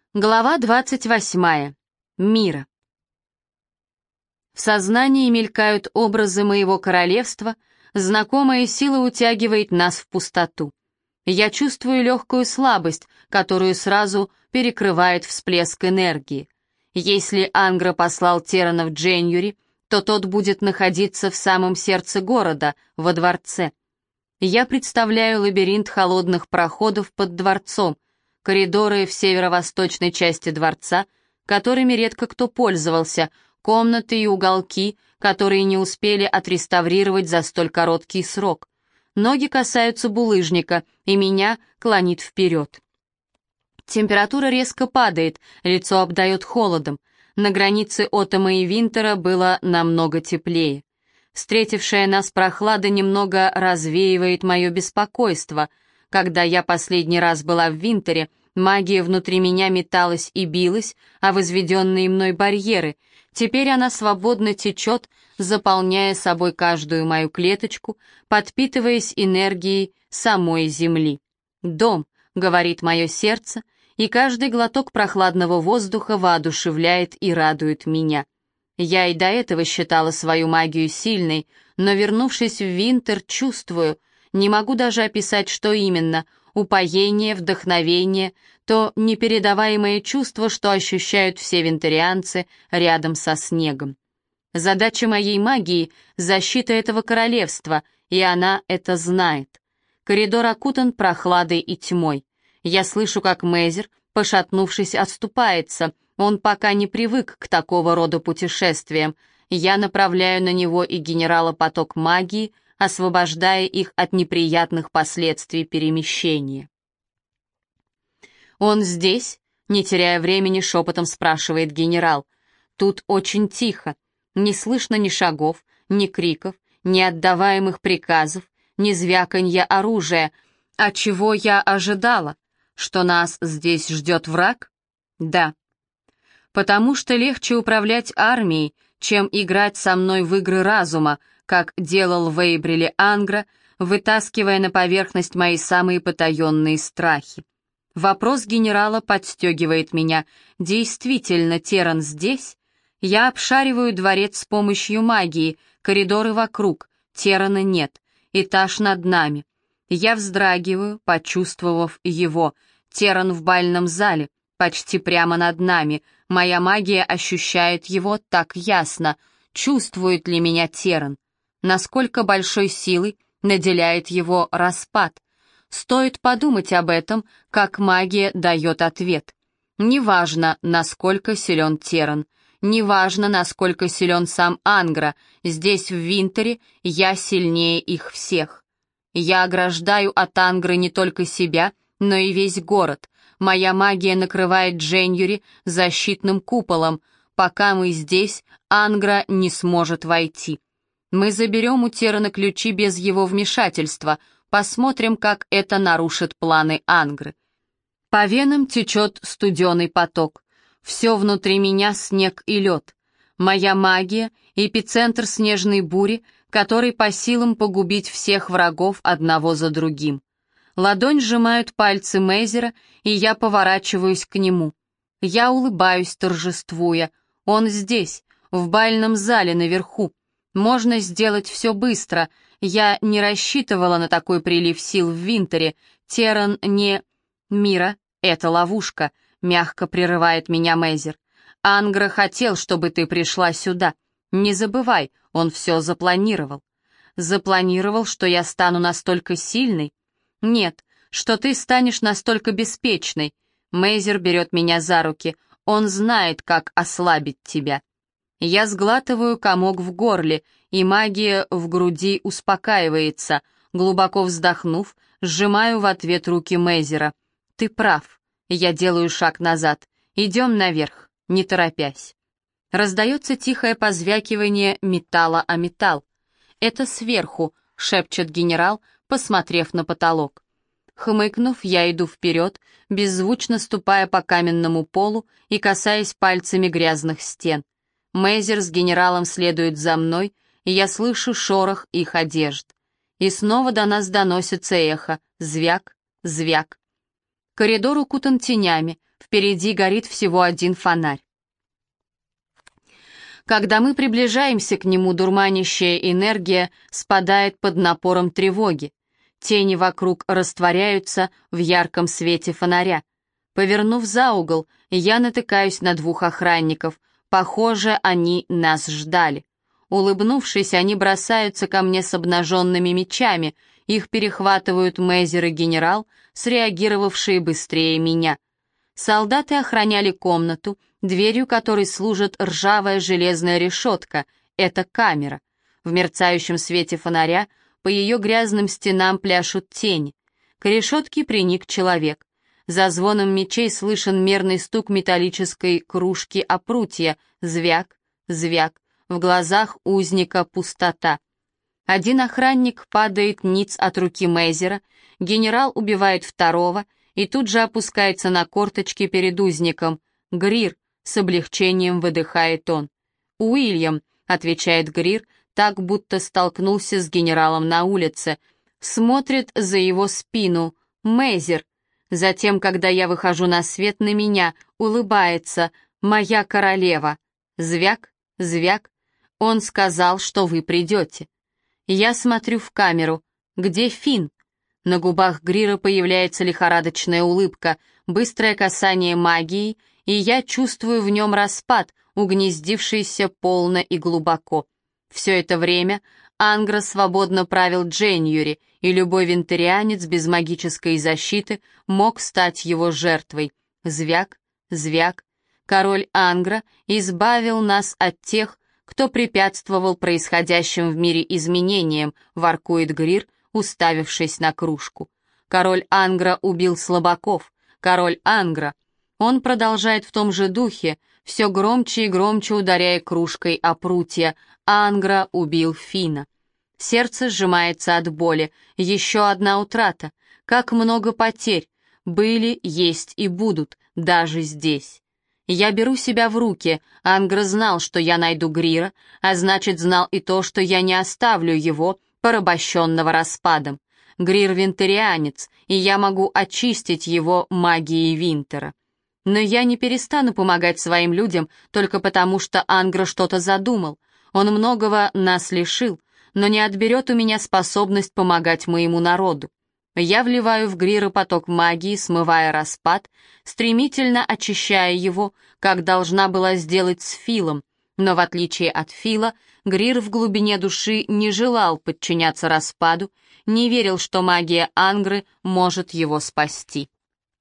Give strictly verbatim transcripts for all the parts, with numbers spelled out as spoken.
Глава двадцать восьмая. Мира. В сознании мелькают образы моего королевства, знакомая сила утягивает нас в пустоту. Я чувствую легкую слабость, которую сразу перекрывает всплеск энергии. Если Ангра послал Террана в Дженюри, то тот будет находиться в самом сердце города, во дворце. Я представляю лабиринт холодных проходов под дворцом, коридоры в северо-восточной части дворца, которыми редко кто пользовался, комнаты и уголки, которые не успели отреставрировать за столь короткий срок. Ноги касаются булыжника, и меня клонит вперед. Температура резко падает, лицо обдает холодом. На границе Отома и Винтера было намного теплее. Встретившая нас прохлада немного развеивает мое беспокойство. Когда я последний раз была в Винтере, магия внутри меня металась и билась, а возведенные мной барьеры. Теперь она свободно течет, заполняя собой каждую мою клеточку, подпитываясь энергией самой земли. «Дом», — говорит мое сердце, и каждый глоток прохладного воздуха воодушевляет и радует меня. Я и до этого считала свою магию сильной, но, вернувшись в Винтер, чувствую, не могу даже описать, что именно, упоение, вдохновение, то непередаваемое чувство, что ощущают все винтерианцы рядом со снегом. Задача моей магии — защита этого королевства, и она это знает. Коридор окутан прохладой и тьмой. Я слышу, как Мейзер, пошатнувшись, отступается. Он пока не привык к такого рода путешествиям. Я направляю на него и генерала поток магии, освобождая их от неприятных последствий перемещения. «Он здесь?» — не теряя времени, шепотом спрашивает генерал. «Тут очень тихо. Не слышно ни шагов, ни криков, ни отдаваемых приказов, ни звяканья оружия. А чего я ожидала? Что нас здесь ждет враг? Да. Потому что легче управлять армией, чем играть со мной в игры разума, как делал в Эйбриле Ангра, вытаскивая на поверхность мои самые потаенные страхи. Вопрос генерала подстегивает меня. Действительно, Терран здесь? Я обшариваю дворец с помощью магии, коридоры вокруг, Террана нет, этаж над нами. Я вздрагиваю, почувствовав его. Терран в бальном зале, почти прямо над нами. Моя магия ощущает его так ясно. Чувствует ли меня Терран? Насколько большой силой наделяет его распад? Стоит подумать об этом, как магия дает ответ. Неважно, насколько силен Терран, неважно, насколько силен сам Ангра, здесь в Винтере я сильнее их всех. Я ограждаю от Ангры не только себя, но и весь город. Моя магия накрывает Дженюри защитным куполом. Пока мы здесь, Ангра не сможет войти. Мы заберем у Террана ключи без его вмешательства, посмотрим, как это нарушит планы Ангры. По венам течет студеный поток. Все внутри меня снег и лед. Моя магия — эпицентр снежной бури, который по силам погубить всех врагов одного за другим. Ладонь сжимают пальцы Мейзера, и я поворачиваюсь к нему. Я улыбаюсь, торжествуя. Он здесь, в бальном зале наверху. Можно сделать все быстро. Я не рассчитывала на такой прилив сил в Винтере. Терран не... Мира, это ловушка, мягко прерывает меня Мейзер. Ангра хотел, чтобы ты пришла сюда. Не забывай, он все запланировал. Запланировал, что я стану настолько сильной? Нет, что ты станешь настолько беспечной. Мейзер берет меня за руки. Он знает, как ослабить тебя. Я сглатываю комок в горле, и магия в груди успокаивается. Глубоко вздохнув, сжимаю в ответ руки Мейзера. Ты прав. Я делаю шаг назад. Идем наверх, не торопясь. Раздается тихое позвякивание металла о металл. «Это сверху», — шепчет генерал, посмотрев на потолок. Хмыкнув, я иду вперед, беззвучно ступая по каменному полу и касаясь пальцами грязных стен. Мейзер с генералом следует за мной, и я слышу шорох их одежд. И снова до нас доносится эхо, звяк, звяк. Коридор укутан тенями, Впереди горит всего один фонарь. Когда мы приближаемся к нему, дурманящая энергия спадает под напором тревоги. Тени вокруг растворяются в ярком свете фонаря. Повернув за угол, я натыкаюсь на двух охранников. Похоже, они нас ждали. Улыбнувшись, они бросаются ко мне с обнаженными мечами. Их перехватывают Мейзер и генерал, среагировавшие быстрее меня. Солдаты охраняли комнату, дверью которой служит ржавая железная решетка. Это камера. В мерцающем свете фонаря по ее грязным стенам пляшут тени. К решетке приник человек. За звоном мечей слышен мерный стук металлической кружки о прутья. Звяк, звяк. В глазах узника пустота. Один охранник падает ниц от руки Мейзера, генерал убивает второго и тут же опускается на корточки перед узником. «Грир», — с облегчением выдыхает он. «Уильям», — отвечает Грир, так будто столкнулся с генералом на улице. Смотрит за его спину. «Мейзер». Затем, когда я выхожу на свет, на меня улыбается. «Моя королева». Звяк, звяк. Он сказал, что вы придете. Я смотрю в камеру. Где Финн? На губах Грира появляется лихорадочная улыбка, быстрое касание магии, и я чувствую в нем распад, угнездившийся полно и глубоко. Все это время Ангра свободно правил Дженюри, и любой винтерианец без магической защиты мог стать его жертвой. Звяк, звяк. Король Ангра избавил нас от тех, кто препятствовал происходящим в мире изменениям, воркует Грир, уставившись на кружку. Король Ангра убил слабаков. Король Ангра. Он продолжает в том же духе, все громче и громче ударяя кружкой о прутья. Ангра убил Фина. Сердце сжимается от боли. Еще одна утрата. Как много потерь. Были, есть и будут, даже здесь. Я беру себя в руки. Ангра знал, что я найду Грира, а значит, знал и то, что я не оставлю его, порабощенного распадом. Грир винтерианец, и я могу очистить его магией Винтера. Но я не перестану помогать своим людям только потому, что Ангра что-то задумал. Он многого нас лишил, но не отберет у меня способность помогать моему народу. Я вливаю в Грира поток магии, смывая распад, стремительно очищая его, как должна была сделать с Филом, но в отличие от Фила, Грир в глубине души не желал подчиняться распаду, не верил, что магия Ангры может его спасти.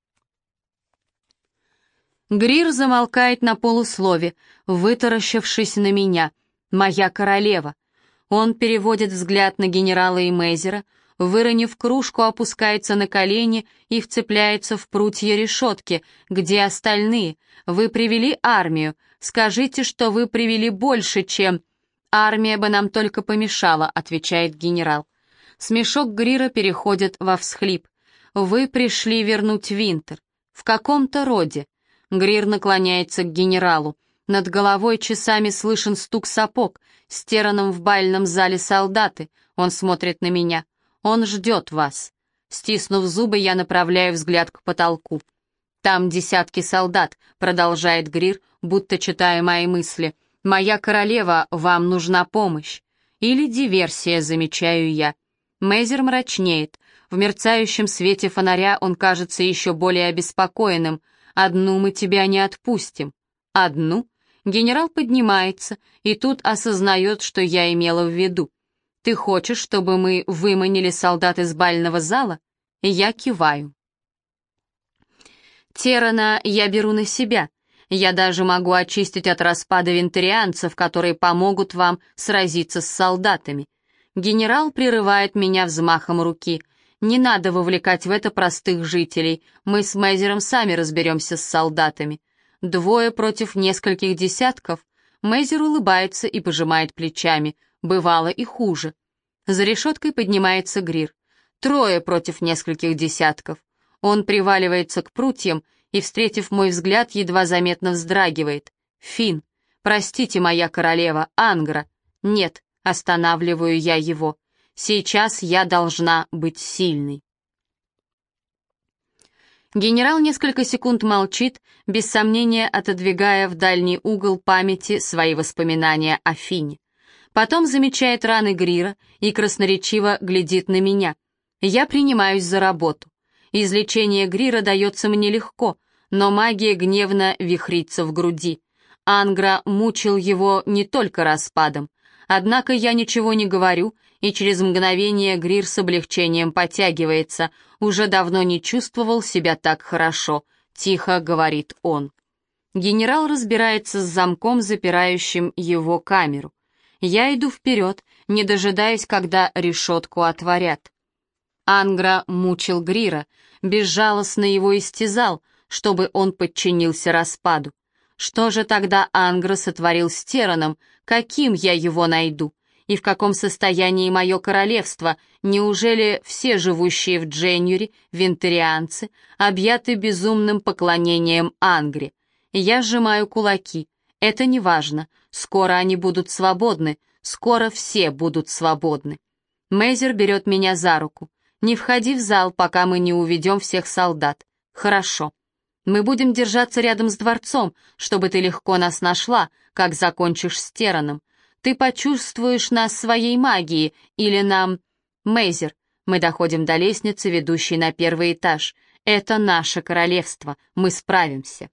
Грир замолкает на полуслове, вытаращившись на меня. «Моя королева». Он переводит взгляд на генерала и Мейзера, выронив кружку, опускается на колени и вцепляется в прутья решетки. «Где остальные? Вы привели армию. Скажите, что вы привели больше, чем...» «Армия бы нам только помешала», — отвечает генерал. Смешок Грира переходит во всхлип. «Вы пришли вернуть Винтер. В каком-то роде». Грир наклоняется к генералу. Над головой часами слышен стук сапог, стераном в бальном зале солдаты. Он смотрит на меня. Он ждет вас. Стиснув зубы, я направляю взгляд к потолку. Там десятки солдат, продолжает Грир, будто читая мои мысли. Моя королева, вам нужна помощь. Или диверсия, замечаю я. Мейзер мрачнеет. В мерцающем свете фонаря он кажется еще более обеспокоенным. Одну мы тебя не отпустим. Одну? Генерал поднимается, и тут осознает, что я имела в виду. Ты хочешь, чтобы мы выманили солдат из бального зала? Я киваю. Терана я беру на себя. Я даже могу очистить от распада винтерианцев, которые помогут вам сразиться с солдатами. Генерал прерывает меня взмахом руки. Не надо вовлекать в это простых жителей. Мы с Мейзером сами разберемся с солдатами. Двое против нескольких десятков. Мейзер улыбается и пожимает плечами. Бывало и хуже. За решеткой поднимается Грир. Трое против нескольких десятков. Он приваливается к прутьям и, встретив мой взгляд, едва заметно вздрагивает. «Финн, простите, моя королева, Ангра». «Нет», — останавливаю я его. «Сейчас я должна быть сильной». Генерал несколько секунд молчит, без сомнения отодвигая в дальний угол памяти свои воспоминания о Фине. Потом замечает раны Грира и красноречиво глядит на меня. Я принимаюсь за работу. Излечение Грира дается мне легко, но магия гневно вихрится в груди. Ангра мучил его не только распадом. Однако я ничего не говорю, и через мгновение Грир с облегчением подтягивается. Уже давно не чувствовал себя так хорошо, тихо говорит он. Генерал разбирается с замком, запирающим его камеру. Я иду вперед, не дожидаясь, когда решетку отворят. Ангра мучил Грира, безжалостно его истязал, чтобы он подчинился распаду. Что же тогда Ангра сотворил с Тераном? Каким я его найду? И в каком состоянии мое королевство? Неужели все живущие в Дженюре, винтерианцы, объяты безумным поклонением Ангре? Я сжимаю кулаки. Это не важно. Скоро они будут свободны. Скоро все будут свободны. Мейзер берет меня за руку. Не входи в зал, пока мы не уведем всех солдат. Хорошо. Мы будем держаться рядом с дворцом, чтобы ты легко нас нашла, как закончишь с Тераном. Ты почувствуешь нас своей магией, или нам... Мейзер, мы доходим до лестницы, ведущей на первый этаж. Это наше королевство, мы справимся.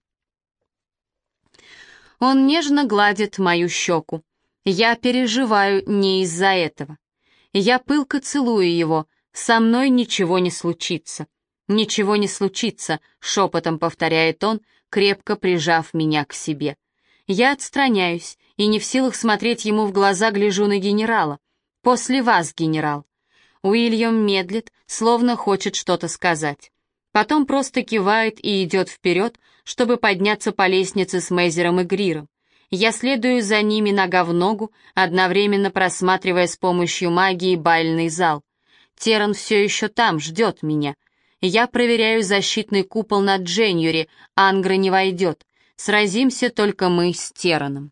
Он нежно гладит мою щеку. Я переживаю не из-за этого. Я пылко целую его, со мной ничего не случится. «Ничего не случится», — шепотом повторяет он, крепко прижав меня к себе. Я отстраняюсь и не в силах смотреть ему в глаза, гляжу на генерала. «После вас, генерал». Уильям медлит, словно хочет что-то сказать. Потом просто кивает и идет вперед, чтобы подняться по лестнице с Мейзером и Гриром. Я следую за ними нога в ногу, одновременно просматривая с помощью магии бальный зал. Теран все еще там, ждет меня. Я проверяю защитный купол над Дженюри, Ангра не войдет. Сразимся только мы с Тераном.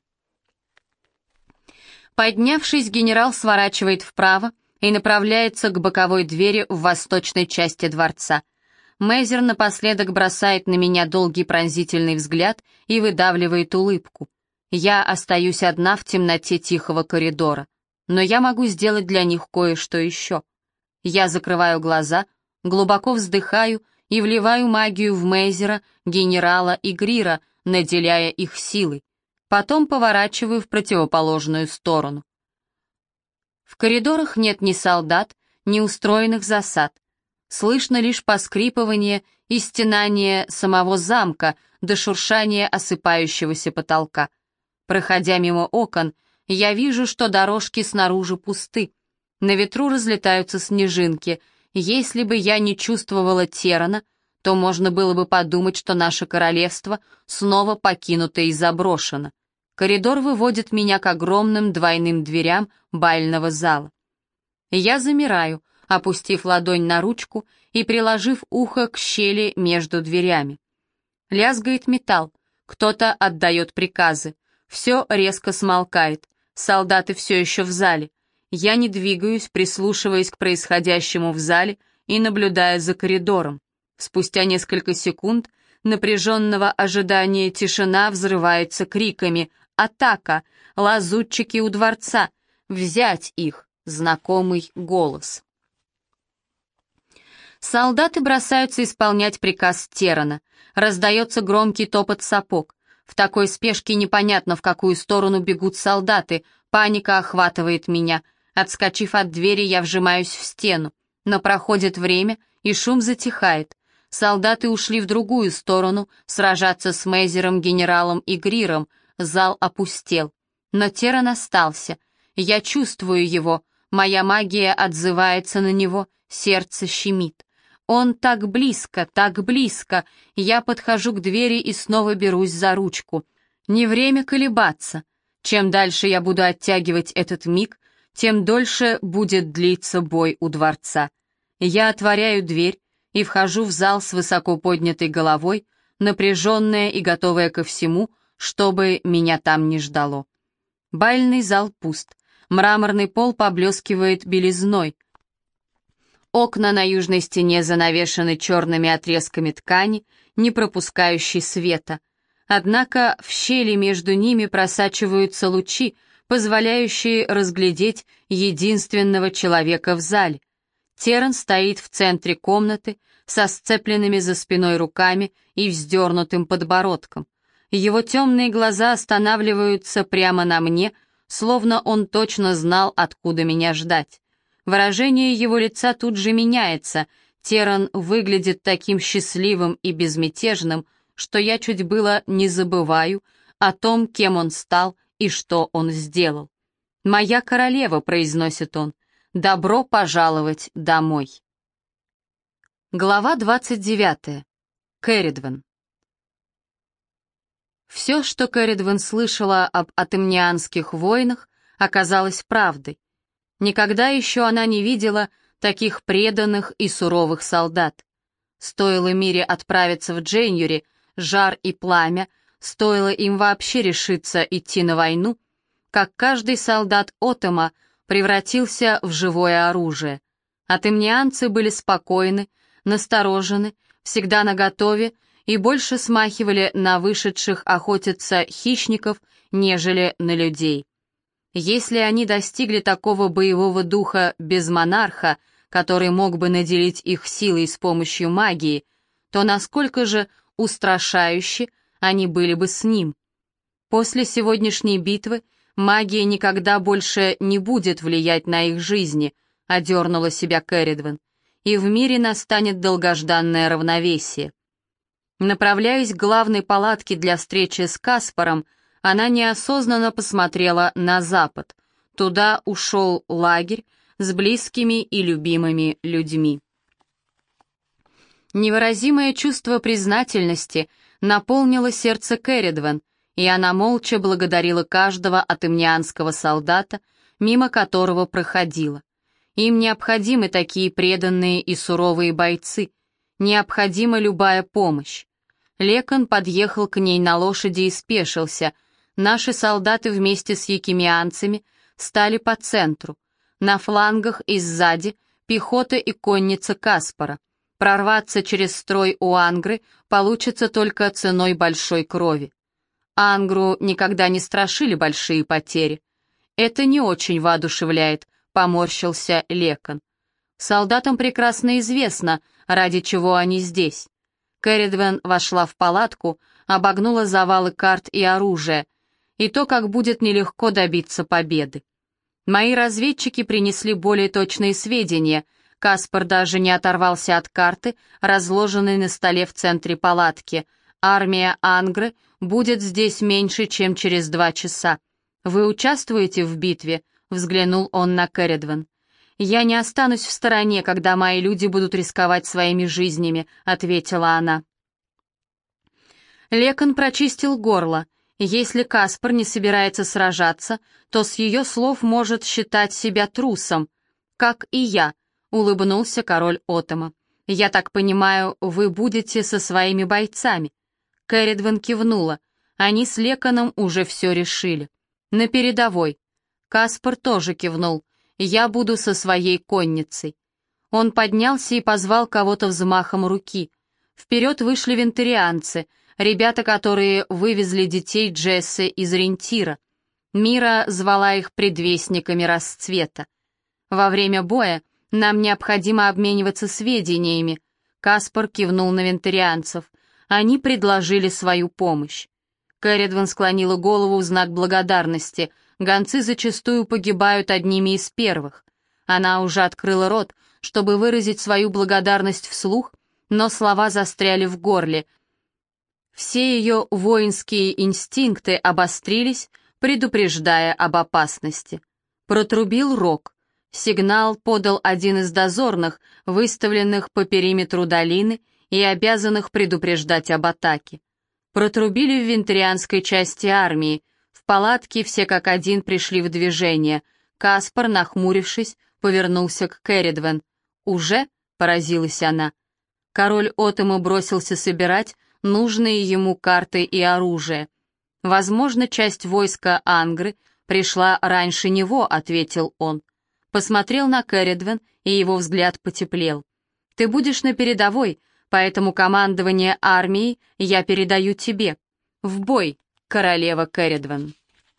Поднявшись, генерал сворачивает вправо и направляется к боковой двери в восточной части дворца. Мейзер напоследок бросает на меня долгий пронзительный взгляд и выдавливает улыбку. Я остаюсь одна в темноте тихого коридора, но я могу сделать для них кое-что еще. Я закрываю глаза, глубоко вздыхаю и вливаю магию в Мейзера, генерала и Грира, наделяя их силой. Потом поворачиваю в противоположную сторону. В коридорах нет ни солдат, ни устроенных засад. Слышно лишь поскрипывание и стенание самого замка до шуршания осыпающегося потолка. Проходя мимо окон, я вижу, что дорожки снаружи пусты. На ветру разлетаются снежинки. Если бы я не чувствовала Терана, то можно было бы подумать, что наше королевство снова покинуто и заброшено. Коридор выводит меня к огромным двойным дверям бального зала. Я замираю, опустив ладонь на ручку и приложив ухо к щели между дверями. Лязгает металл, кто-то отдает приказы. Все резко смолкает, солдаты все еще в зале. Я не двигаюсь, прислушиваясь к происходящему в зале и наблюдая за коридором. Спустя несколько секунд напряженного ожидания тишина взрывается криками «Атака! Лазутчики у дворца! Взять их!» Знакомый голос. Солдаты бросаются исполнять приказ Терана. Раздается громкий топот сапог. В такой спешке непонятно, в какую сторону бегут солдаты. Паника охватывает меня. Отскочив от двери, я вжимаюсь в стену. Но проходит время, и шум затихает. Солдаты ушли в другую сторону, сражаться с Мейзером, генералом и Гриром. Зал опустел. Но Теран остался. Я чувствую его. Моя магия отзывается на него, сердце щемит. Он так близко, так близко. Я подхожу к двери и снова берусь за ручку. Не время колебаться. Чем дальше я буду оттягивать этот миг, тем дольше будет длиться бой у дворца. Я отворяю дверь и вхожу в зал с высоко поднятой головой, напряженная и готовая ко всему, чтобы меня там не ждало. Бальный зал пуст. Мраморный пол поблескивает белизной. Окна на южной стене занавешены черными отрезками ткани, не пропускающей света. Однако в щели между ними просачиваются лучи, позволяющие разглядеть единственного человека в зале. Террен стоит в центре комнаты со сцепленными за спиной руками и вздернутым подбородком. Его темные глаза останавливаются прямо на мне, словно он точно знал, откуда меня ждать. Выражение его лица тут же меняется. Террен выглядит таким счастливым и безмятежным, что я чуть было не забываю о том, кем он стал и что он сделал. «Моя королева», — произносит он, — «добро пожаловать домой». Глава двадцать девятая. Кэрридвен. Все, что Кэрридвен слышала об атемнианских войнах, оказалось правдой. Никогда еще она не видела таких преданных и суровых солдат. Стоило Мире отправиться в Джейнюри, жар и пламя, стоило им вообще решиться идти на войну, как каждый солдат Отома превратился в живое оружие. Атемнианцы были спокойны, насторожены, всегда наготове и больше смахивали на вышедших охотиться хищников, нежели на людей. Если они достигли такого боевого духа без монарха, который мог бы наделить их силой с помощью магии, то насколько же устрашающе они были бы с ним. После сегодняшней битвы магия никогда больше не будет влиять на их жизни, одернула себя Кэрридвен, и в мире настанет долгожданное равновесие. Направляясь к главной палатке для встречи с Каспаром, она неосознанно посмотрела на запад. Туда ушел лагерь с близкими и любимыми людьми. Невыразимое чувство признательности наполнило сердце Кэрридвен, и она молча благодарила каждого атемнианского солдата, мимо которого проходила. Им необходимы такие преданные и суровые бойцы, необходима любая помощь. Лекон подъехал к ней на лошади и спешился. Наши солдаты вместе с якимианцами стали по центру. На флангах и сзади пехота и конница Каспара. Прорваться через строй у Ангры получится только ценой большой крови. Ангру никогда не страшили большие потери. Это не очень воодушевляет, поморщился Лекон. Солдатам прекрасно известно, ради чего они здесь. Кэрридвен вошла в палатку, обогнула завалы карт и оружия, и то, как будет нелегко добиться победы. Мои разведчики принесли более точные сведения. Каспар даже не оторвался от карты, разложенной на столе в центре палатки. Армия Ангры будет здесь меньше, чем через два часа. «Вы участвуете в битве?» — взглянул он на Кэрридвен. «Я не останусь в стороне, когда мои люди будут рисковать своими жизнями», — ответила она. Лекон прочистил горло. Если Каспар не собирается сражаться, то с ее слов может считать себя трусом. «Как и я», — улыбнулся король Отома. «Я так понимаю, вы будете со своими бойцами?» Кэрридвен кивнула. Они с Леконом уже все решили. «На передовой». Каспар тоже кивнул. «Я буду со своей конницей». Он поднялся и позвал кого-то взмахом руки. Вперед вышли вентарианцы, ребята, которые вывезли детей Джессы из Рентира. Мира звала их предвестниками расцвета. «Во время боя нам необходимо обмениваться сведениями». Каспар кивнул на вентарианцев. Они предложили свою помощь. Кэрридвен склонила голову в знак благодарности. Гонцы зачастую погибают одними из первых. Она уже открыла рот, чтобы выразить свою благодарность вслух, но слова застряли в горле. Все ее воинские инстинкты обострились, предупреждая об опасности. Протрубил рог. Сигнал подал один из дозорных, выставленных по периметру долины и обязанных предупреждать об атаке. Протрубили в вентарианской части армии. В палатке все как один пришли в движение. Каспар, нахмурившись, повернулся к Кэрридвен. «Уже?» — поразилась она. Король Отома бросился собирать нужные ему карты и оружие. «Возможно, часть войска Ангры пришла раньше него», — ответил он. посмотрел на Керридвен, и его взгляд потеплел. «Ты будешь на передовой, поэтому командование армией я передаю тебе. В бой, королева Керридвен».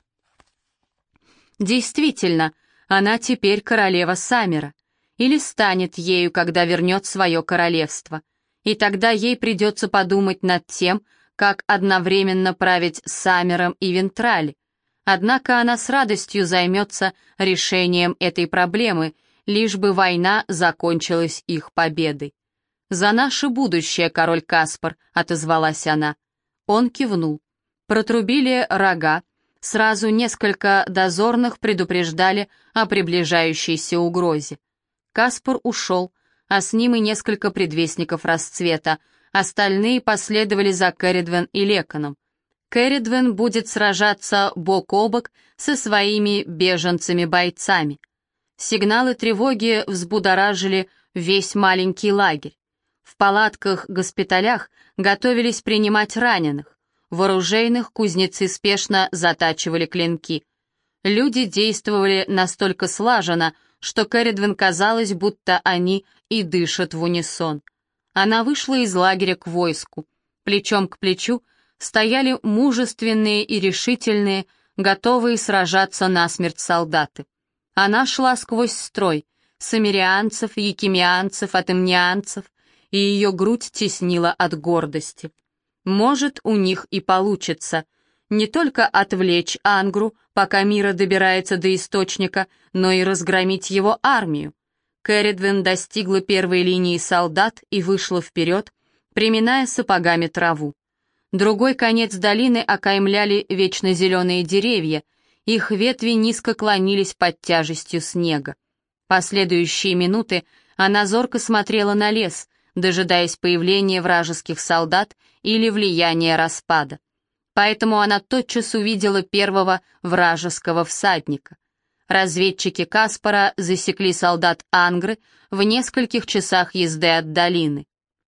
Действительно, она теперь королева Саммера, или станет ею, когда вернет свое королевство. И тогда ей придется подумать над тем, как одновременно править Саммером и Вентраль. Однако она с радостью займется решением этой проблемы, лишь бы война закончилась их победой. «За наше будущее, король Каспар», — отозвалась она. Он кивнул. Протрубили рога, сразу несколько дозорных предупреждали о приближающейся угрозе. Каспар ушел, а с ним и несколько предвестников расцвета, остальные последовали за Керридвен и Леконом. Керридвен будет сражаться бок о бок со своими беженцами-бойцами. Сигналы тревоги взбудоражили весь маленький лагерь. В палатках-госпиталях готовились принимать раненых. В оружейных кузнецы спешно затачивали клинки. Люди действовали настолько слаженно, что Керридвен казалось, будто они и дышат в унисон. Она вышла из лагеря к войску. Плечом к плечу стояли мужественные и решительные, готовые сражаться насмерть солдаты. Она шла сквозь строй самирианцев, якимианцев, атемнианцев, и ее грудь теснила от гордости. Может, у них и получится. Не только отвлечь Ангру, пока Мира добирается до источника, но и разгромить его армию. Керридвен достигла первой линии солдат и вышла вперед, приминая сапогами траву. Другой конец долины окаймляли вечно зеленые деревья, их ветви низко клонились под тяжестью снега. Последующие минуты она зорко смотрела на лес, дожидаясь появления вражеских солдат или влияния распада. Поэтому она тотчас увидела первого вражеского всадника. Разведчики Каспара засекли солдат Ангры в нескольких часах езды от долины.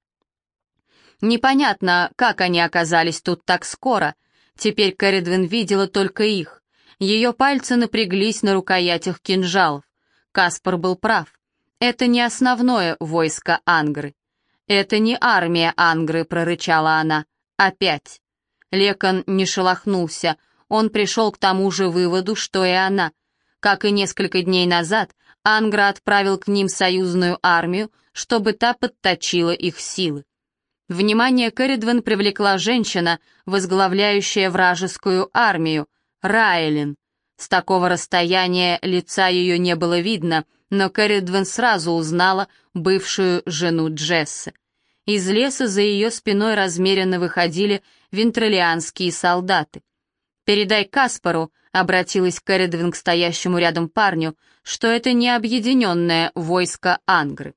Непонятно, как они оказались тут так скоро. Теперь Керридвен видела только их. Ее пальцы напряглись на рукоятях кинжалов. Каспар был прав. Это не основное войско Ангры. «Это не армия Ангры», — прорычала она. «Опять». Лекон не шелохнулся. Он пришел к тому же выводу, что и она. Как и несколько дней назад, Ангра отправил к ним союзную армию, чтобы та подточила их силы. Внимание Керридвен привлекла женщина, возглавляющая вражескую армию, Раэлин. С такого расстояния лица ее не было видно, но Керридвен сразу узнала бывшую жену Джессы. Из леса за ее спиной размеренно выходили вентралианские солдаты. «Передай Каспару», — обратилась Керридвен к стоящему рядом парню, «что это не объединенное войско Ангры».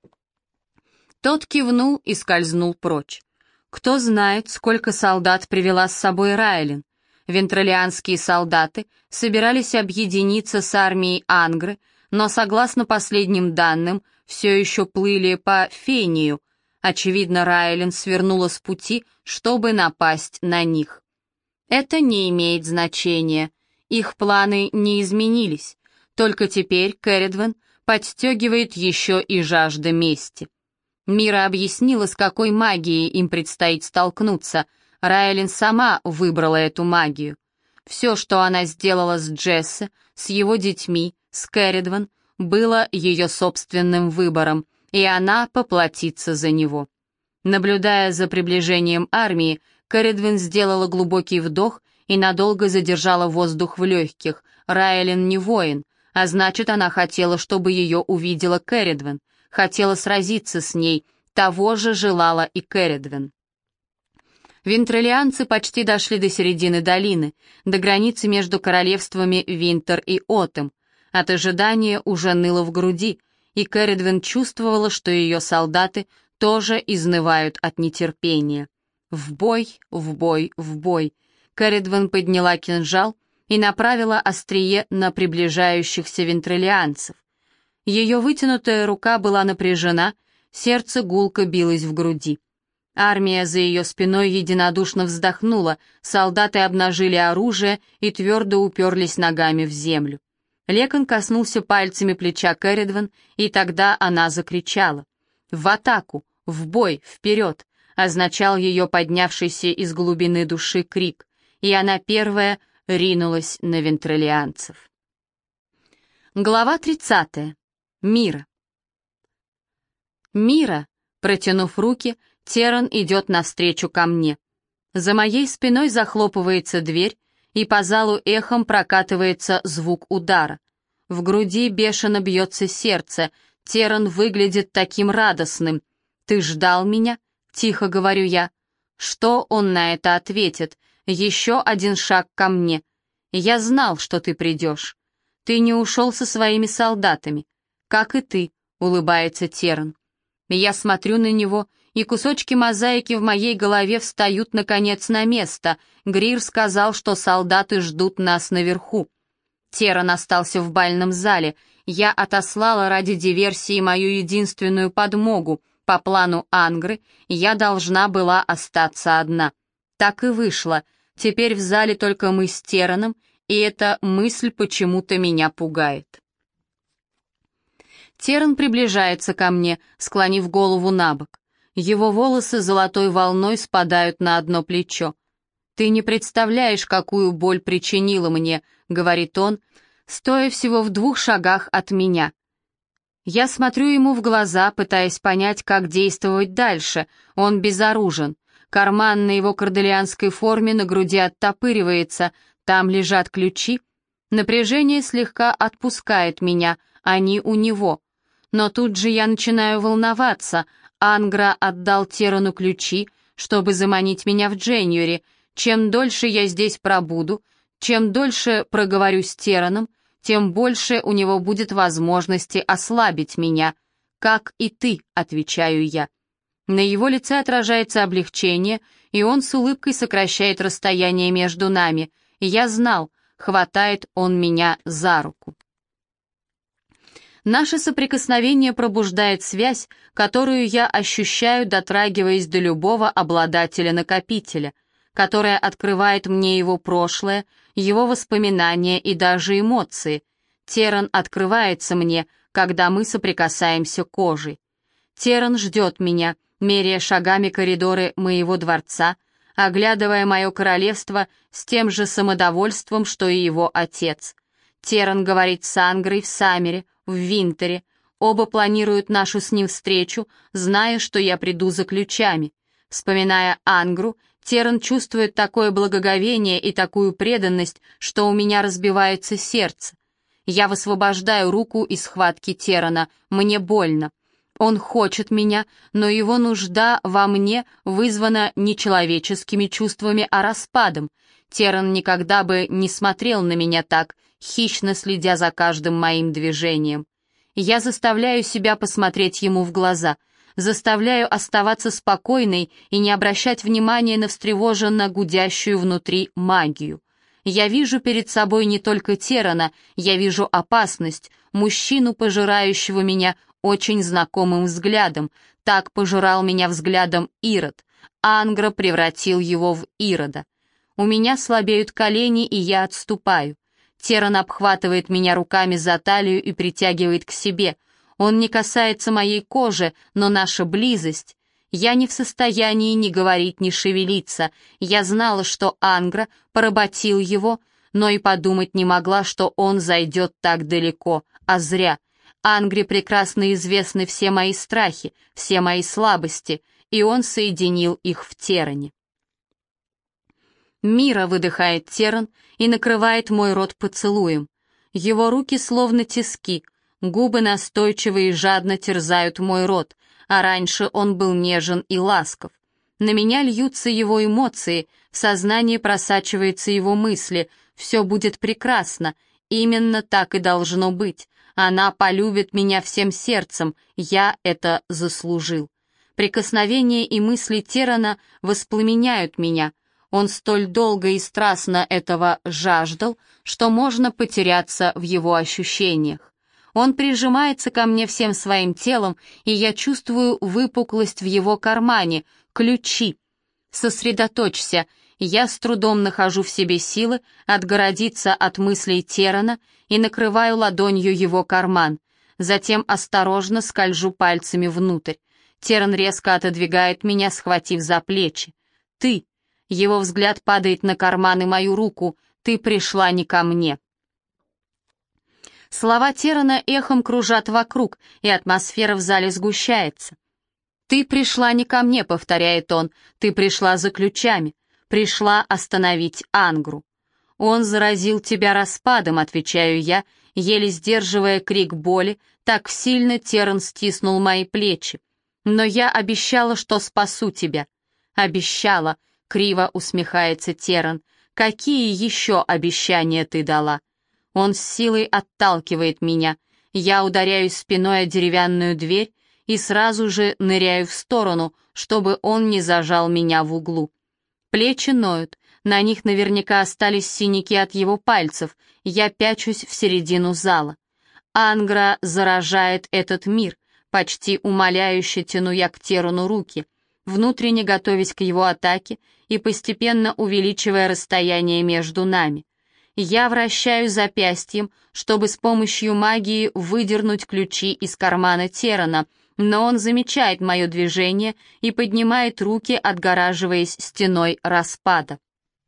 Тот кивнул и скользнул прочь. Кто знает, сколько солдат привела с собой Раэлин. Вентралианские солдаты собирались объединиться с армией Ангры, но, согласно последним данным, все еще плыли по Фению. Очевидно, Раэлин свернула с пути, чтобы напасть на них. Это не имеет значения. Их планы не изменились. Только теперь Керридвен подстегивает еще и жажда мести. Мира объяснила, с какой магией им предстоит столкнуться. Раэлин сама выбрала эту магию. Все, что она сделала с Джессе, с его детьми, с Керридвен, было ее собственным выбором, и она поплатится за него. Наблюдая за приближением армии, Керридвен сделала глубокий вдох и надолго задержала воздух в легких. Раэлин не воин, а значит, она хотела, чтобы ее увидела Керридвен, хотела сразиться с ней, того же желала и Керридвен. Вентралианцы почти дошли до середины долины, до границы между королевствами Винтер и Отем. От ожидания уже ныло в груди, и Керридвен чувствовала, что ее солдаты тоже изнывают от нетерпения. В бой, в бой, в бой. Керридвен подняла кинжал и направила острие на приближающихся вентралианцев. Ее вытянутая рука была напряжена, сердце гулко билось в груди. Армия за ее спиной единодушно вздохнула, солдаты обнажили оружие и твердо уперлись ногами в землю. Лекон коснулся пальцами плеча Кэрридван, и тогда она закричала. «В атаку! В бой! Вперед!» означал ее поднявшийся из глубины души крик, и она первая ринулась на вентролианцев. Глава тридцатая. Мира. Мира, протянув руки, Терран идет навстречу ко мне. За моей спиной захлопывается дверь, и по залу эхом прокатывается звук удара. В груди бешено бьется сердце, Терран выглядит таким радостным. «Ты ждал меня?» — тихо говорю я. Что он на это ответит? Еще один шаг ко мне. «Я знал, что ты придешь. Ты не ушел со своими солдатами. Как и ты», — улыбается Терран. Я смотрю на него, и кусочки мозаики в моей голове встают, наконец, на место. Грир сказал, что солдаты ждут нас наверху. Терран остался в бальном зале. Я отослала ради диверсии мою единственную подмогу. По плану Ангры я должна была остаться одна. Так и вышло. Теперь в зале только мы с Терраном, и эта мысль почему-то меня пугает. Терран приближается ко мне, склонив голову на бок. Его волосы золотой волной спадают на одно плечо. «Ты не представляешь, какую боль причинила мне», — говорит он, стоя всего в двух шагах от меня. Я смотрю ему в глаза, пытаясь понять, как действовать дальше. Он безоружен. Карман на его корделианской форме на груди оттопыривается, там лежат ключи. Напряжение слегка отпускает меня, они у него. Но тут же я начинаю волноваться. Ангра отдал Террану ключи, чтобы заманить меня в Дженюри. Чем дольше я здесь пробуду, чем дольше проговорю с Терраном, тем больше у него будет возможности ослабить меня. «Как и ты», — отвечаю я. На его лице отражается облегчение, и он с улыбкой сокращает расстояние между нами. Я знал, хватает он меня за руку. Наше соприкосновение пробуждает связь, которую я ощущаю, дотрагиваясь до любого обладателя-накопителя, которая открывает мне его прошлое, его воспоминания и даже эмоции. Терран открывается мне, когда мы соприкасаемся кожей. Терран ждет меня, меряя шагами коридоры моего дворца, оглядывая мое королевство с тем же самодовольством, что и его отец. Терран говорит с Ангрой в Саммере, в Винтере. Оба планируют нашу с ним встречу, зная, что я приду за ключами. Вспоминая Ангру, Терран чувствует такое благоговение и такую преданность, что у меня разбивается сердце. Я высвобождаю руку из схватки Террана, мне больно. Он хочет меня, но его нужда во мне вызвана не человеческими чувствами, а распадом. Терран никогда бы не смотрел на меня так, хищно следя за каждым моим движением. Я заставляю себя посмотреть ему в глаза, заставляю оставаться спокойной и не обращать внимания на встревоженно гудящую внутри магию. Я вижу перед собой не только Террана, я вижу опасность, мужчину, пожирающего меня очень знакомым взглядом. Так пожирал меня взглядом Ирод. Ангра превратил его в Ирода. У меня слабеют колени, и я отступаю. Терран обхватывает меня руками за талию и притягивает к себе. Он не касается моей кожи, но наша близость... Я не в состоянии ни говорить, ни шевелиться. Я знала, что Ангра поработил его, но и подумать не могла, что он зайдет так далеко, а зря. Ангре прекрасно известны все мои страхи, все мои слабости, и он соединил их в Терране. «Мира», — выдыхает Терран и накрывает мой рот поцелуем. Его руки словно тиски, губы настойчиво и жадно терзают мой рот, а раньше он был нежен и ласков. На меня льются его эмоции, в сознании просачиваются его мысли. Все будет прекрасно, именно так и должно быть. Она полюбит меня всем сердцем, я это заслужил. Прикосновения и мысли Террана воспламеняют меня. Он столь долго и страстно этого жаждал, что можно потеряться в его ощущениях. Он прижимается ко мне всем своим телом, и я чувствую выпуклость в его кармане, ключи. Сосредоточься, Я с трудом нахожу в себе силы отгородиться от мыслей Террана и накрываю ладонью его карман. Затем осторожно скольжу пальцами внутрь. Терран резко отодвигает меня, схватив за плечи. «Ты!» Его взгляд падает на карман и мою руку. «Ты пришла не ко мне!» Слова Террана эхом кружат вокруг, и атмосфера в зале сгущается. «Ты пришла не ко мне», — повторяет он. «Ты пришла за ключами. Пришла остановить Ангру». «Он заразил тебя распадом», — отвечаю я, еле сдерживая крик боли, так сильно Терран стиснул мои плечи. «Но я обещала, что спасу тебя». «Обещала», — криво усмехается Терран. «Какие еще обещания ты дала?» Он с силой отталкивает меня. Я ударяюсь спиной о деревянную дверь и сразу же ныряю в сторону, чтобы он не зажал меня в углу. Плечи ноют, на них наверняка остались синяки от его пальцев. Я пячусь в середину зала. Ангра заражает этот мир. Почти умоляюще тяну я к Террану руки, внутренне готовясь к его атаке и постепенно увеличивая расстояние между нами. Я вращаю запястьем, чтобы с помощью магии выдернуть ключи из кармана Террана, но он замечает мое движение и поднимает руки, отгораживаясь стеной распада.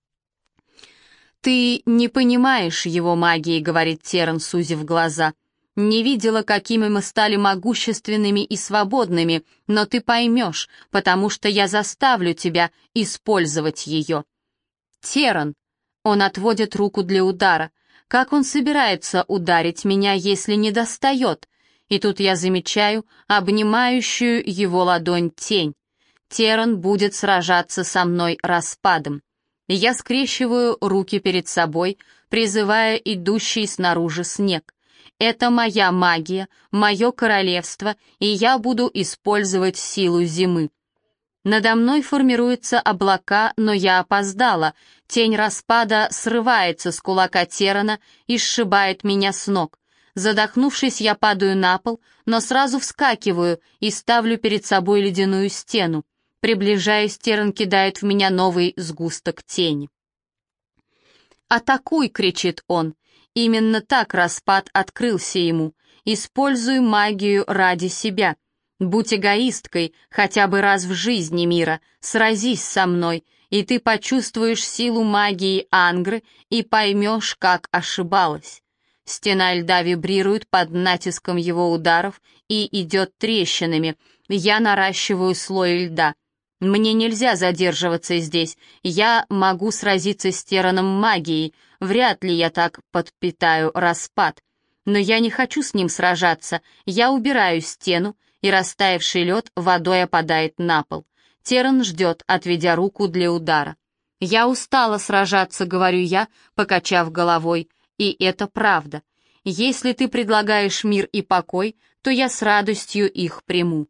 «Ты не понимаешь его магии», — говорит Терран, сузив глаза. «Не видела, какими мы стали могущественными и свободными, но ты поймешь, потому что я заставлю тебя использовать ее». «Терран», он отводит руку для удара. Как он собирается ударить меня, если не достает? И тут я замечаю обнимающую его ладонь тень. Терран будет сражаться со мной распадом. Я скрещиваю руки перед собой, призывая идущий снаружи снег. Это моя магия, мое королевство, и я буду использовать силу зимы. Надо мной формируются облака, но я опоздала. Тень распада срывается с кулака Террана и сшибает меня с ног. Задохнувшись, я падаю на пол, но сразу вскакиваю и ставлю перед собой ледяную стену. Приближаясь, Терран кидает в меня новый сгусток тени. «Атакуй!» — кричит он. Именно так распад открылся ему. «Используй магию ради себя. Будь эгоисткой хотя бы раз в жизни, мира, сразись со мной, и ты почувствуешь силу магии Ангры и поймешь, как ошибалась». Стена льда вибрирует под натиском его ударов и идет трещинами. Я наращиваю слой льда. Мне нельзя задерживаться здесь. Я могу сразиться с Терраном магией. Вряд ли я так подпитаю распад. Но я не хочу с ним сражаться. Я убираю стену, и растаявший лед водой опадает на пол. Терран ждет, отведя руку для удара. «Я устала сражаться», — говорю я, покачав головой, и это правда. Если ты предлагаешь мир и покой, то я с радостью их приму.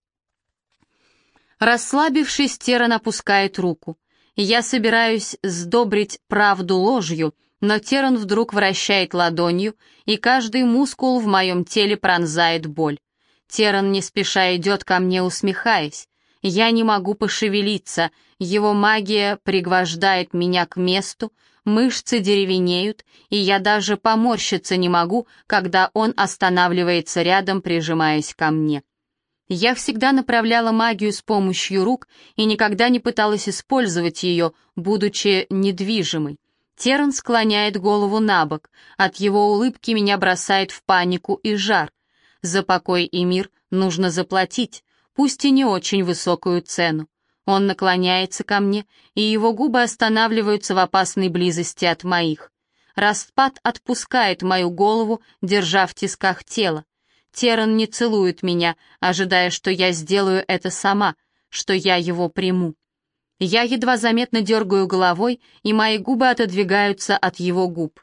Расслабившись, Терран опускает руку. Я собираюсь сдобрить правду ложью, но Терран вдруг вращает ладонью, и каждый мускул в моем теле пронзает боль. Терран не спеша идет ко мне, усмехаясь. Я не могу пошевелиться, его магия пригвождает меня к месту, мышцы деревенеют, и я даже поморщиться не могу, когда он останавливается рядом, прижимаясь ко мне. Я всегда направляла магию с помощью рук и никогда не пыталась использовать ее, будучи недвижимой. Терран склоняет голову на бок, от его улыбки меня бросает в панику и жар. За покой и мир нужно заплатить, пусть и не очень высокую цену. Он наклоняется ко мне, и его губы останавливаются в опасной близости от моих. Распад отпускает мою голову, держа в тисках тело. Терран не целует меня, ожидая, что я сделаю это сама, что я его приму. Я едва заметно дергаю головой, и мои губы отодвигаются от его губ.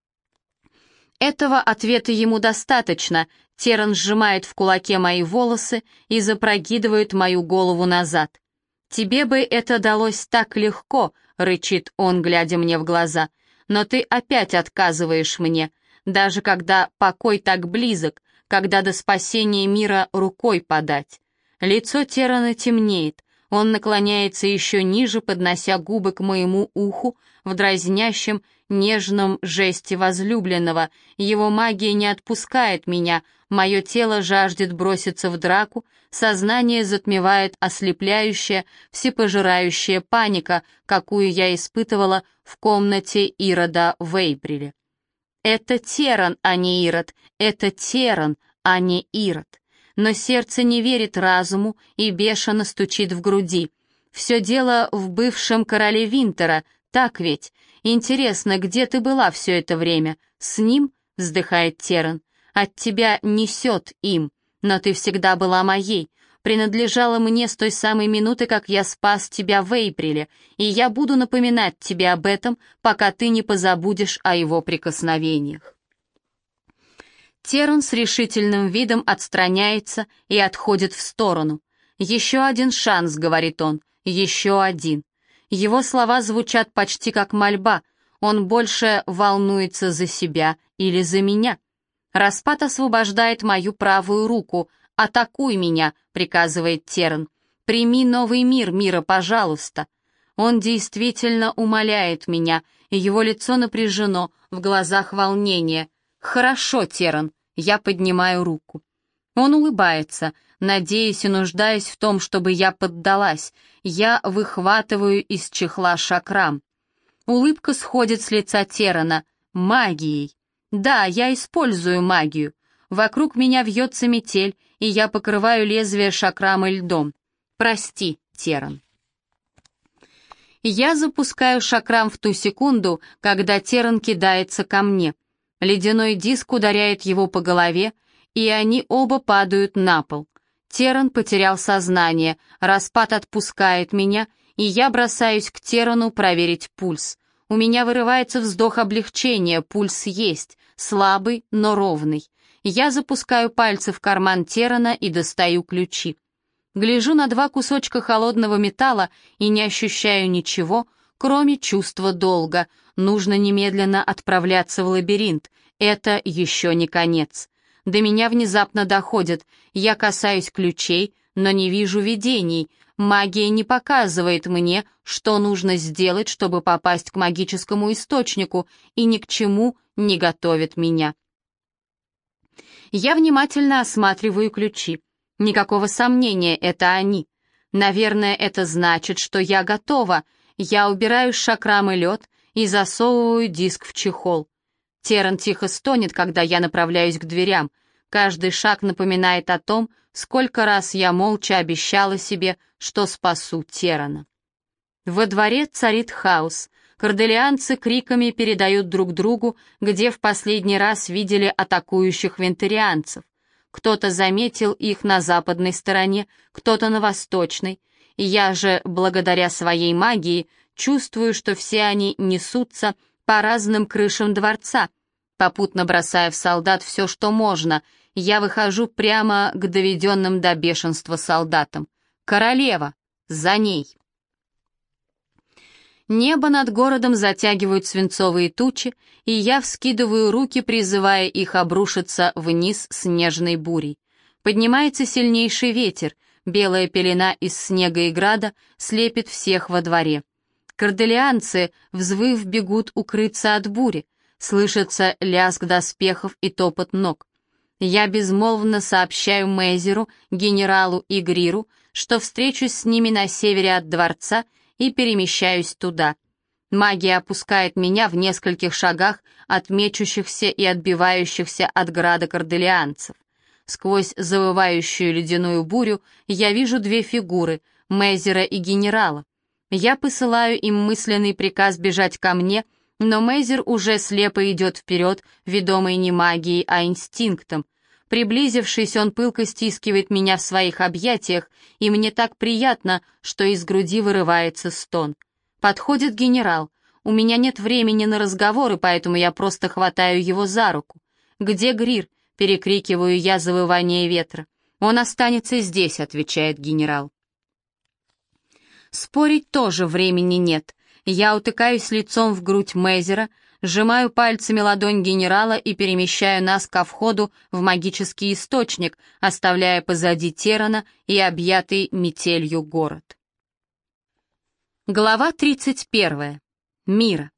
Этого ответа ему достаточно. Терран сжимает в кулаке мои волосы и запрокидывает мою голову назад. «Тебе бы это далось так легко», — рычит он, глядя мне в глаза, «но ты опять отказываешь мне, даже когда покой так близок, когда до спасения мира рукой подать». Лицо Террана темнеет, Он наклоняется еще ниже, поднося губы к моему уху в дразнящем, нежном жесте возлюбленного. Его магия не отпускает меня, мое тело жаждет броситься в драку, сознание затмевает ослепляющая, всепожирающая паника, какую я испытывала в комнате Ирода в Эйприле. Это Терран, а не Ирод, это Терран, а не Ирод. Но сердце не верит разуму и бешено стучит в груди. Все дело в бывшем короле Винтера, так ведь? Интересно, где ты была все это время? С ним? Вздыхает Терран. От тебя несет им, но ты всегда была моей. Принадлежала мне с той самой минуты, как я спас тебя в Эйприле, и я буду напоминать тебе об этом, пока ты не позабудешь о его прикосновениях. Терран с решительным видом отстраняется и отходит в сторону. «Еще один шанс», — говорит он, — «еще один». Его слова звучат почти как мольба. Он больше волнуется за себя или за меня. Распад освобождает мою правую руку. «Атакуй меня», — приказывает Терран. «Прими новый мир, мира, пожалуйста». Он действительно умоляет меня, и его лицо напряжено, в глазах волнение. «Хорошо, Терран», — я поднимаю руку. Он улыбается, надеясь и нуждаясь в том, чтобы я поддалась. Я выхватываю из чехла шакрам. Улыбка сходит с лица Террана. Магией. Да, я использую магию. Вокруг меня вьется метель, и я покрываю лезвие шакрама льдом. Прости, Терран. Я запускаю шакрам в ту секунду, когда Терран кидается ко мне. Ледяной диск ударяет его по голове, и они оба падают на пол. Терран потерял сознание, распад отпускает меня, и я бросаюсь к Террану проверить пульс. У меня вырывается вздох облегчения, пульс есть, слабый, но ровный. Я запускаю пальцы в карман Террана и достаю ключи. Гляжу на два кусочка холодного металла и не ощущаю ничего, кроме чувства долга. Нужно немедленно отправляться в лабиринт. Это еще не конец. До меня внезапно доходит. Я касаюсь ключей, но не вижу видений. Магия не показывает мне, что нужно сделать, чтобы попасть к магическому источнику, и ни к чему не готовит меня. Я внимательно осматриваю ключи. Никакого сомнения, это они. Наверное, это значит, что я готова. Я убираю с шакрамы лед и засовываю диск в чехол. Терран тихо стонет, когда я направляюсь к дверям. Каждый шаг напоминает о том, сколько раз я молча обещала себе, что спасу Террана. Во дворе царит хаос. Корделианцы криками передают друг другу, где в последний раз видели атакующих винтерианцев. Кто-то заметил их на западной стороне, кто-то на восточной. Я же, благодаря своей магии, чувствую, что все они несутся по разным крышам дворца. Попутно бросая в солдат все, что можно, я выхожу прямо к доведенным до бешенства солдатам. «Королева! За ней!» Небо над городом затягивают свинцовые тучи, и я вскидываю руки, призывая их обрушиться вниз снежной бурей. Поднимается сильнейший ветер, белая пелена из снега и града слепит всех во дворе. Корделианцы, взвыв, бегут укрыться от бури. Слышится лязг доспехов и топот ног. Я безмолвно сообщаю Мейзеру, генералу и Гриру, что встречусь с ними на севере от дворца и перемещаюсь туда. Магия опускает меня в нескольких шагах от мечущихся и отбивающихся от града корделианцев. Сквозь завывающую ледяную бурю я вижу две фигуры — Мейзера и генерала. Я посылаю им мысленный приказ бежать ко мне, но Мейзер уже слепо идет вперед, ведомый не магией, а инстинктом. Приблизившись, он пылко стискивает меня в своих объятиях, и мне так приятно, что из груди вырывается стон. Подходит генерал. У меня нет времени на разговоры, поэтому я просто хватаю его за руку. «Где Грир?» — перекрикиваю я завывание ветра. «Он останется здесь», — отвечает генерал. Спорить тоже времени нет. Я утыкаюсь лицом в грудь Мейзера, сжимаю пальцами ладонь генерала и перемещаю нас ко входу в магический источник, оставляя позади Террана и объятый метелью город. Глава тридцать первая. Мира.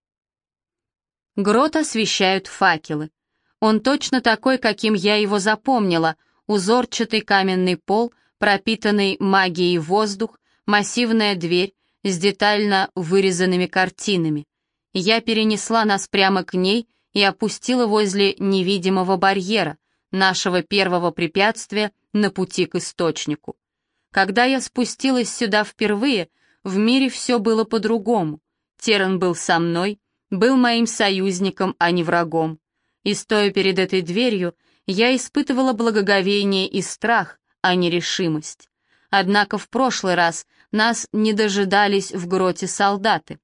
Грот освещают факелы. Он точно такой, каким я его запомнила. Узорчатый каменный пол, пропитанный магией воздух, массивная дверь с детально вырезанными картинами. Я перенесла нас прямо к ней и опустила возле невидимого барьера, нашего первого препятствия на пути к источнику. Когда я спустилась сюда впервые, в мире все было по-другому. Террен был со мной, был моим союзником, а не врагом. И стоя перед этой дверью, я испытывала благоговение и страх, а не решимость. Однако в прошлый раз нас не дожидались в гроте солдаты.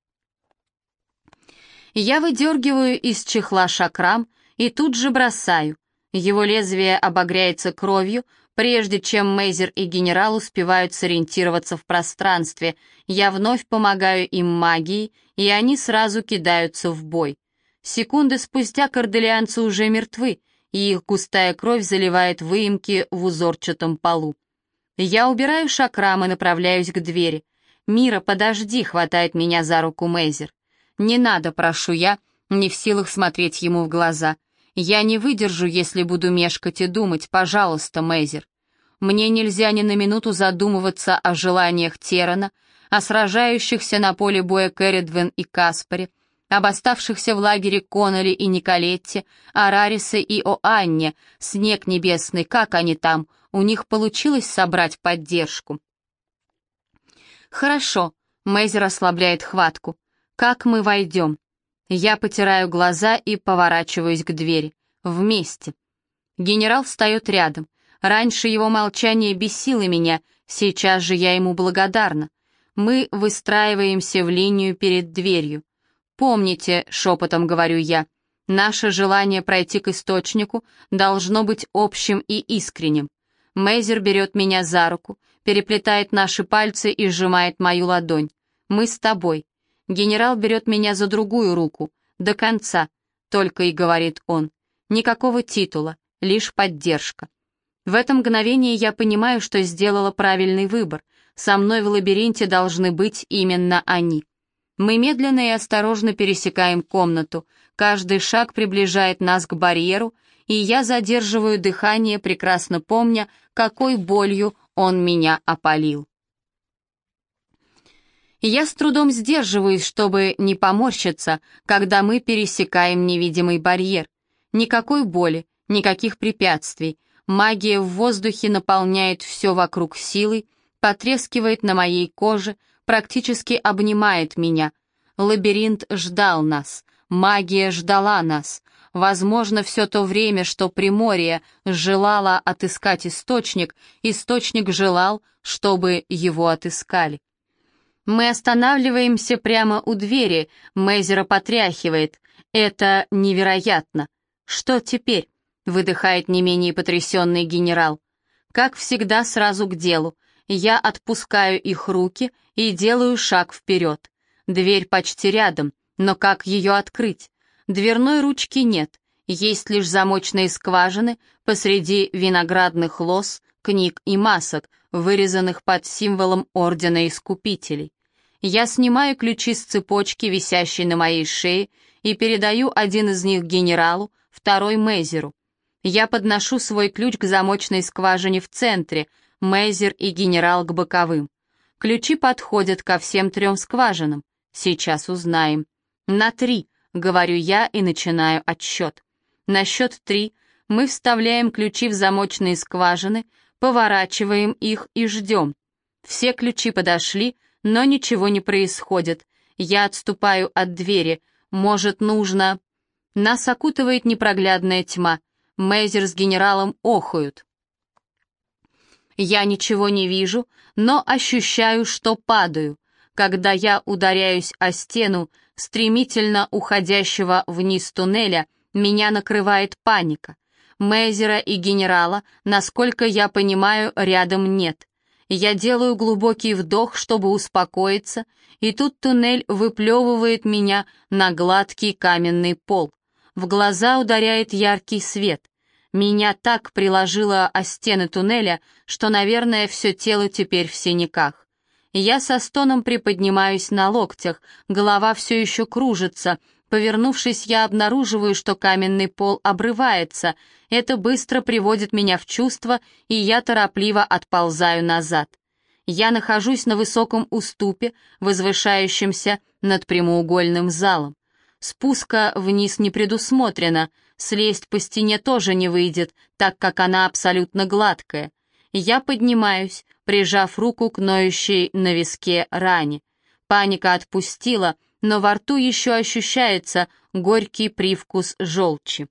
Я выдергиваю из чехла шакрам и тут же бросаю. Его лезвие обогряется кровью, прежде чем Мейзер и генерал успевают сориентироваться в пространстве. Я вновь помогаю им магией, и они сразу кидаются в бой. Секунды спустя корделианцы уже мертвы, и их густая кровь заливает выемки в узорчатом полу. Я убираю шакрам и направляюсь к двери. «Мира, подожди», — хватает меня за руку Мейзер. «Не надо», — прошу я, не в силах смотреть ему в глаза. «Я не выдержу, если буду мешкать и думать. Пожалуйста, Мейзер». Мне нельзя ни на минуту задумываться о желаниях Террена, о сражающихся на поле боя Кэрридвен и Каспаре, об оставшихся в лагере Коннелли и Николетте, о Рарисе и о Анне. Снег небесный, как они там? У них получилось собрать поддержку. «Хорошо», — Мейзер ослабляет хватку. «Как мы войдем?» Я потираю глаза и поворачиваюсь к двери. Вместе. Генерал встает рядом. Раньше его молчание бесило меня, сейчас же я ему благодарна. Мы выстраиваемся в линию перед дверью. «Помните», — шепотом говорю я, — «наше желание пройти к источнику должно быть общим и искренним». Мейзер берет меня за руку, переплетает наши пальцы и сжимает мою ладонь. «Мы с тобой». Генерал берет меня за другую руку. «До конца», — только и говорит он. Никакого титула, лишь поддержка. В это мгновение я понимаю, что сделала правильный выбор. Со мной в лабиринте должны быть именно они. Мы медленно и осторожно пересекаем комнату. Каждый шаг приближает нас к барьеру, и я задерживаю дыхание, прекрасно помня, какой болью он меня опалил. Я с трудом сдерживаюсь, чтобы не поморщиться, когда мы пересекаем невидимый барьер. Никакой боли, никаких препятствий. Магия в воздухе наполняет все вокруг силой, потрескивает на моей коже, практически обнимает меня. Лабиринт ждал нас, магия ждала нас. Возможно, все то время, что Приморье желало отыскать источник, источник желал, чтобы его отыскали. Мы останавливаемся прямо у двери, Мейзера потряхивает. Это невероятно. Что теперь? Выдыхает не менее потрясенный генерал. Как всегда, сразу к делу. Я отпускаю их руки и делаю шаг вперед. Дверь почти рядом, но как ее открыть? Дверной ручки нет, есть лишь замочные скважины посреди виноградных лоз, книг и масок, вырезанных под символом Ордена Искупителей. Я снимаю ключи с цепочки, висящей на моей шее, и передаю один из них генералу, второй Мейзеру. Я подношу свой ключ к замочной скважине в центре, Мейзер и генерал к боковым. Ключи подходят ко всем трем скважинам. Сейчас узнаем. На три, говорю я и начинаю отсчет. На счет три мы вставляем ключи в замочные скважины, поворачиваем их и ждем. Все ключи подошли, но ничего не происходит. Я отступаю от двери. Может, нужно... Нас окутывает непроглядная тьма. Мейзер с генералом охают. Я ничего не вижу, но ощущаю, что падаю. Когда я ударяюсь о стену стремительно уходящего вниз туннеля, меня накрывает паника. Мейзера и генерала, насколько я понимаю, рядом нет. Я делаю глубокий вдох, чтобы успокоиться, и тут туннель выплевывает меня на гладкий каменный пол. В глаза ударяет яркий свет. Меня так приложило о стены туннеля, что, наверное, все тело теперь в синяках. Я со стоном приподнимаюсь на локтях, голова все еще кружится. Повернувшись, я обнаруживаю, что каменный пол обрывается. Это быстро приводит меня в чувство, и я торопливо отползаю назад. Я нахожусь на высоком уступе, возвышающемся над прямоугольным залом. Спуска вниз не предусмотрено, слезть по стене тоже не выйдет, так как она абсолютно гладкая. Я поднимаюсь, прижав руку к ноющей на виске ране. Паника отпустила, но во рту еще ощущается горький привкус желчи.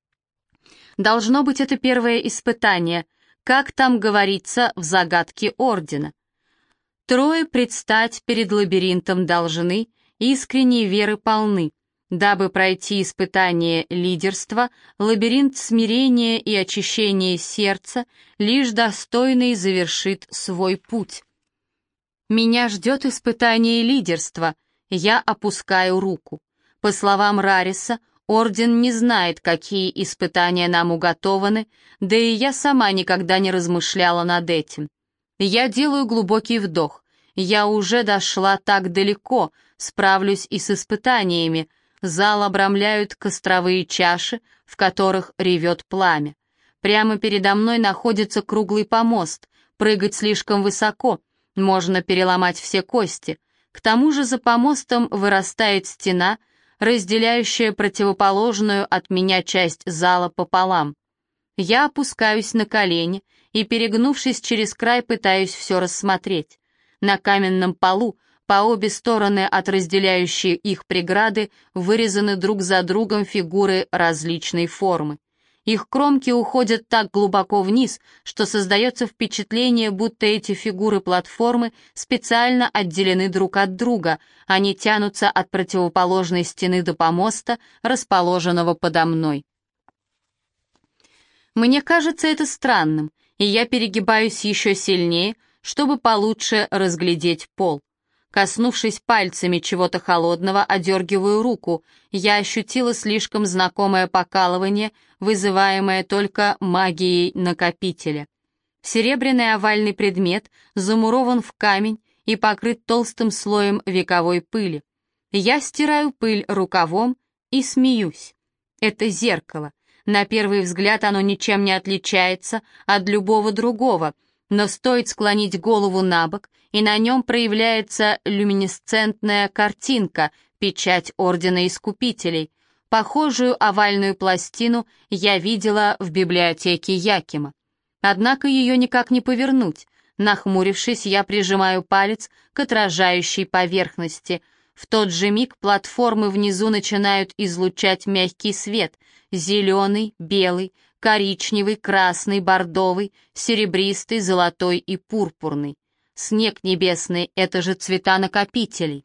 Должно быть, это первое испытание, как там говорится в загадке Ордена. Трое предстать перед лабиринтом должны, искренней веры полны. Дабы пройти испытание лидерства, лабиринт смирения и очищения сердца лишь достойный завершит свой путь. Меня ждет испытание лидерства. Я опускаю руку. По словам Рариса, Орден не знает, какие испытания нам уготованы, да и я сама никогда не размышляла над этим. Я делаю глубокий вдох. Я уже дошла так далеко, справлюсь и с испытаниями. Зал обрамляют костровые чаши, в которых ревет пламя. Прямо передо мной находится круглый помост. Прыгать слишком высоко, можно переломать все кости. К тому же за помостом вырастает стена, разделяющая противоположную от меня часть зала пополам. Я опускаюсь на колени и, перегнувшись через край, пытаюсь все рассмотреть. На каменном полу по обе стороны от разделяющей их преграды вырезаны друг за другом фигуры различной формы. Их кромки уходят так глубоко вниз, что создается впечатление, будто эти фигуры платформы специально отделены друг от друга, они тянутся от противоположной стены до помоста, расположенного подо мной. Мне кажется это странным, и я перегибаюсь еще сильнее, чтобы получше разглядеть пол. Коснувшись пальцами чего-то холодного, одергиваю руку. Я ощутила слишком знакомое покалывание, вызываемое только магией накопителя. Серебряный овальный предмет замурован в камень и покрыт толстым слоем вековой пыли. Я стираю пыль рукавом и смеюсь. Это зеркало. На первый взгляд оно ничем не отличается от любого другого, но стоит склонить голову на бок, и на нем проявляется люминесцентная картинка, печать Ордена Искупителей. Похожую овальную пластину я видела в библиотеке Якима. Однако ее никак не повернуть. Нахмурившись, я прижимаю палец к отражающей поверхности. В тот же миг платформы внизу начинают излучать мягкий свет — зеленый, белый, коричневый, красный, бордовый, серебристый, золотой и пурпурный. Снег небесный — это же цвета накопителей.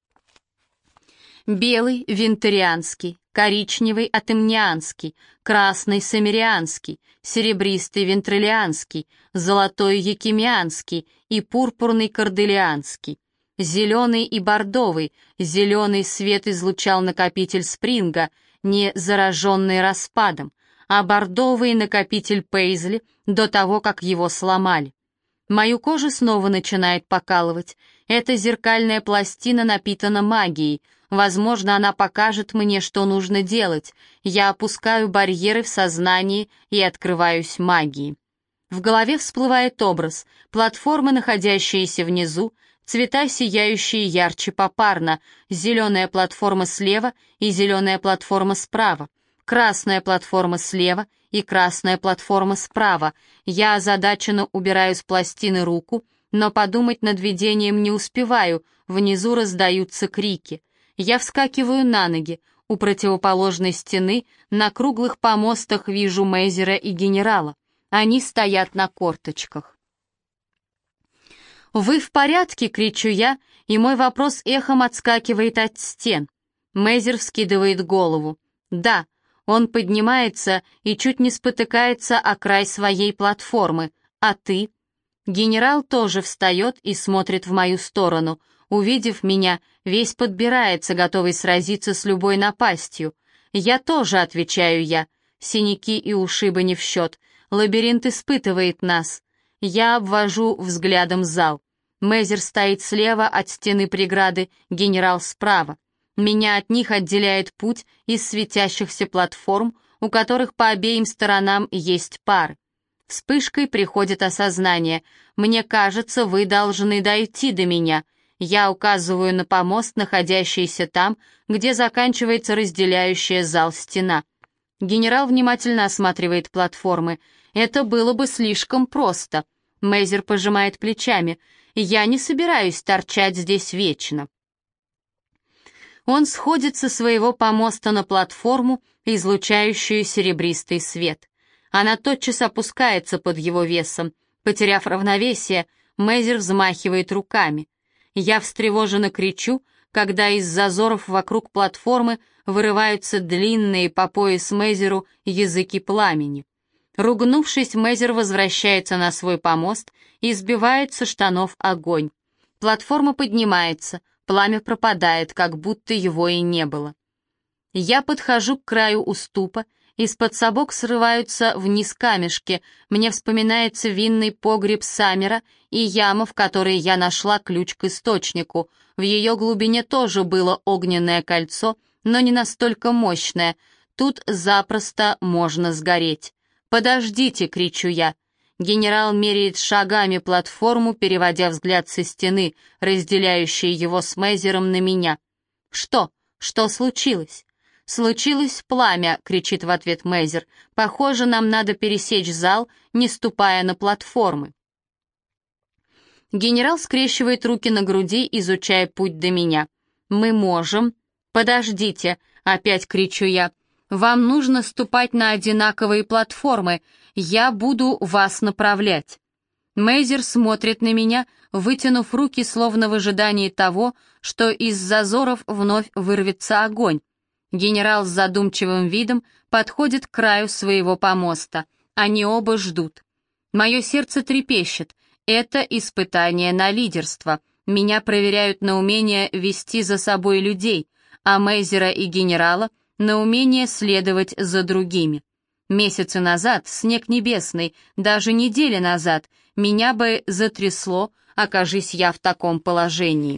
Белый — винтерианский, коричневый — атемнианский, красный — самирианский, серебристый — вентрилианский, золотой — якимианский и пурпурный — корделианский. Зеленый и бордовый, зеленый свет излучал накопитель Спринга, не зараженный распадом, а бордовый — накопитель Пейзли до того, как его сломали. Мою кожу снова начинает покалывать. Эта зеркальная пластина напитана магией. Возможно, она покажет мне, что нужно делать. Я опускаю барьеры в сознании и открываюсь магии. В голове всплывает образ. Платформы, находящиеся внизу, цвета, сияющие ярче попарно. Зеленая платформа слева и зеленая платформа справа. Красная платформа слева и красная платформа справа. Я озадаченно убираю с пластины руку, но подумать над видением не успеваю, внизу раздаются крики. Я вскакиваю на ноги. У противоположной стены на круглых помостах вижу Мейзера и генерала. Они стоят на корточках. «Вы в порядке?» — кричу я, и мой вопрос эхом отскакивает от стен. Мейзер вскидывает голову. «Да». Он поднимается и чуть не спотыкается о край своей платформы. «А ты?» Генерал тоже встает и смотрит в мою сторону. Увидев меня, весь подбирается, готовый сразиться с любой напастью. «Я тоже», — отвечаю я. Синяки и ушибы не в счет. Лабиринт испытывает нас. Я обвожу взглядом зал. Мейзер стоит слева от стены преграды, генерал справа. Меня от них отделяет путь из светящихся платформ, у которых по обеим сторонам есть пары. Вспышкой приходит осознание. «Мне кажется, вы должны дойти до меня». Я указываю на помост, находящийся там, где заканчивается разделяющая зал стена. Генерал внимательно осматривает платформы. «Это было бы слишком просто». Мейзер пожимает плечами. «Я не собираюсь торчать здесь вечно». Он сходит со своего помоста на платформу, излучающую серебристый свет. Она тотчас опускается под его весом. Потеряв равновесие, Мейзер взмахивает руками. Я встревоженно кричу, когда из зазоров вокруг платформы вырываются длинные по пояс Мейзеру языки пламени. Ругнувшись, Мейзер возвращается на свой помост и сбивает со штанов огонь. Платформа поднимается, пламя пропадает, как будто его и не было. Я подхожу к краю уступа, из-под сапог срываются вниз камешки, мне вспоминается винный погреб Саммера и яма, в которой я нашла ключ к источнику. В ее глубине тоже было огненное кольцо, но не настолько мощное. Тут запросто можно сгореть. «Подождите!» — кричу я. Генерал меряет шагами платформу, переводя взгляд со стены, разделяющей его с Мейзером, на меня. «Что? Что случилось?» «Случилось пламя!» — кричит в ответ Мейзер. «Похоже, нам надо пересечь зал, не ступая на платформы». Генерал скрещивает руки на груди, изучая путь до меня. «Мы можем...» «Подождите!» — опять кричу я. «Вам нужно ступать на одинаковые платформы. Я буду вас направлять». Мейзер смотрит на меня, вытянув руки, словно в ожидании того, что из зазоров вновь вырвется огонь. Генерал с задумчивым видом подходит к краю своего помоста. Они оба ждут. Мое сердце трепещет. Это испытание на лидерство. Меня проверяют на умение вести за собой людей, а Мейзера и генерала — на умение следовать за другими. Месяцы назад, снег небесный, даже недели назад, меня бы затрясло, окажись я в таком положении.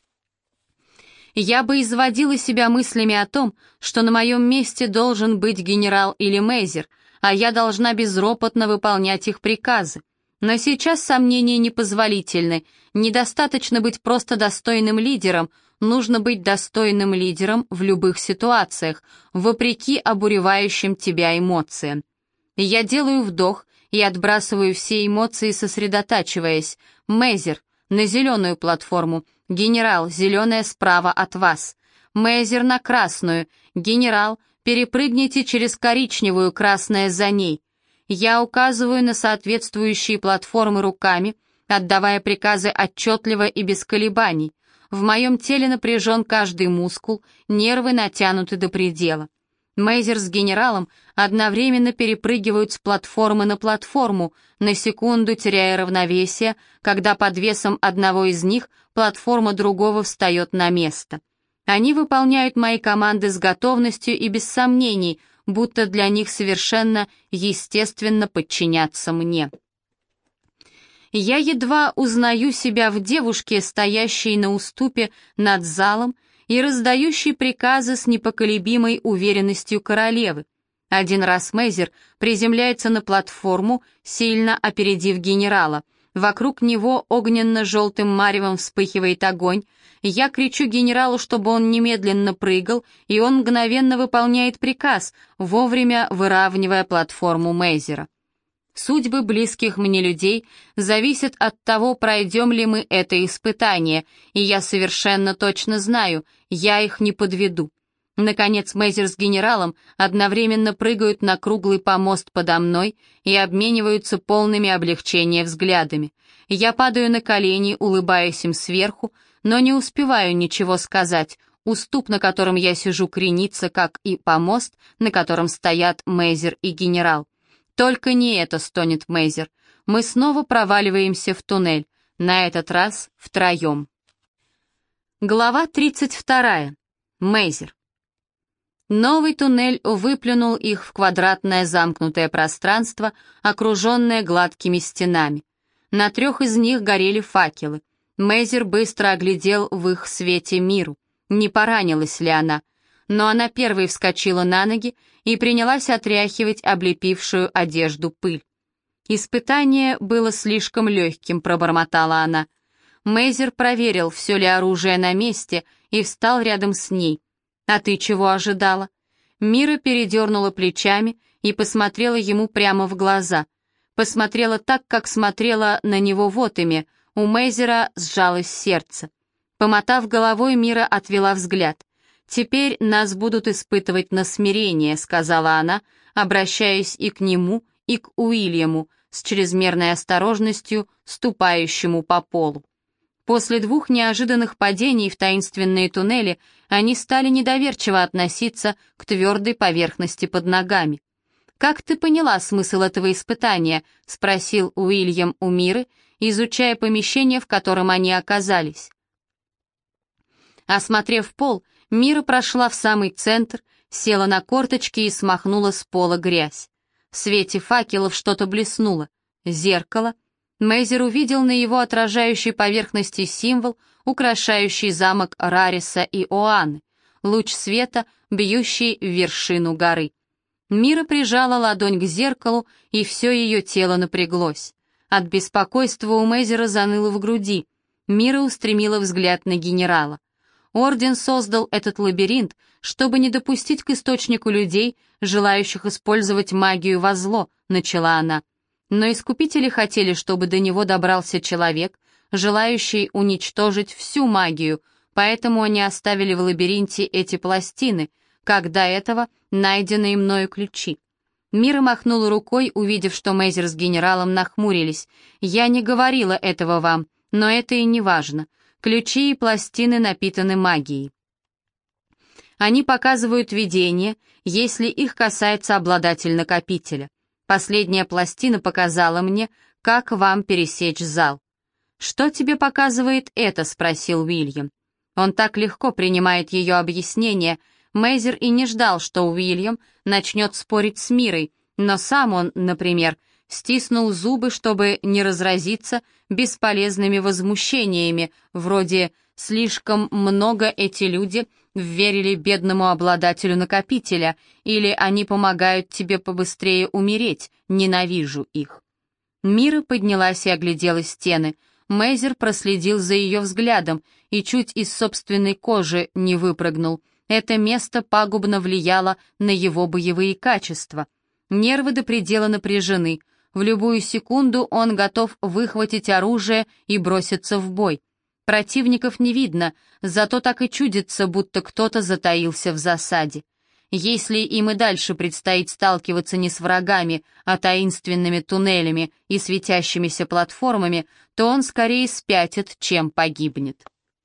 Я бы изводила себя мыслями о том, что на моем месте должен быть генерал или Мейзер, а я должна безропотно выполнять их приказы. Но сейчас сомнения непозволительны. Недостаточно быть просто достойным лидером, нужно быть достойным лидером в любых ситуациях, вопреки обуревающим тебя эмоциям. Я делаю вдох и отбрасываю все эмоции, сосредотачиваясь. Мейзер, на зеленую платформу. Генерал, зеленая справа от вас. Мейзер на красную. Генерал, перепрыгните через коричневую, красная за ней. Я указываю на соответствующие платформы руками, отдавая приказы отчетливо и без колебаний. В моем теле напряжен каждый мускул, нервы натянуты до предела. Мейзер с генералом одновременно перепрыгивают с платформы на платформу, на секунду теряя равновесие, когда под весом одного из них платформа другого встает на место. Они выполняют мои команды с готовностью и без сомнений, будто для них совершенно естественно подчиняться мне. Я едва узнаю себя в девушке, стоящей на уступе над залом и раздающей приказы с непоколебимой уверенностью королевы. Один раз Мейзер приземляется на платформу, сильно опередив генерала. Вокруг него огненно-желтым маревом вспыхивает огонь. Я кричу генералу, чтобы он немедленно прыгал, и он мгновенно выполняет приказ, вовремя выравнивая платформу Мейзера. Судьбы близких мне людей зависят от того, пройдем ли мы это испытание, и я совершенно точно знаю, я их не подведу. Наконец Мейзер с генералом одновременно прыгают на круглый помост подо мной и обмениваются полными облегчения взглядами. Я падаю на колени, улыбаясь им сверху, но не успеваю ничего сказать. Уступ, на котором я сижу, кренится, как и помост, на котором стоят Мейзер и генерал. «Только не это», — стонет Мейзер. Мы снова проваливаемся в туннель, на этот раз втроем. Глава тридцать вторая. Мейзер. Новый туннель выплюнул их в квадратное замкнутое пространство, окруженное гладкими стенами. На трех из них горели факелы. Мейзер быстро оглядел в их свете миру. Не поранилась ли она? Но она первой вскочила на ноги и принялась отряхивать облепившую одежду пыль. «Испытание было слишком легким», — пробормотала она. Мейзер проверил, все ли оружие на месте, и встал рядом с ней. «А ты чего ожидала?» Мира передернула плечами и посмотрела ему прямо в глаза. Посмотрела так, как смотрела на него в Отеме. У Мейзера сжалось сердце. Помотав головой, Мира отвела взгляд. «Теперь нас будут испытывать на смирение», — сказала она, обращаясь и к нему, и к Уильяму, с чрезмерной осторожностью, ступающему по полу. После двух неожиданных падений в таинственные туннели они стали недоверчиво относиться к твердой поверхности под ногами. «Как ты поняла смысл этого испытания?» — спросил Уильям у Миры, изучая помещение, в котором они оказались. Осмотрев пол, Мира прошла в самый центр, села на корточки и смахнула с пола грязь. В свете факелов что-то блеснуло. Зеркало. Мейзер увидел на его отражающей поверхности символ, украшающий замок Рариса и Оаны, луч света, бьющий в вершину горы. Мира прижала ладонь к зеркалу, и все ее тело напряглось. От беспокойства у Мейзера заныло в груди. Мира устремила взгляд на генерала. Орден создал этот лабиринт, чтобы не допустить к источнику людей, желающих использовать магию во зло, начала она. Но искупители хотели, чтобы до него добрался человек, желающий уничтожить всю магию, поэтому они оставили в лабиринте эти пластины, как до этого найденные мною ключи. Мира махнула рукой, увидев, что Мейзер с генералом нахмурились. «Я не говорила этого вам, но это и не важно. Ключи и пластины напитаны магией. Они показывают видение, если их касается обладатель накопителя. Последняя пластина показала мне, как вам пересечь зал». «Что тебе показывает это?» — спросил Уильям. Он так легко принимает ее объяснение. Мейзер и не ждал, что Уильям начнет спорить с Мирой, но сам он, например, стиснул зубы, чтобы не разразиться бесполезными возмущениями, вроде «слишком много эти люди верили бедному обладателю накопителя» или «они помогают тебе побыстрее умереть, ненавижу их». Мира поднялась и оглядела стены. Мейзер проследил за ее взглядом и чуть из собственной кожи не выпрыгнул. Это место пагубно влияло на его боевые качества. Нервы до предела напряжены. В любую секунду он готов выхватить оружие и броситься в бой. Противников не видно, зато так и чудится, будто кто-то затаился в засаде. Если им и дальше предстоит сталкиваться не с врагами, а таинственными туннелями и светящимися платформами, то он скорее спятит, чем погибнет.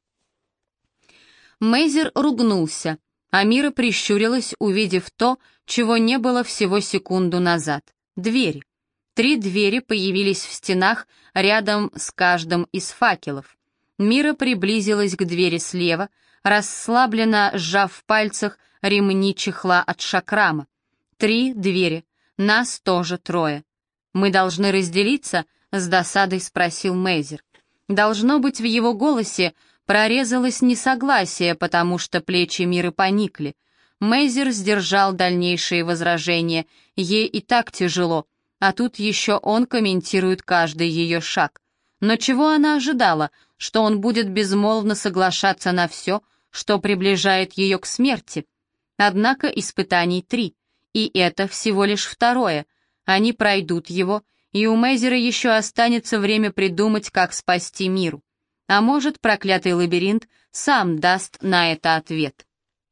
Мейзер ругнулся, а Мира прищурилась, увидев то, чего не было всего секунду назад. Двери. Три двери появились в стенах рядом с каждым из факелов. Мира приблизилась к двери слева, расслабленно сжав в пальцах ремни чехла от шакрама. Три двери, нас тоже трое. «Мы должны разделиться?» — с досадой спросил Мейзер. Должно быть, в его голосе прорезалось несогласие, потому что плечи Миры поникли. Мейзер сдержал дальнейшие возражения. Ей и так тяжело, а тут еще он комментирует каждый ее шаг. Но чего она ожидала? Что он будет безмолвно соглашаться на все, что приближает ее к смерти? Однако испытаний три, и это всего лишь второе. Они пройдут его, и у Мейзера еще останется время придумать, как спасти Миру. А может, проклятый лабиринт сам даст на это ответ.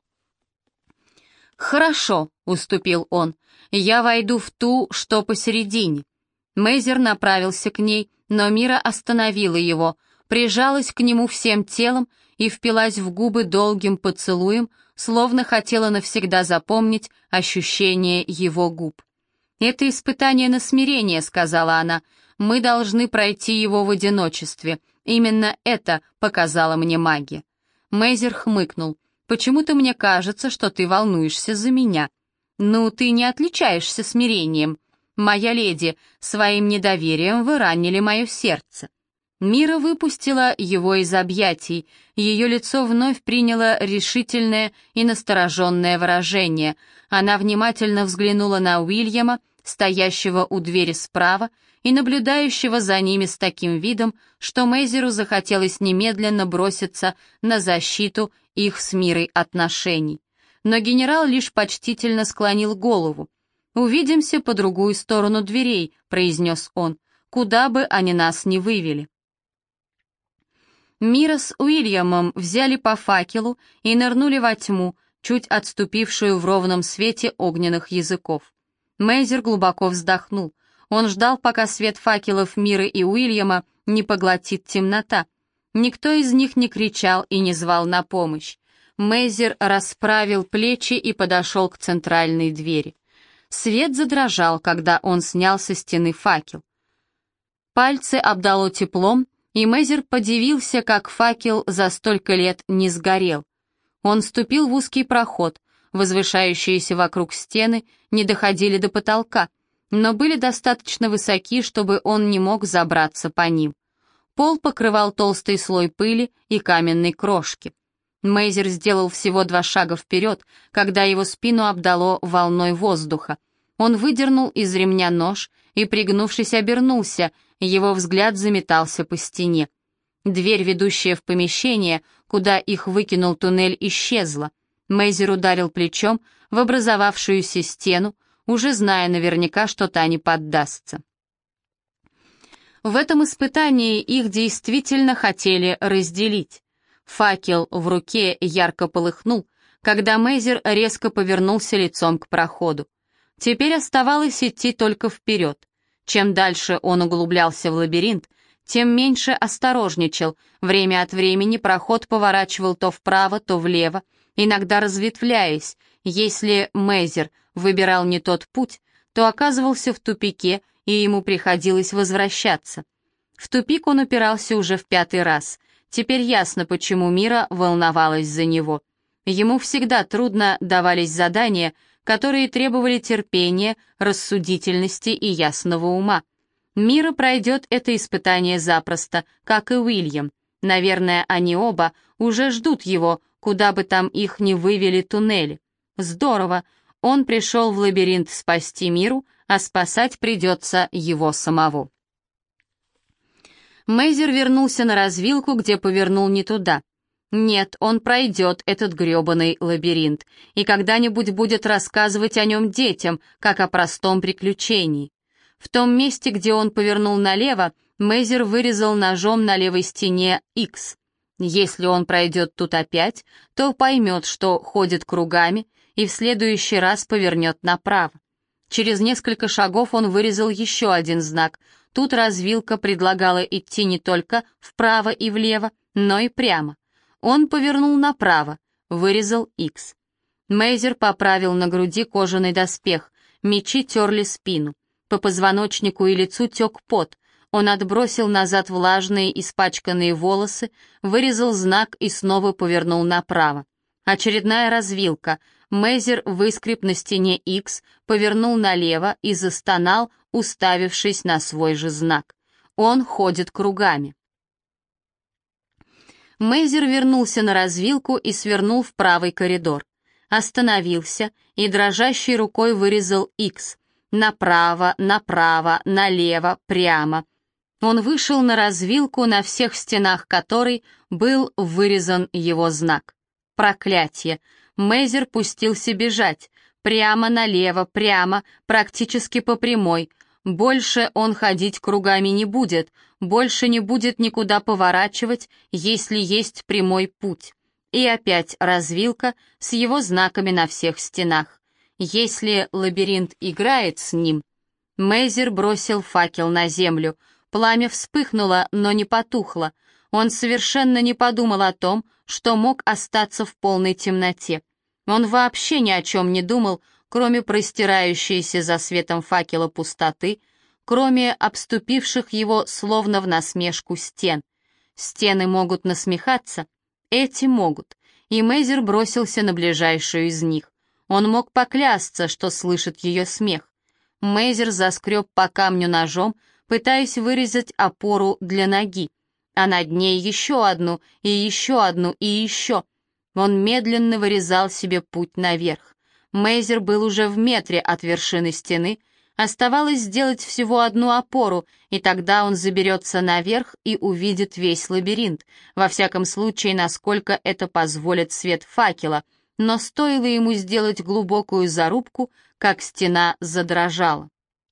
«Хорошо», — уступил он, — «я войду в ту, что посередине». Мейзер направился к ней, но Мира остановила его, прижалась к нему всем телом и впилась в губы долгим поцелуем, словно хотела навсегда запомнить ощущение его губ. «Это испытание на смирение», — сказала она. «Мы должны пройти его в одиночестве. Именно это показала мне магия». Мейзер хмыкнул. «Почему-то мне кажется, что ты волнуешься за меня». «Ну, ты не отличаешься смирением. Моя леди, своим недоверием вы ранили мое сердце». Мира выпустила его из объятий, ее лицо вновь приняло решительное и настороженное выражение. Она внимательно взглянула на Уильяма, стоящего у двери справа и наблюдающего за ними с таким видом, что Мейзеру захотелось немедленно броситься на защиту их с Мирой отношений. Но генерал лишь почтительно склонил голову. «Увидимся по другую сторону дверей», — произнес он, — «куда бы они нас ни вывели». Мира с Уильямом взяли по факелу и нырнули во тьму, чуть отступившую в ровном свете огненных языков. Мейзер глубоко вздохнул. Он ждал, пока свет факелов Миры и Уильяма не поглотит темнота. Никто из них не кричал и не звал на помощь. Мейзер расправил плечи и подошел к центральной двери. Свет задрожал, когда он снял со стены факел. Пальцы обдало теплом, и Мейзер подивился, как факел за столько лет не сгорел. Он ступил в узкий проход, возвышающиеся вокруг стены не доходили до потолка, но были достаточно высоки, чтобы он не мог забраться по ним. Пол покрывал толстый слой пыли и каменной крошки. Мейзер сделал всего два шага вперед, когда его спину обдало волной воздуха. Он выдернул из ремня нож и, пригнувшись, обернулся, его взгляд заметался по стене. Дверь, ведущая в помещение, куда их выкинул туннель, исчезла. Мейзер ударил плечом в образовавшуюся стену, уже зная наверняка, что та не поддастся. В этом испытании их действительно хотели разделить. Факел в руке ярко полыхнул, когда Мейзер резко повернулся лицом к проходу. Теперь оставалось идти только вперед. Чем дальше он углублялся в лабиринт, тем меньше осторожничал. Время от времени проход поворачивал то вправо, то влево, иногда разветвляясь. Если Мейзер выбирал не тот путь, то оказывался в тупике, и ему приходилось возвращаться. В тупик он упирался уже в пятый раз. Теперь ясно, почему Мира волновалась за него. Ему всегда трудно давались задания, которые требовали терпения, рассудительности и ясного ума. Мира пройдет это испытание запросто, как и Уильям. Наверное, они оба уже ждут его, куда бы там их ни вывели туннели. Здорово, он пришел в лабиринт спасти Миру, а спасать придется его самого. Мейзер вернулся на развилку, где повернул не туда. Нет, он пройдет этот грёбаный лабиринт и когда-нибудь будет рассказывать о нем детям, как о простом приключении. В том месте, где он повернул налево, Мейзер вырезал ножом на левой стене X. Если он пройдет тут опять, то поймет, что ходит кругами, и в следующий раз повернет направо. Через несколько шагов он вырезал еще один знак. Тут развилка предлагала идти не только вправо и влево, но и прямо. Он повернул направо, вырезал X. Мейзер поправил на груди кожаный доспех, мечи терли спину. По позвоночнику и лицу тек пот. Он отбросил назад влажные, испачканные волосы, вырезал знак и снова повернул направо. Очередная развилка. Мейзер выскреб на стене X, повернул налево и застонал, уставившись на свой же знак. Он ходит кругами. Мейзер вернулся на развилку и свернул в правый коридор. Остановился и дрожащей рукой вырезал X. Направо, направо, налево, прямо. Он вышел на развилку, на всех стенах которой был вырезан его знак. Проклятье! Мейзер пустился бежать. Прямо налево, прямо, практически по прямой. Больше он ходить кругами не будет, больше не будет никуда поворачивать, если есть прямой путь. И опять развилка с его знаками на всех стенах. Если лабиринт играет с ним... Мейзер бросил факел на землю. Пламя вспыхнуло, но не потухло. Он совершенно не подумал о том, что мог остаться в полной темноте. Он вообще ни о чем не думал, кроме простирающейся за светом факела пустоты, кроме обступивших его словно в насмешку стен. Стены могут насмехаться, эти могут, и Мейзер бросился на ближайшую из них. Он мог поклясться, что слышит ее смех. Мейзер заскреб по камню ножом, пытаясь вырезать опору для ноги. а над ней еще одну, и еще одну, и еще. Он медленно вырезал себе путь наверх. Мейзер был уже в метре от вершины стены, оставалось сделать всего одну опору, и тогда он заберется наверх и увидит весь лабиринт, во всяком случае, насколько это позволит свет факела, но стоило ему сделать глубокую зарубку, как стена задрожала.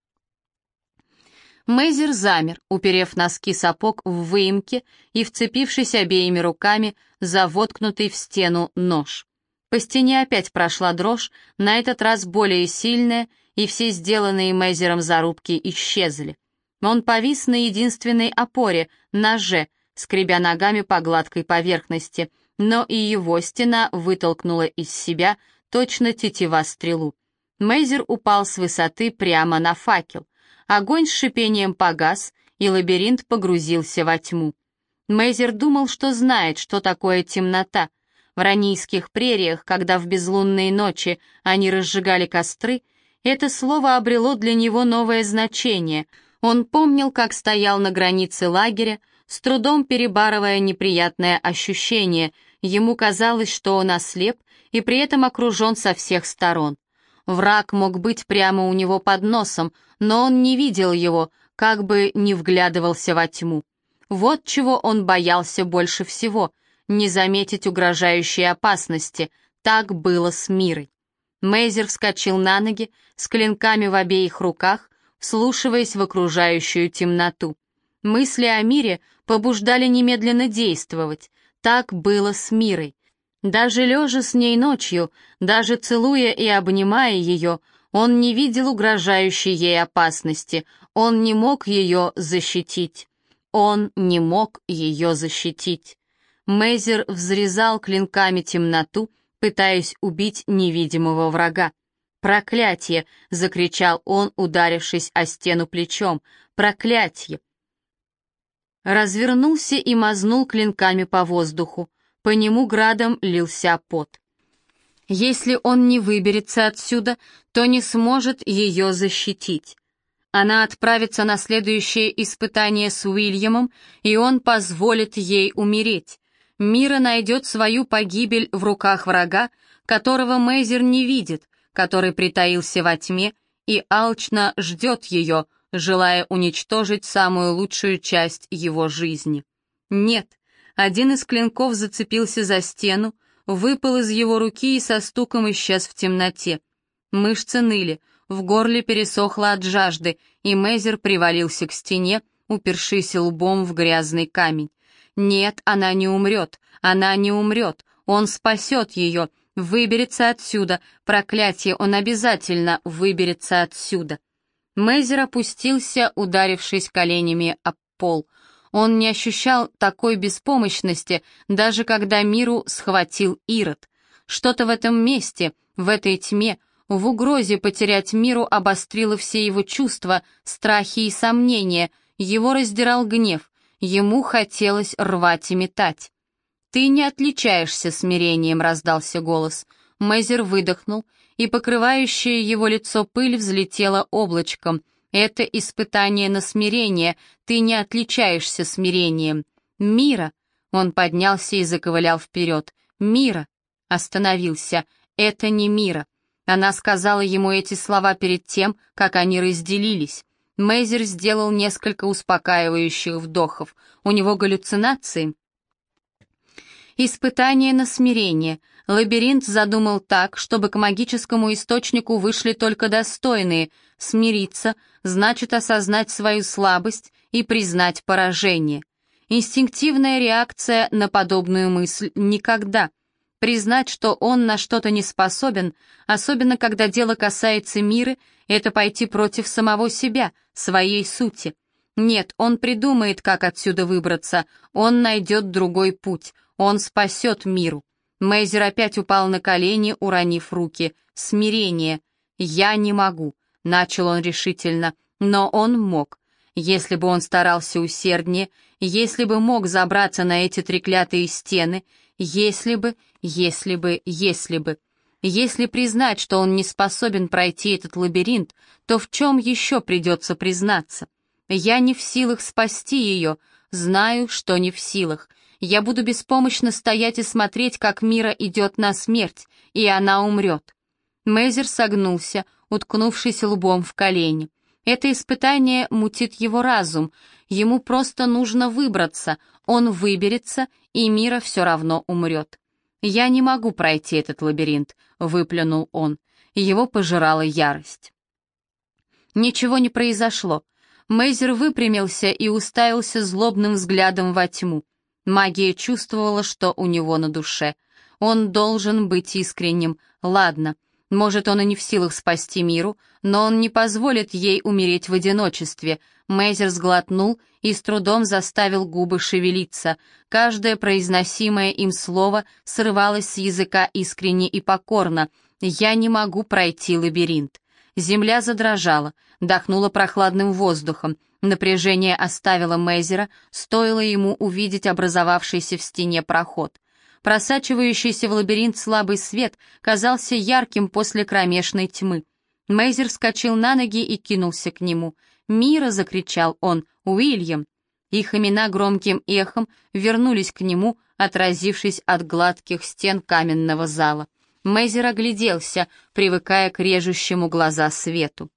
Мейзер замер, уперев носки сапог в выемке и вцепившись обеими руками за воткнутый в стену нож. По стене опять прошла дрожь, на этот раз более сильная, и все сделанные Мейзером зарубки исчезли. Он повис на единственной опоре, ноже, скребя ногами по гладкой поверхности, но и его стена вытолкнула из себя точно тетива стрелу. Мейзер упал с высоты прямо на факел. Огонь с шипением погас, и лабиринт погрузился во тьму. Мейзер думал, что знает, что такое темнота. В ранийских прериях, когда в безлунные ночи они разжигали костры, это слово обрело для него новое значение. Он помнил, как стоял на границе лагеря, с трудом перебарывая неприятное ощущение. Ему казалось, что он ослеп и при этом окружен со всех сторон. Враг мог быть прямо у него под носом, но он не видел его, как бы не вглядывался во тьму. Вот чего он боялся больше всего — не заметить угрожающей опасности. Так было с Мирой. Мейзер вскочил на ноги, с клинками в обеих руках, вслушиваясь в окружающую темноту. Мысли о Мире побуждали немедленно действовать. Так было с Мирой. Даже лежа с ней ночью, даже целуя и обнимая ее, он не видел угрожающей ей опасности, он не мог ее защитить. Он не мог ее защитить. Мейзер взрезал клинками темноту, пытаясь убить невидимого врага. «Проклятье!» — закричал он, ударившись о стену плечом. «Проклятье!» Развернулся и мазнул клинками по воздуху. По нему градом лился пот. Если он не выберется отсюда, то не сможет ее защитить. Она отправится на следующее испытание с Уильямом, и он позволит ей умереть. Мира найдет свою погибель в руках врага, которого Мейзер не видит, который притаился во тьме и алчно ждет ее, желая уничтожить самую лучшую часть его жизни. Нет, один из клинков зацепился за стену, выпал из его руки и со стуком исчез в темноте. Мышцы ныли, в горле пересохло от жажды, и Мейзер привалился к стене, упершись лбом в грязный камень. Нет, она не умрет, она не умрет, он спасет ее, выберется отсюда, проклятие, он обязательно выберется отсюда. Мейзер опустился, ударившись коленями об пол. Он не ощущал такой беспомощности, даже когда Миру схватил Ирод. Что-то в этом месте, в этой тьме, в угрозе потерять Миру обострило все его чувства, страхи и сомнения. Его раздирал гнев, ему хотелось рвать и метать. «Ты не отличаешься смирением», — раздался голос. Мейзер выдохнул, и покрывающее его лицо пыль взлетела облачком. «Это испытание на смирение, ты не отличаешься смирением». «Мира!» — он поднялся и заковылял вперед. «Мира!» — остановился. «Это не Мира». Она сказала ему эти слова перед тем, как они разделились. Мейзер сделал несколько успокаивающих вдохов. У него галлюцинации. Испытание на смирение. Лабиринт задумал так, чтобы к магическому источнику вышли только достойные. Смириться значит осознать свою слабость и признать поражение. Инстинктивная реакция на подобную мысль никогда. Признать, что он на что-то не способен, особенно когда дело касается Миры, это пойти против самого себя, своей сути. Нет, он придумает, как отсюда выбраться, он найдет другой путь, он спасет Миру. Мейзер опять упал на колени, уронив руки. Смирение. «Я не могу», — начал он решительно, но он мог. Если бы он старался усерднее, если бы мог забраться на эти треклятые стены, если бы, если бы, если бы. Если признать, что он не способен пройти этот лабиринт, то в чем еще придется признаться? «Я не в силах спасти ее», Знаю, что не в силах. Я буду беспомощно стоять и смотреть, как Мира идет на смерть, и она умрет». Мейзер согнулся, уткнувшись лбом в колени. Это испытание мутит его разум. Ему просто нужно выбраться. Он выберется, и Мира все равно умрет. «Я не могу пройти этот лабиринт», — выплюнул он. Его пожирала ярость. Ничего не произошло. Мейзер выпрямился и уставился злобным взглядом во тьму. Магия чувствовала, что у него на душе. Он должен быть искренним. Ладно, может, он и не в силах спасти Миру, но он не позволит ей умереть в одиночестве. Мейзер сглотнул и с трудом заставил губы шевелиться. Каждое произносимое им слово срывалось с языка искренне и покорно. «Я не могу пройти лабиринт». Земля задрожала, дохнула прохладным воздухом. Напряжение оставило Мейзера, стоило ему увидеть образовавшийся в стене проход. Просачивающийся в лабиринт слабый свет казался ярким после кромешной тьмы. Мейзер вскочил на ноги и кинулся к нему. «Мира!» — закричал он. «Уильям!» Их имена громким эхом вернулись к нему, отразившись от гладких стен каменного зала. Мейзер огляделся, привыкая к режущему глаза свету.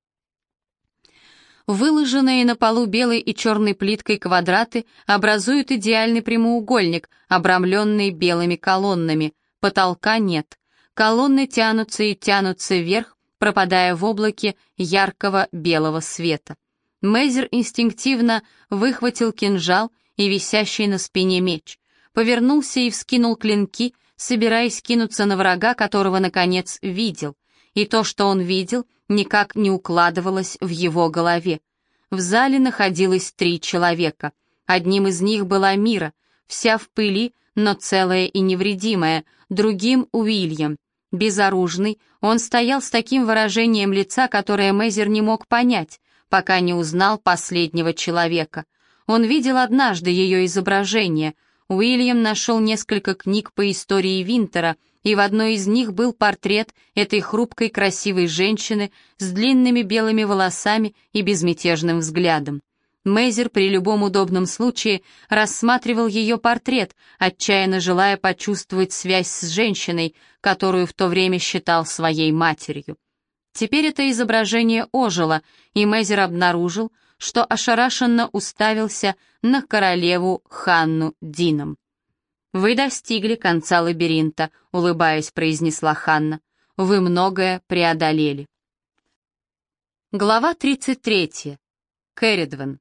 Выложенные на полу белой и черной плиткой квадраты образуют идеальный прямоугольник, обрамленный белыми колоннами. Потолка нет. Колонны тянутся и тянутся вверх, пропадая в облаке яркого белого света. Мейзер инстинктивно выхватил кинжал и висящий на спине меч, повернулся и вскинул клинки, собираясь кинуться на врага, которого, наконец, видел. И то, что он видел, никак не укладывалось в его голове. В зале находилось три человека. Одним из них была Мира, вся в пыли, но целая и невредимая, другим — Уильям. Безоружный, он стоял с таким выражением лица, которое Мейзер не мог понять, пока не узнал последнего человека. Он видел однажды ее изображение. Уильям нашел несколько книг по истории Винтера, и в одной из них был портрет этой хрупкой красивой женщины с длинными белыми волосами и безмятежным взглядом. Мейзер при любом удобном случае рассматривал ее портрет, отчаянно желая почувствовать связь с женщиной, которую в то время считал своей матерью. Теперь это изображение ожило, и Мейзер обнаружил, что ошарашенно уставился на королеву Ханну Дином. «Вы достигли конца лабиринта», — улыбаясь, произнесла Ханна. «Вы многое преодолели». Глава тридцать третья. Керридвен.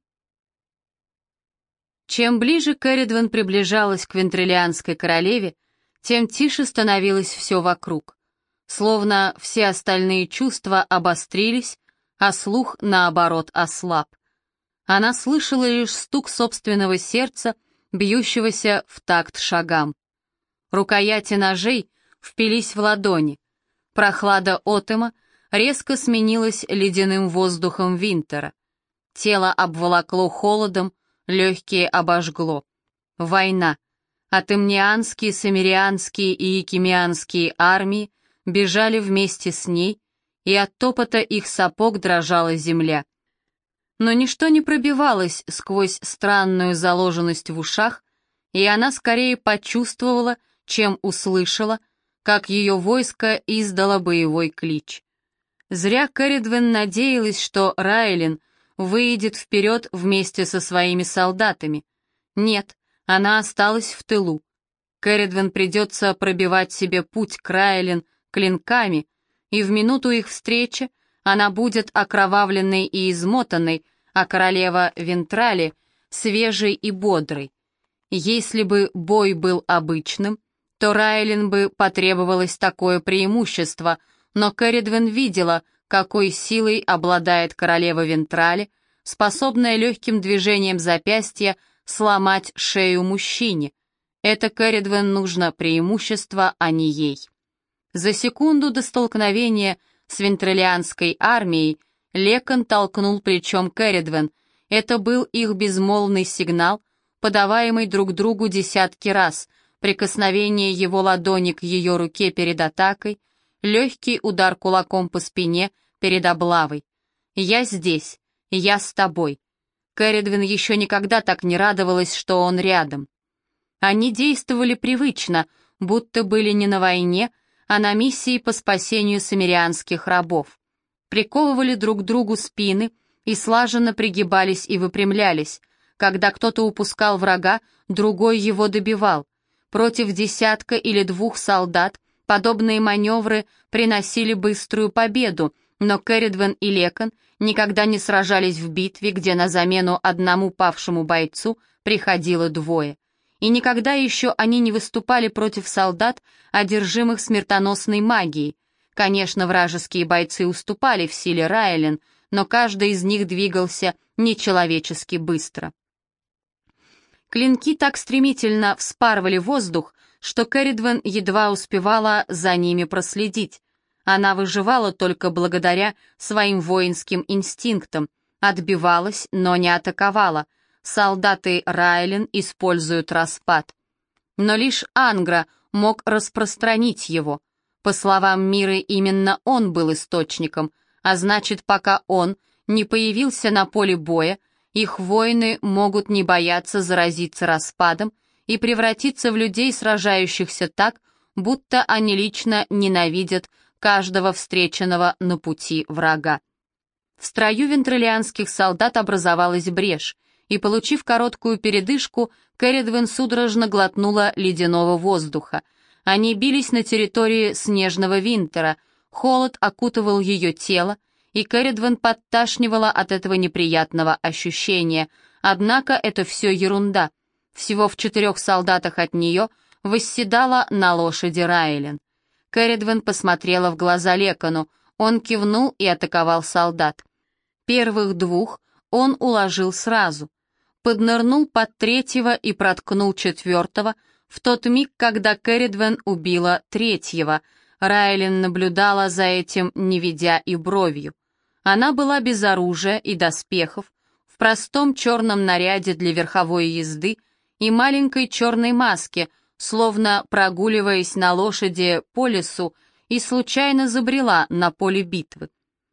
Чем ближе Керридвен приближалась к вентриллианской королеве, тем тише становилось все вокруг. Словно все остальные чувства обострились, а слух, наоборот, ослаб. Она слышала лишь стук собственного сердца, бьющегося в такт шагам. Рукояти ножей впились в ладони. Прохлада Отема резко сменилась ледяным воздухом Винтера. Тело обволокло холодом, легкие обожгло. Война. Атемнианские, самирианские и якимианские армии бежали вместе с ней, и от топота их сапог дрожала земля. Но ничто не пробивалось сквозь странную заложенность в ушах, и она скорее почувствовала, чем услышала, как ее войско издало боевой клич. Зря Керридвен надеялась, что Райлин выйдет вперед вместе со своими солдатами. Нет, она осталась в тылу. Керридвен придется пробивать себе путь к Райлин клинками, и в минуту их встречи она будет окровавленной и измотанной, а королева Вентрали — свежей и бодрой. Если бы бой был обычным, то Райлин бы потребовалось такое преимущество, но Керридвен видела, какой силой обладает королева Вентрали, способная легким движением запястья сломать шею мужчине. Это Керридвен нужно преимущество, а не ей. За секунду до столкновения с вентриллианской армией Лекон толкнул плечом Керридвен. Это был их безмолвный сигнал, подаваемый друг другу десятки раз, прикосновение его ладони к ее руке перед атакой, легкий удар кулаком по спине перед облавой. «Я здесь, я с тобой». Кэрридвин еще никогда так не радовалась, что он рядом. Они действовали привычно, будто были не на войне, а на миссии по спасению самирианских рабов. Приковывали друг к другу спины и слаженно пригибались и выпрямлялись. Когда кто-то упускал врага, другой его добивал. Против десятка или двух солдат подобные маневры приносили быструю победу, но Кэрридвен и Лекон никогда не сражались в битве, где на замену одному павшему бойцу приходило двое. И никогда еще они не выступали против солдат, одержимых смертоносной магией. Конечно, вражеские бойцы уступали в силе Райлен, но каждый из них двигался нечеловечески быстро. Клинки так стремительно вспарывали воздух, что Кэрридвен едва успевала за ними проследить. Она выживала только благодаря своим воинским инстинктам, отбивалась, но не атаковала. Солдаты Райлен используют распад. Но лишь Ангра мог распространить его. По словам Миры, именно он был источником, а значит, пока он не появился на поле боя, их воины могут не бояться заразиться распадом и превратиться в людей, сражающихся так, будто они лично ненавидят каждого встреченного на пути врага. В строю вентролианских солдат образовалась брешь, и, получив короткую передышку, Кэрридвен судорожно глотнула ледяного воздуха. Они бились на территории снежного Винтера, холод окутывал ее тело, и Кэрридвен подташнивала от этого неприятного ощущения. Однако это все ерунда. Всего в четырех солдатах от нее восседала на лошади Райлен. Кэрридвен посмотрела в глаза Лекону, он кивнул и атаковал солдат. Первых двух он уложил сразу. Поднырнул под третьего и проткнул четвертого, в тот миг, когда Кэрридвен убила третьего. Райлен наблюдала за этим, не ведя и бровью. Она была без оружия и доспехов, в простом черном наряде для верховой езды и маленькой черной маске, словно прогуливаясь на лошади по лесу, и случайно забрела на поле битвы.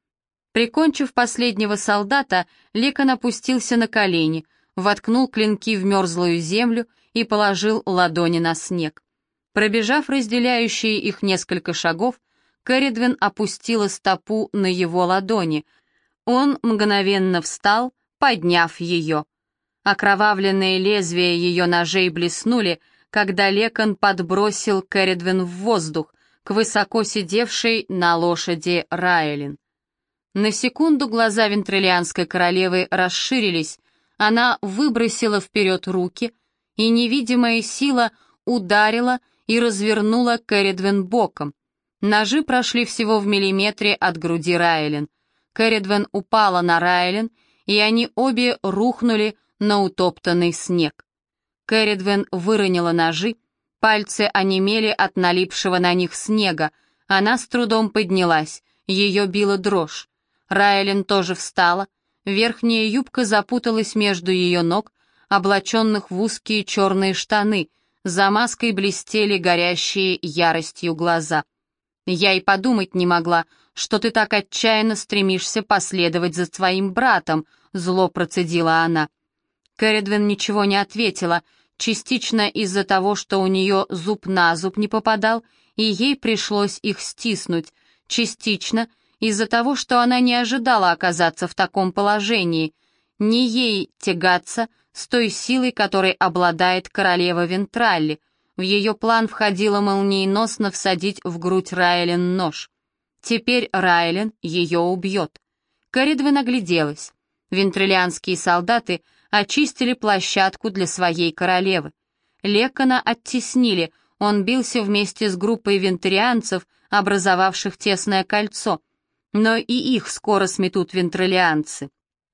Прикончив последнего солдата, Лекон опустился на колени, воткнул клинки в мерзлую землю и положил ладони на снег. Пробежав разделяющие их несколько шагов, Кэрридвен опустила стопу на его ладони. Он мгновенно встал, подняв ее. Окровавленные лезвия ее ножей блеснули, когда Лекон подбросил Кэрридвен в воздух, к высоко сидевшей на лошади Райлен. На секунду глаза вентролианской королевы расширились, она выбросила вперед руки, и невидимая сила ударила и развернула Кэрридвен боком. Ножи прошли всего в миллиметре от груди Райлен. Кэрридвен упала на Райлен, и они обе рухнули на утоптанный снег. Кэрридвен выронила ножи, пальцы онемели от налипшего на них снега, она с трудом поднялась, ее била дрожь. Райлен тоже встала, верхняя юбка запуталась между ее ног, облаченных в узкие черные штаны, за маской блестели горящие яростью глаза. «Я и подумать не могла, что ты так отчаянно стремишься последовать за своим братом», — зло процедила она. Кэрридвен ничего не ответила, частично из-за того, что у нее зуб на зуб не попадал, и ей пришлось их стиснуть, частично из-за того, что она не ожидала оказаться в таком положении. Не ей тягаться с той силой, которой обладает королева Вентралли. В ее план входило молниеносно всадить в грудь Райлен нож. Теперь Райлен ее убьет. Кэрридвен огляделась. Вентриллианские солдаты очистили площадку для своей королевы. Лекона оттеснили, он бился вместе с группой вентарианцев, образовавших тесное кольцо. Но и их скоро сметут вентриллианцы.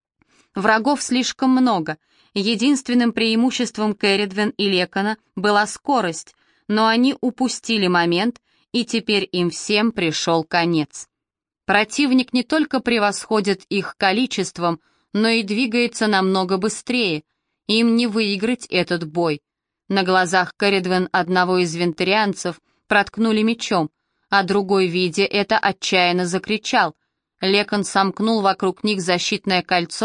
Врагов слишком много. Единственным преимуществом Кэрридвен и Лекона была скорость, но они упустили момент, и теперь им всем пришел конец. Противник не только превосходит их количеством, но и двигается намного быстрее. Им не выиграть этот бой. На глазах Кэрридвен одного из вентарианцев проткнули мечом, а другой, видя это, отчаянно закричал. Лекон сомкнул вокруг них защитное кольцо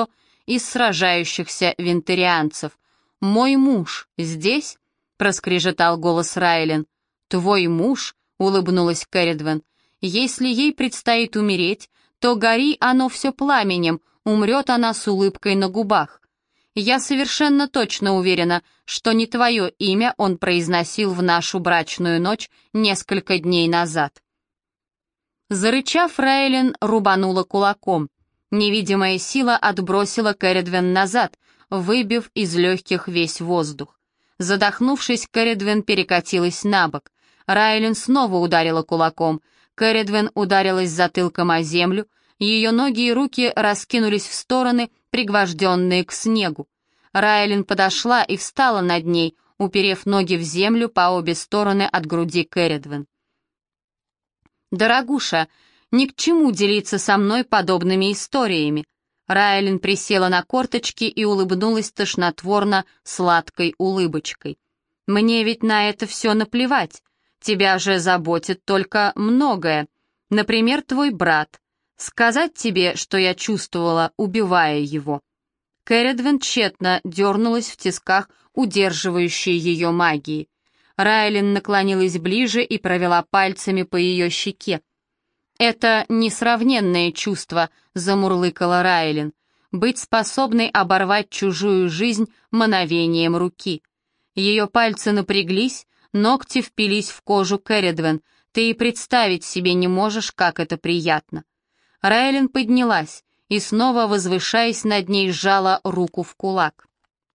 из сражающихся винтерианцев. «Мой муж здесь?» — проскрежетал голос Райлен. «Твой муж?» — улыбнулась Кэрридвен. «Если ей предстоит умереть, то гори оно все пламенем, умрет она с улыбкой на губах. Я совершенно точно уверена, что не твое имя он произносил в нашу брачную ночь несколько дней назад». Зарычав, Райлен рубанула кулаком. Невидимая сила отбросила Кэрридвен назад, выбив из легких весь воздух. Задохнувшись, Кэрридвен перекатилась на бок. Райлен снова ударила кулаком. Кэрридвен ударилась затылком о землю, ее ноги и руки раскинулись в стороны, пригвожденные к снегу. Райлен подошла и встала над ней, уперев ноги в землю по обе стороны от груди Кэрридвен. «Дорогуша, ни к чему делиться со мной подобными историями». Райлен присела на корточки и улыбнулась тошнотворно сладкой улыбочкой. «Мне ведь на это все наплевать. Тебя же заботит только многое. Например, твой брат. Сказать тебе, что я чувствовала, убивая его». Кэрридвен тщетно дернулась в тисках, удерживающей ее магии. Райлен наклонилась ближе и провела пальцами по ее щеке. «Это несравненное чувство», — замурлыкала Райлен, «быть способной оборвать чужую жизнь мановением руки». Ее пальцы напряглись, ногти впились в кожу Кэрридвен. Ты и представить себе не можешь, как это приятно. Райлен поднялась и, снова возвышаясь над ней, сжала руку в кулак.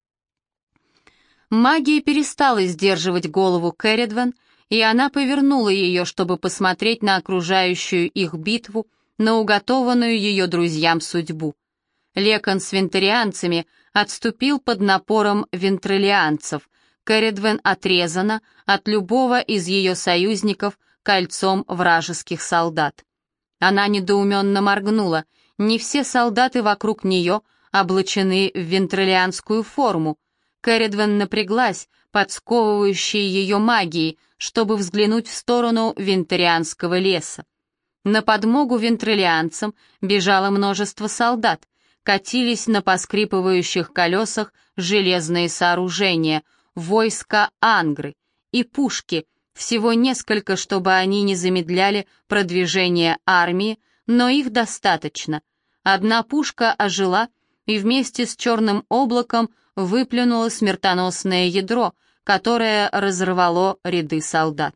Магия перестала сдерживать голову Кэрридвен, и она повернула ее, чтобы посмотреть на окружающую их битву, на уготованную ее друзьям судьбу. Лекон с винтерианцами отступил под напором вентрелианцев. Кэрридвен отрезана от любого из ее союзников кольцом вражеских солдат. Она недоуменно моргнула. Не все солдаты вокруг нее облачены в вентрелианскую форму. Кэрридвен напряглась под сковывающей ее магией, чтобы взглянуть в сторону винтерианского леса. На подмогу вентрелианцам бежало множество солдат, катились на поскрипывающих колесах железные сооружения, войска Ангры и пушки, всего несколько, чтобы они не замедляли продвижение армии, но их достаточно. Одна пушка ожила и вместе с черным облаком выплюнуло смертоносное ядро, которое разорвало ряды солдат.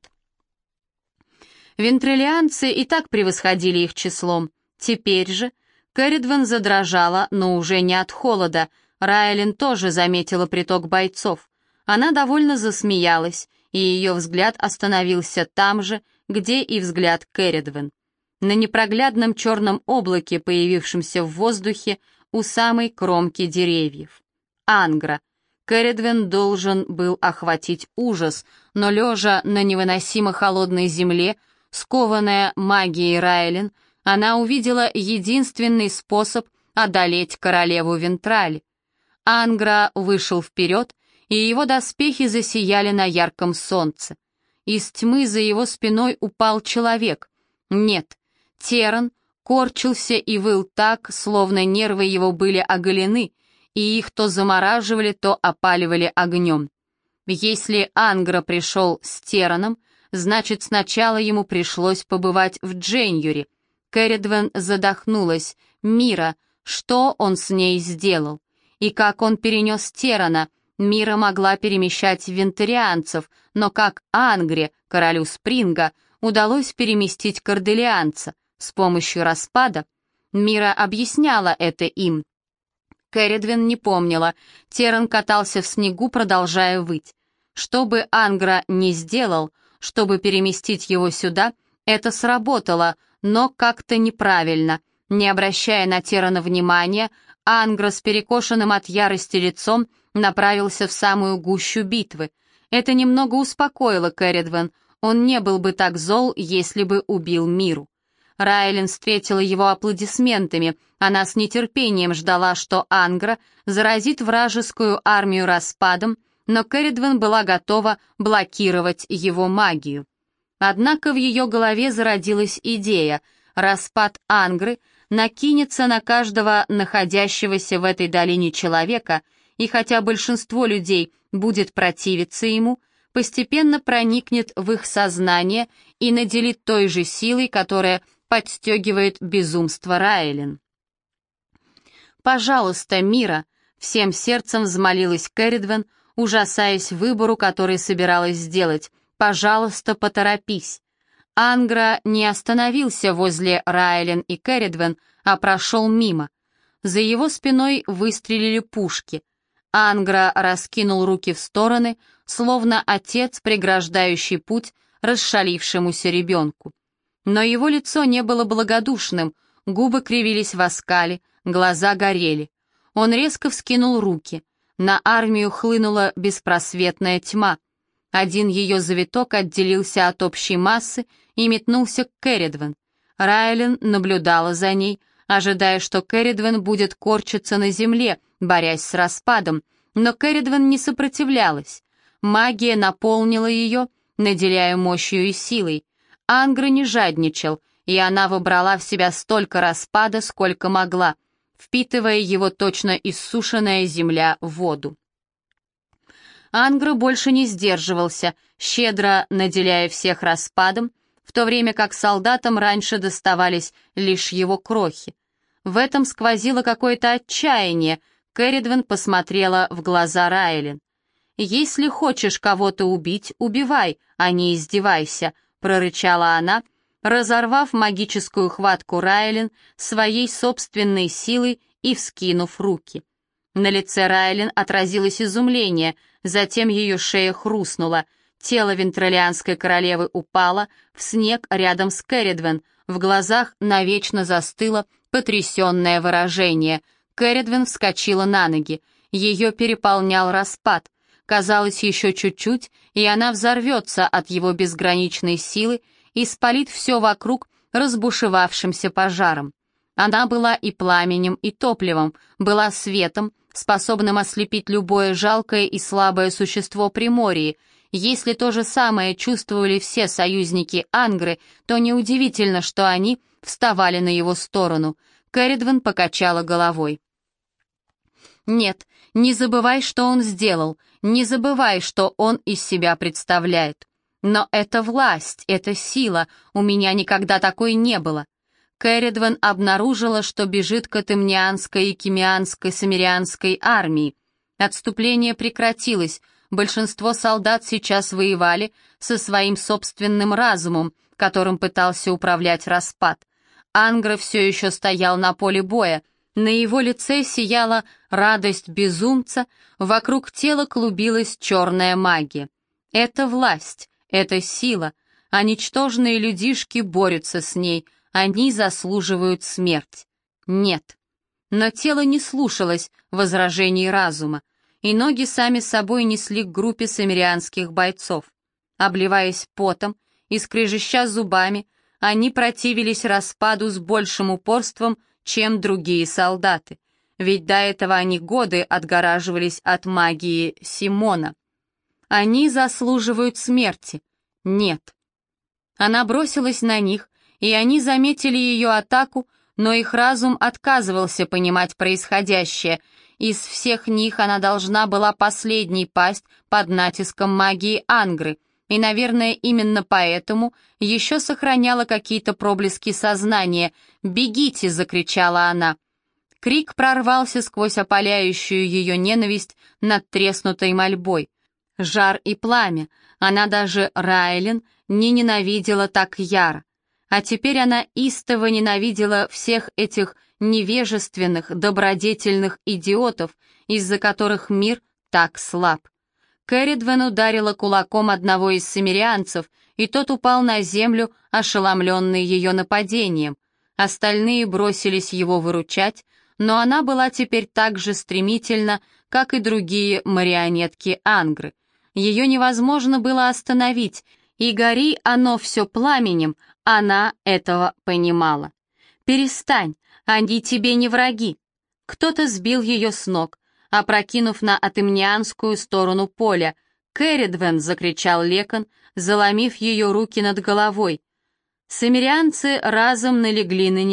Вентрелианцы и так превосходили их числом. Теперь же Кэрридвен задрожала, но уже не от холода. Райлен тоже заметила приток бойцов. Она довольно засмеялась, и ее взгляд остановился там же, где и взгляд Кэрридвен. На непроглядном черном облаке, появившемся в воздухе у самой кромки деревьев. Ангра. Кэрридвен должен был охватить ужас, но лежа на невыносимо холодной земле, скованная магией Райлен, она увидела единственный способ одолеть королеву Вентрали. Ангра вышел вперед, и его доспехи засияли на ярком солнце. Из тьмы за его спиной упал человек. Нет, Терран корчился и выл так, словно нервы его были оголены, и их то замораживали, то опаливали огнем. Если Ангра пришел с Терраном, значит, сначала ему пришлось побывать в Дженюре. Кэрридвен задохнулась. Мира, что он с ней сделал? И как он перенес Террана? Мира могла перемещать вентерианцев, но как Ангре, королю Спринга, удалось переместить корделианца? С помощью распада? Мира объясняла это им. Кэрридвен не помнила. Терран катался в снегу, продолжая выть. Что бы Ангра ни сделал, чтобы переместить его сюда, это сработало, но как-то неправильно. Не обращая на Террана внимания, Ангра с перекошенным от ярости лицом направился в самую гущу битвы. Это немного успокоило Кэрридвен. Он не был бы так зол, если бы убил Миру. Райлен встретила его аплодисментами. Она с нетерпением ждала, что Ангра заразит вражескую армию распадом, но Кэрридвен была готова блокировать его магию. Однако в ее голове зародилась идея. Распад Ангры накинется на каждого находящегося в этой долине человека, и хотя большинство людей будет противиться ему, постепенно проникнет в их сознание и наделит той же силой, которая подстегивает безумство Райлин. «Пожалуйста, Мира!» — всем сердцем взмолилась Керридвен, ужасаясь выбору, который собиралась сделать. «Пожалуйста, поторопись!» Ангра не остановился возле Райлин и Керридвен, а прошел мимо. За его спиной выстрелили пушки. Ангра раскинул руки в стороны, словно отец, преграждающий путь расшалившемуся ребенку. Но его лицо не было благодушным, губы кривились в оскале, глаза горели. Он резко вскинул руки. На армию хлынула беспросветная тьма. Один ее завиток отделился от общей массы и метнулся к Керридвен. Райлин наблюдала за ней, ожидая, что Керридвен будет корчиться на земле, борясь с распадом, но Керридвен не сопротивлялась. Магия наполнила ее, наделяя мощью и силой. Ангра не жадничал, и она вобрала в себя столько распада, сколько могла, впитывая его точно иссушенная земля в воду. Ангра больше не сдерживался, щедро наделяя всех распадом, в то время как солдатам раньше доставались лишь его крохи. В этом сквозило какое-то отчаяние. Керридвен посмотрела в глаза Райлин. «Если хочешь кого-то убить, убивай, а не издевайся», — прорычала она, разорвав магическую хватку Райлин своей собственной силой и вскинув руки. На лице Райлин отразилось изумление, затем ее шея хрустнула, тело вентролианской королевы упало в снег рядом с Керридвен, в глазах навечно застыло потрясенное выражение. Керридвен вскочила на ноги, ее переполнял распад. Казалось, еще чуть-чуть, и она взорвется от его безграничной силы и спалит все вокруг разбушевавшимся пожаром. Она была и пламенем, и топливом, была светом, способным ослепить любое жалкое и слабое существо Приморья. Если то же самое чувствовали все союзники Ангры, то неудивительно, что они вставали на его сторону. Керридвен покачала головой. «Нет, не забывай, что он сделал, не забывай, что он из себя представляет. Но это власть, это сила, у меня никогда такой не было». Керридвен обнаружила, что бежит к Атемнианской и Кимианской самирианской армии. Отступление прекратилось, большинство солдат сейчас воевали со своим собственным разумом, которым пытался управлять распад. Ангра все еще стоял на поле боя, на его лице сияла радость безумца, вокруг тела клубилась черная магия. Это власть, это сила, а ничтожные людишки борются с ней, они заслуживают смерть. Нет. Но тело не слушалось возражений разума, и ноги сами собой несли к группе самирианских бойцов. Обливаясь потом и скрежеща зубами, они противились распаду с большим упорством, чем другие солдаты, ведь до этого они годы отгораживались от магии Симона. Они заслуживают смерти. Нет. Она бросилась на них, и они заметили ее атаку, но их разум отказывался понимать происходящее. Из всех них она должна была последней пасть под натиском магии Ангры, и, наверное, именно поэтому еще сохраняла какие-то проблески сознания. «Бегите!» — закричала она. Крик прорвался сквозь опаляющую ее ненависть над треснутой мольбой. Жар и пламя. Она даже Райлин не ненавидела так яро. А теперь она истово ненавидела всех этих невежественных, добродетельных идиотов, из-за которых мир так слаб. Керридвен ударила кулаком одного из самирианцев, и тот упал на землю, ошеломленный ее нападением. Остальные бросились его выручать, но она была теперь так же стремительна, как и другие марионетки Ангры. Ее невозможно было остановить, и гори оно все пламенем, она этого понимала. «Перестань, они тебе не враги». Кто-то сбил ее с ног, опрокинув на атемнианскую сторону поля. «Керридвен!» — закричал Лекон, заломив ее руки над головой. Самирианцы разом налегли на нее,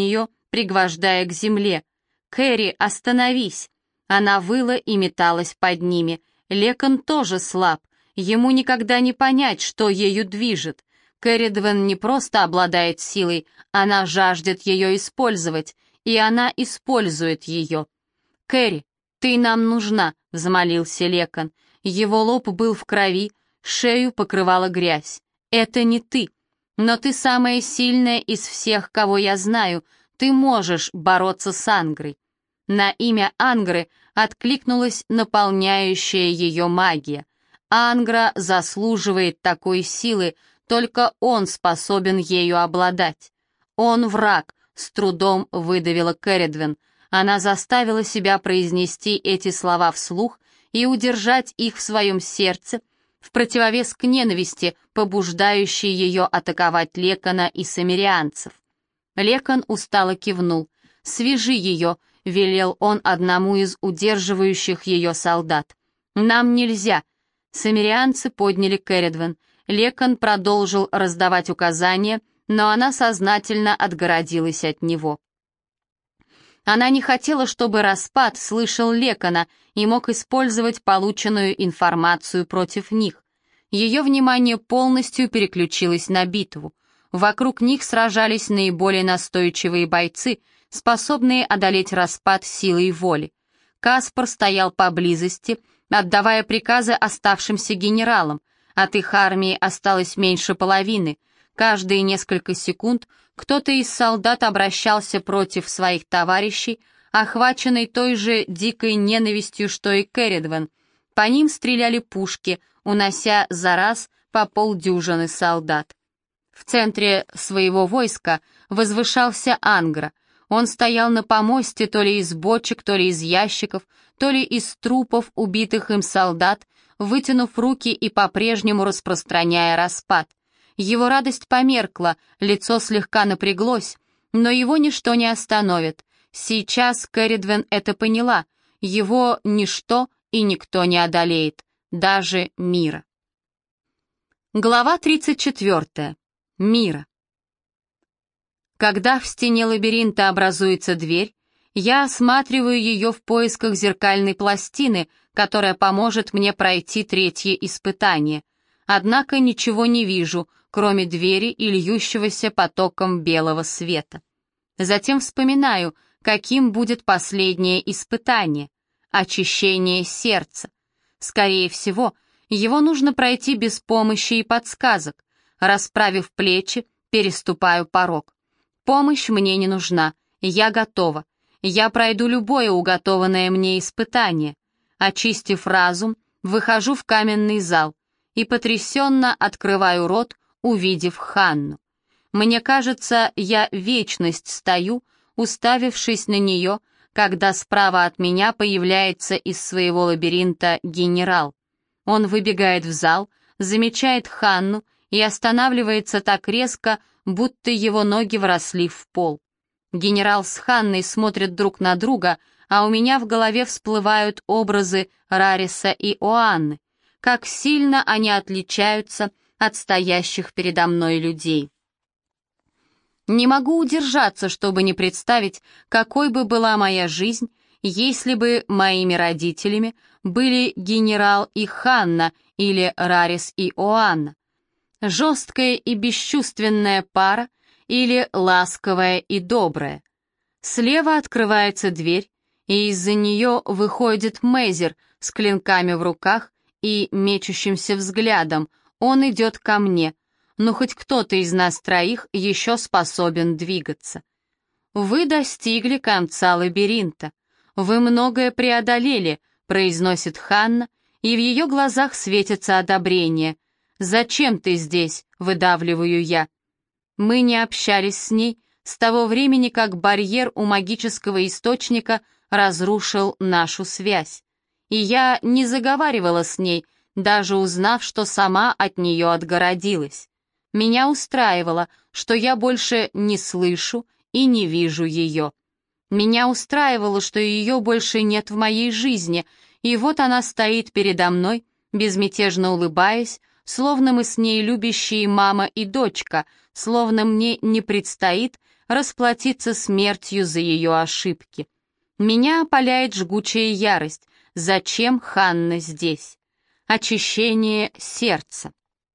пригвождая к земле. «Кэрри, остановись!» Она выла и металась под ними. Лекон тоже слаб. Ему никогда не понять, что ею движет. Кэрридвен не просто обладает силой, она жаждет ее использовать, и она использует ее. «Кэрри, ты нам нужна», — взмолился Лекон. Его лоб был в крови, шею покрывала грязь. «Это не ты. Но ты самая сильная из всех, кого я знаю. Ты можешь бороться с Ангрой». На имя Ангры откликнулась наполняющая ее магия. Ангра заслуживает такой силы, только он способен ею обладать. «Он враг», — с трудом выдавила Кэрридвен. Она заставила себя произнести эти слова вслух и удержать их в своем сердце, в противовес к ненависти, побуждающей ее атаковать Лекона и самирианцев. Лекон устало кивнул. «Свяжи ее», — велел он одному из удерживающих ее солдат. «Нам нельзя». Самирианцы подняли Кэрридвен. Лекон продолжил раздавать указания, но она сознательно отгородилась от него. Она не хотела, чтобы Распад слышал Лекона и мог использовать полученную информацию против них. Ее внимание полностью переключилось на битву. Вокруг них сражались наиболее настойчивые бойцы, способные одолеть Распад силой воли. Каспар стоял поблизости, отдавая приказы оставшимся генералам. От их армии осталось меньше половины. Каждые несколько секунд кто-то из солдат обращался против своих товарищей, охваченный той же дикой ненавистью, что и Кэрридвен. По ним стреляли пушки, унося за раз по полдюжины солдат. В центре своего войска возвышался Ангра. Он стоял на помосте то ли из бочек, то ли из ящиков, то ли из трупов убитых им солдат, вытянув руки и по-прежнему распространяя распад. Его радость померкла, лицо слегка напряглось, но его ничто не остановит. Сейчас Кэрридвен это поняла, его ничто и никто не одолеет, даже Мира. Глава тридцать четвертая. Мира. Когда в стене лабиринта образуется дверь, я осматриваю ее в поисках зеркальной пластины, которая поможет мне пройти третье испытание. Однако ничего не вижу, кроме двери и льющегося потоком белого света. Затем вспоминаю, каким будет последнее испытание — очищение сердца. Скорее всего, его нужно пройти без помощи и подсказок. Расправив плечи, переступаю порог. Помощь мне не нужна, я готова. Я пройду любое уготованное мне испытание. Очистив разум, выхожу в каменный зал и потрясенно открываю рот, увидев Ханну. Мне кажется, я вечность стою, уставившись на нее, когда справа от меня появляется из своего лабиринта генерал. Он выбегает в зал, замечает Ханну и останавливается так резко, будто его ноги вросли в пол. Генерал с Ханной смотрят друг на друга, а у меня в голове всплывают образы Рариса и Оанны. Как сильно они отличаются от стоящих передо мной людей. Не могу удержаться, чтобы не представить, какой бы была моя жизнь, если бы моими родителями были генерал и Ханна или Рарис и Оанна. Жесткая и бесчувственная пара или ласковая и добрая. Слева открывается дверь, и из-за нее выходит Мейзер с клинками в руках и мечущимся взглядом. Он идет ко мне, но хоть кто-то из нас троих еще способен двигаться. «Вы достигли конца лабиринта. Вы многое преодолели», — произносит Ханна, и в ее глазах светится одобрение. «Зачем ты здесь?» — выдавливаю я. Мы не общались с ней с того времени, как барьер у магического источника разрушил нашу связь. И я не заговаривала с ней, даже узнав, что сама от нее отгородилась. Меня устраивало, что я больше не слышу и не вижу ее. Меня устраивало, что ее больше нет в моей жизни, и вот она стоит передо мной, безмятежно улыбаясь, словно мы с ней любящие мама и дочка, словно мне не предстоит расплатиться смертью за ее ошибки. Меня опаляет жгучая ярость. Зачем Ханна здесь? Очищение сердца.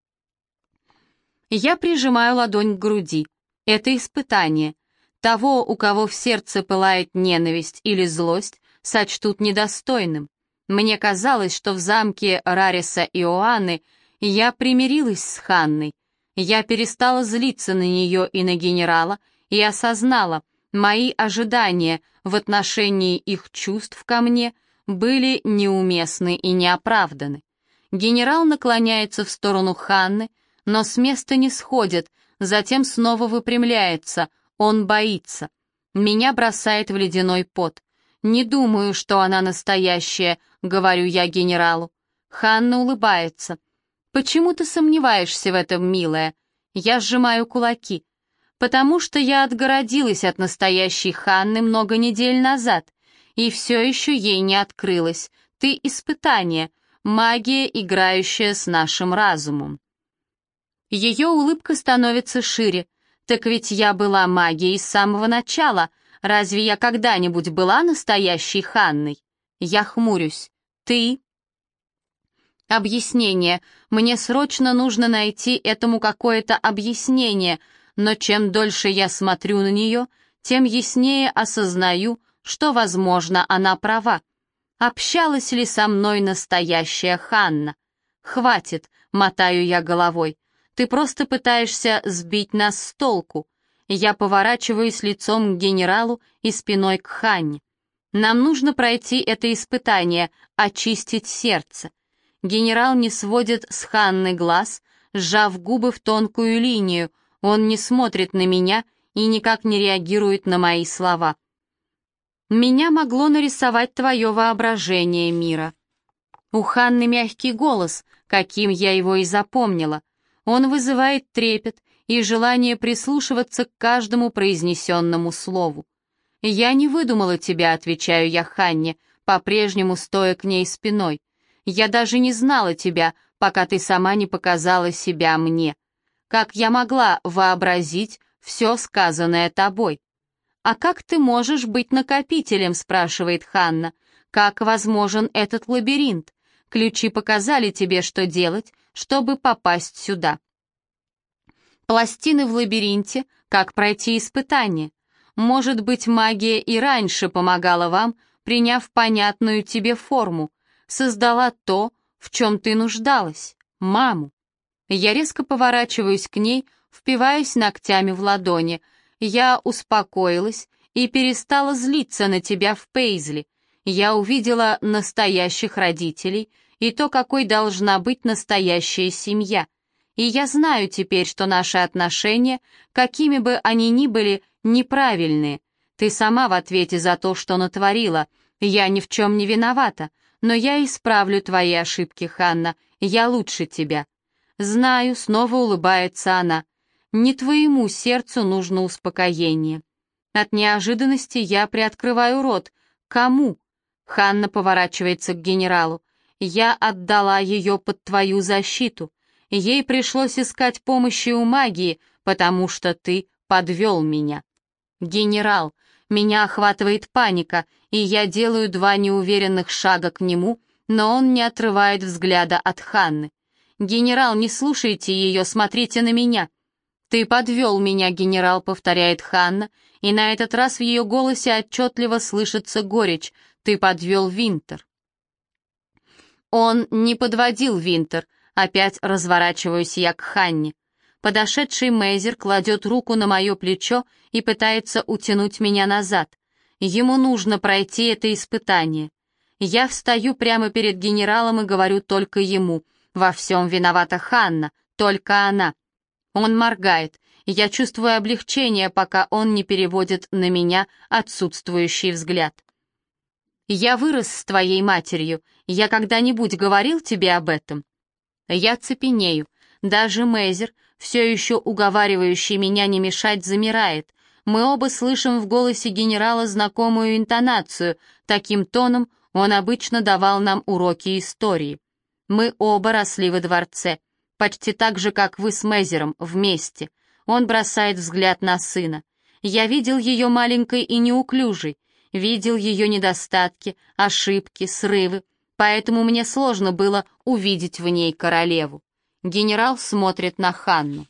Я прижимаю ладонь к груди. Это испытание. Того, у кого в сердце пылает ненависть или злость, сочтут недостойным. Мне казалось, что в замке Рариса и Иоанны я примирилась с Ханной. Я перестала злиться на нее и на генерала и осознала, мои ожидания в отношении их чувств ко мне были неуместны и неоправданы. Генерал наклоняется в сторону Ханны, но с места не сходит, затем снова выпрямляется, он боится. Меня бросает в ледяной пот. «Не думаю, что она настоящая», — говорю я генералу. Ханна улыбается. «Почему ты сомневаешься в этом, милая?» Я сжимаю кулаки. «Потому что я отгородилась от настоящей Ханны много недель назад, и все еще ей не открылась. Ты — испытание, магия, играющая с нашим разумом». Ее улыбка становится шире. «Так ведь я была магией с самого начала. Разве я когда-нибудь была настоящей Ханной?» Я хмурюсь. «Ты...» Объяснение. Мне срочно нужно найти этому какое-то объяснение, но чем дольше я смотрю на нее, тем яснее осознаю, что, возможно, она права. Общалась ли со мной настоящая Ханна? «Хватит», — мотаю я головой. «Ты просто пытаешься сбить нас с толку». Я поворачиваюсь лицом к генералу и спиной к Ханне. «Нам нужно пройти это испытание, очистить сердце». Генерал не сводит с Ханны глаз, сжав губы в тонкую линию. Он не смотрит на меня и никак не реагирует на мои слова. «Меня могло нарисовать твое воображение, Мира». У Ханны мягкий голос, каким я его и запомнила. Он вызывает трепет и желание прислушиваться к каждому произнесенному слову. «Я не выдумала тебя», — отвечаю я Ханне, по-прежнему стоя к ней спиной. «Я даже не знала тебя, пока ты сама не показала себя мне. Как я могла вообразить все сказанное тобой?» «А как ты можешь быть накопителем?» — спрашивает Ханна. «Как возможен этот лабиринт? Ключи показали тебе, что делать, чтобы попасть сюда». «Пластины в лабиринте, как пройти испытание. Может быть, магия и раньше помогала вам, приняв понятную тебе форму, создала то, в чем ты нуждалась, маму». Я резко поворачиваюсь к ней, впиваюсь ногтями в ладони. «Я успокоилась и перестала злиться на тебя в Пейзли. Я увидела настоящих родителей и то, какой должна быть настоящая семья. И я знаю теперь, что наши отношения, какими бы они ни были, неправильные. Ты сама в ответе за то, что натворила. Я ни в чем не виновата, но я исправлю твои ошибки, Ханна. Я лучше тебя». «Знаю», — снова улыбается она. «Не твоему сердцу нужно успокоение». От неожиданности я приоткрываю рот. «Кому?» Ханна поворачивается к генералу. «Я отдала ее под твою защиту. Ей пришлось искать помощи у магии, потому что ты подвел меня». «Генерал, меня охватывает паника, и я делаю два неуверенных шага к нему, но он не отрывает взгляда от Ханны. «Генерал, не слушайте ее, смотрите на меня». «Ты подвел меня, генерал», — повторяет Ханна, и на этот раз в ее голосе отчетливо слышится горечь. «Ты подвел Винтер». «Он не подводил Винтер», — опять разворачиваюсь я к Ханне. Подошедший Мейзер кладет руку на мое плечо и пытается утянуть меня назад. Ему нужно пройти это испытание. Я встаю прямо перед генералом и говорю только ему. Во всем виновата Ханна, только она. Он моргает, и я чувствую облегчение, пока он не переводит на меня отсутствующий взгляд. «Я вырос с твоей матерью. Я когда-нибудь говорил тебе об этом?» Я цепенею. Даже Мейзер, все еще уговаривающий меня не мешать, замирает. Мы оба слышим в голосе генерала знакомую интонацию. Таким тоном он обычно давал нам уроки истории. Мы оба росли во дворце, почти так же, как вы с Мейзером, вместе. Он бросает взгляд на сына. Я видел ее маленькой и неуклюжей, видел ее недостатки, ошибки, срывы, поэтому мне сложно было увидеть в ней королеву. Генерал смотрит на Ханну.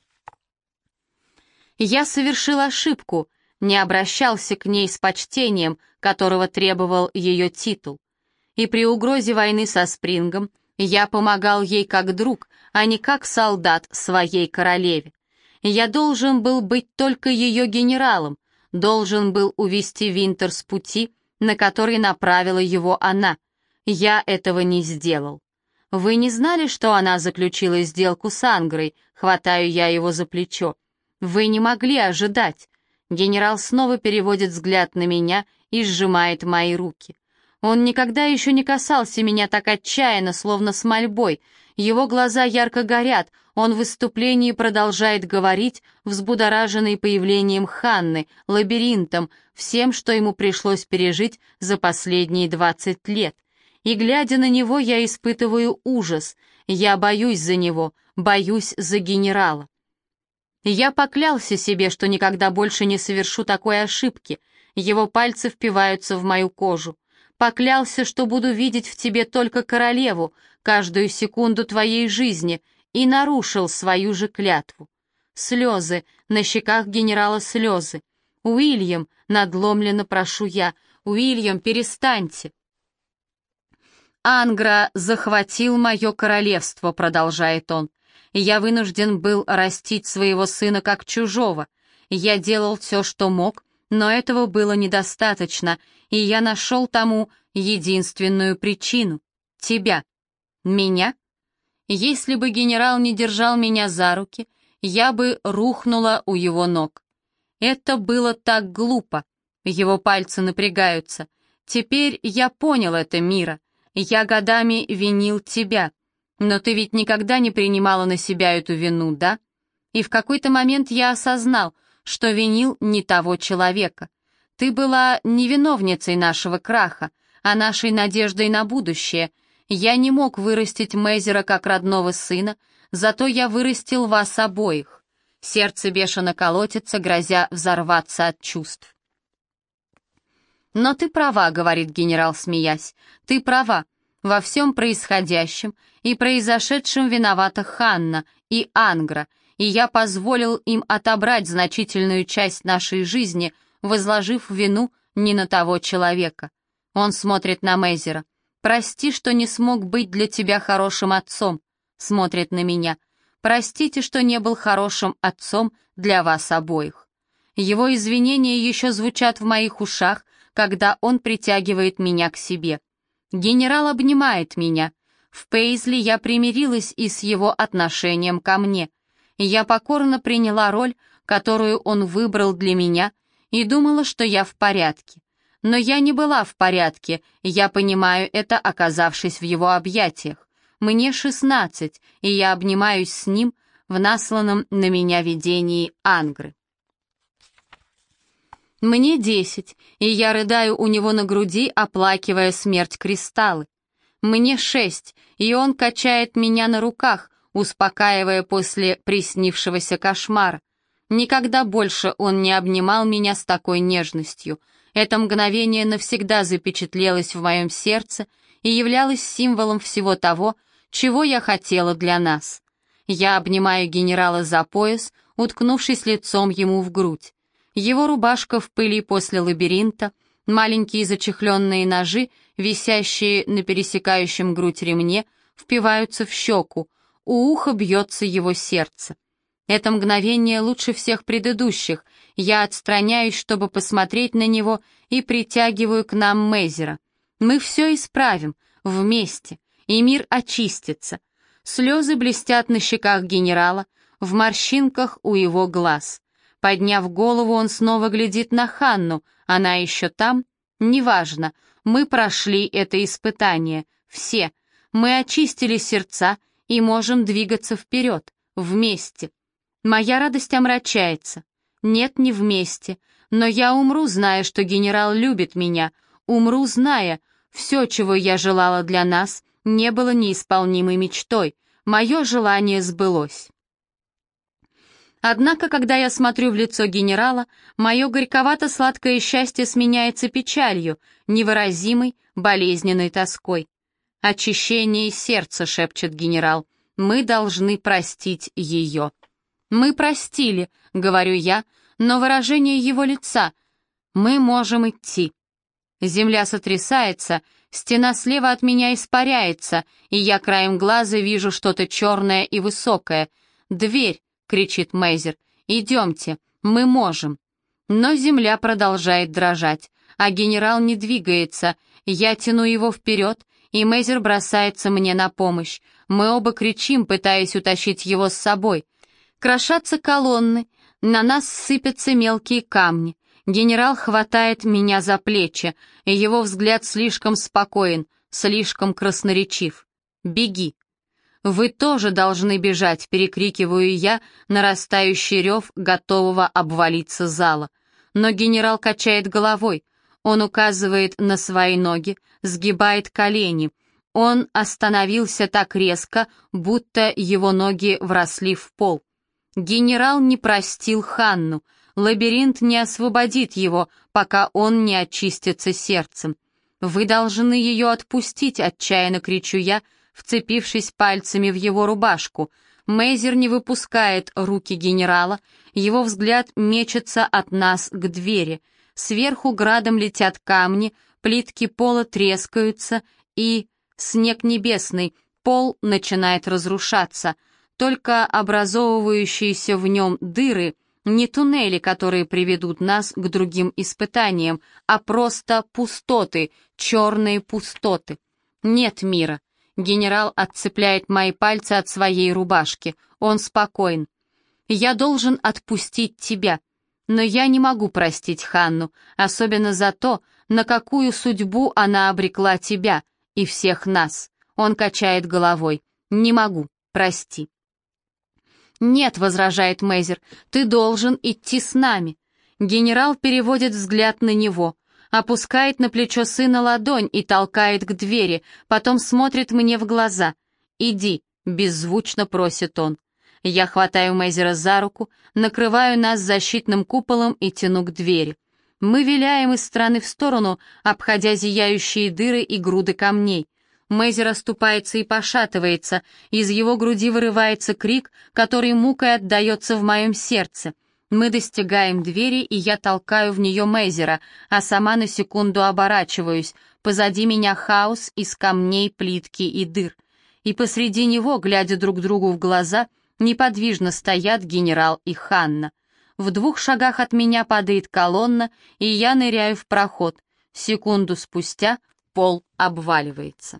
Я совершил ошибку, не обращался к ней с почтением, которого требовал ее титул. И при угрозе войны со Спрингом я помогал ей как друг, а не как солдат своей королеве. Я должен был быть только ее генералом, должен был увести Винтер с пути, на который направила его она. Я этого не сделал. Вы не знали, что она заключила сделку с Ангрой? Хватаю я его за плечо. Вы не могли ожидать. Генерал снова переводит взгляд на меня и сжимает мои руки. Он никогда еще не касался меня так отчаянно, словно с мольбой. Его глаза ярко горят, он в выступлении продолжает говорить, взбудораженный появлением Ханны, лабиринтом, всем, что ему пришлось пережить за последние двадцать лет. И, глядя на него, я испытываю ужас. Я боюсь за него, боюсь за генерала. Я поклялся себе, что никогда больше не совершу такой ошибки. Его пальцы впиваются в мою кожу. Поклялся, что буду видеть в тебе только королеву, каждую секунду твоей жизни, и нарушил свою же клятву. Слезы, на щеках генерала слезы. «Уильям», — надломленно прошу я, — «Уильям, перестаньте». «Ангра захватил мое королевство», — продолжает он. «Я вынужден был растить своего сына как чужого. Я делал все, что мог, но этого было недостаточно, и я нашел тому единственную причину — тебя. Меня? Если бы генерал не держал меня за руки, я бы рухнула у его ног. Это было так глупо. Его пальцы напрягаются. Теперь я понял это, Мира. Я годами винил тебя. Но ты ведь никогда не принимала на себя эту вину, да? И в какой-то момент я осознал, что винил не того человека. Ты была не виновницей нашего краха, а нашей надеждой на будущее. Я не мог вырастить Мейзера как родного сына, зато я вырастил вас обоих. Сердце бешено колотится, грозя взорваться от чувств. «Но ты права», — говорит генерал, смеясь, — «ты права. Во всем происходящем и произошедшем виновата Ханна и Ангра, и я позволил им отобрать значительную часть нашей жизни, возложив вину не на того человека». Он смотрит на Мейзера. «Прости, что не смог быть для тебя хорошим отцом», — смотрит на меня. «Простите, что не был хорошим отцом для вас обоих». Его извинения еще звучат в моих ушах, когда он притягивает меня к себе. Генерал обнимает меня. В Пейзли я примирилась и с его отношением ко мне. Я покорно приняла роль, которую он выбрал для меня, и думала, что я в порядке. Но я не была в порядке, я понимаю это, оказавшись в его объятиях. Мне шестнадцать, и я обнимаюсь с ним в насланном на меня видении Ангры. Мне десять, и я рыдаю у него на груди, оплакивая смерть Кристаллы. Мне шесть, и он качает меня на руках, успокаивая после приснившегося кошмара. Никогда больше он не обнимал меня с такой нежностью. Это мгновение навсегда запечатлелось в моем сердце и являлось символом всего того, чего я хотела для нас. Я обнимаю генерала за пояс, уткнувшись лицом ему в грудь. Его рубашка в пыли после лабиринта, маленькие зачехленные ножи, висящие на пересекающем грудь ремне, впиваются в щеку, у уха бьется его сердце. Это мгновение лучше всех предыдущих. Я отстраняюсь, чтобы посмотреть на него, и притягиваю к нам Мейзера. Мы все исправим, вместе, и мир очистится. Слезы блестят на щеках генерала, в морщинках у его глаз. Подняв голову, он снова глядит на Ханну. Она еще там? Неважно. Мы прошли это испытание. Все. Мы очистили сердца и можем двигаться вперед. Вместе. Моя радость омрачается. Нет, не вместе. Но я умру, зная, что генерал любит меня. Умру, зная, все, чего я желала для нас, не было неисполнимой мечтой. Мое желание сбылось. Однако, когда я смотрю в лицо генерала, мое горьковато-сладкое счастье сменяется печалью, невыразимой, болезненной тоской. «Очищение сердца», — шепчет генерал, — «мы должны простить ее». «Мы простили», — говорю я, но выражение его лица — «мы можем идти». Земля сотрясается, стена слева от меня испаряется, и я краем глаза вижу что-то черное и высокое. «Дверь!» — кричит Мейзер. «Идемте, мы можем». Но земля продолжает дрожать, а генерал не двигается. Я тяну его вперед, и Мейзер бросается мне на помощь. Мы оба кричим, пытаясь утащить его с собой. Крошатся колонны, на нас сыпятся мелкие камни. Генерал хватает меня за плечи, и его взгляд слишком спокоен, слишком красноречив. «Беги!» «Вы тоже должны бежать», — перекрикиваю я нарастающий рев готового обвалиться зала. Но генерал качает головой. Он указывает на свои ноги, сгибает колени. Он остановился так резко, будто его ноги вросли в пол. Генерал не простил Ханну. Лабиринт не освободит его, пока он не очистится сердцем. «Вы должны ее отпустить», — отчаянно кричу я, вцепившись пальцами в его рубашку. Мейзер не выпускает руки генерала, его взгляд мечется от нас к двери. Сверху градом летят камни, плитки пола трескаются, и снег небесный, пол начинает разрушаться. Только образовывающиеся в нем дыры, не туннели, которые приведут нас к другим испытаниям, а просто пустоты, черные пустоты. Нет мира. Генерал отцепляет мои пальцы от своей рубашки. Он спокоен. «Я должен отпустить тебя. Но я не могу простить Ханну, особенно за то, на какую судьбу она обрекла тебя и всех нас». Он качает головой. «Не могу. Прости». «Нет», — возражает Мейзер, — «ты должен идти с нами». Генерал переводит взгляд на него, опускает на плечо сына ладонь и толкает к двери, потом смотрит мне в глаза. «Иди», — беззвучно просит он. Я хватаю Мейзера за руку, накрываю нас защитным куполом и тяну к двери. Мы виляем из стороны в сторону, обходя зияющие дыры и груды камней. Мейзер оступается и пошатывается, из его груди вырывается крик, который мукой отдается в моем сердце. Мы достигаем двери, и я толкаю в нее Мейзера, а сама на секунду оборачиваюсь. Позади меня хаос из камней, плитки и дыр. И посреди него, глядя друг другу в глаза, неподвижно стоят генерал и Ханна. В двух шагах от меня падает колонна, и я ныряю в проход. Секунду спустя пол обваливается.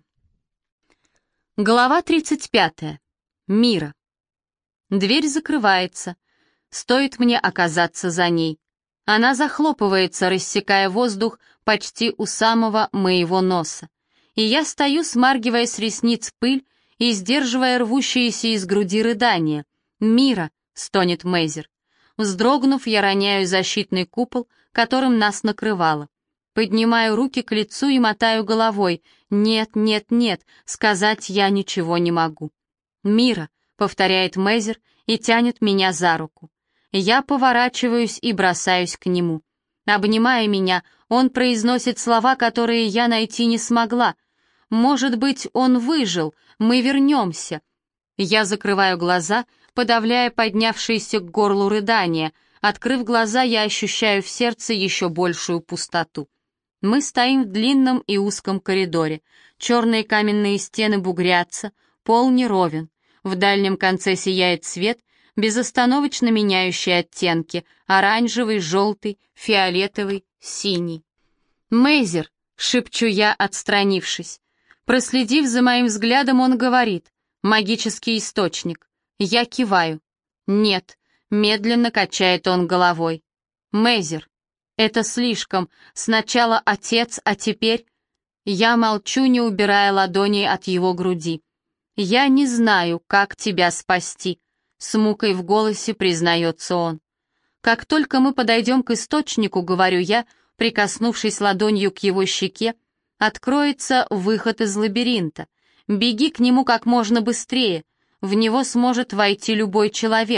Глава тридцать пятая. Мира. Дверь закрывается. Стоит мне оказаться за ней. Она захлопывается, рассекая воздух почти у самого моего носа. И я стою, смаргивая с ресниц пыль и сдерживая рвущиеся из груди рыдания. «Мира!» — стонет Мейзер. Вздрогнув, я роняю защитный купол, которым нас накрывало. Поднимаю руки к лицу и мотаю головой. «Нет, нет, нет, сказать я ничего не могу». «Мира», — повторяет Мейзер и тянет меня за руку. Я поворачиваюсь и бросаюсь к нему. Обнимая меня, он произносит слова, которые я найти не смогла. «Может быть, он выжил, мы вернемся». Я закрываю глаза, подавляя поднявшиеся к горлу рыдания. Открыв глаза, я ощущаю в сердце еще большую пустоту. Мы стоим в длинном и узком коридоре. Черные каменные стены бугрятся, пол неровен. В дальнем конце сияет свет, безостановочно меняющий оттенки — оранжевый, желтый, фиолетовый, синий. «Мейзер!» — шепчу я, отстранившись. Проследив за моим взглядом, он говорит: «Магический источник». Я киваю. «Нет», — медленно качает он головой. «Мейзер, это слишком. Сначала отец, а теперь...» Я молчу, не убирая ладони от его груди. «Я не знаю, как тебя спасти», — с мукой в голосе признается он. «Как только мы подойдем к источнику, — говорю я, прикоснувшись ладонью к его щеке, — откроется выход из лабиринта. Беги к нему как можно быстрее. В него сможет войти любой человек,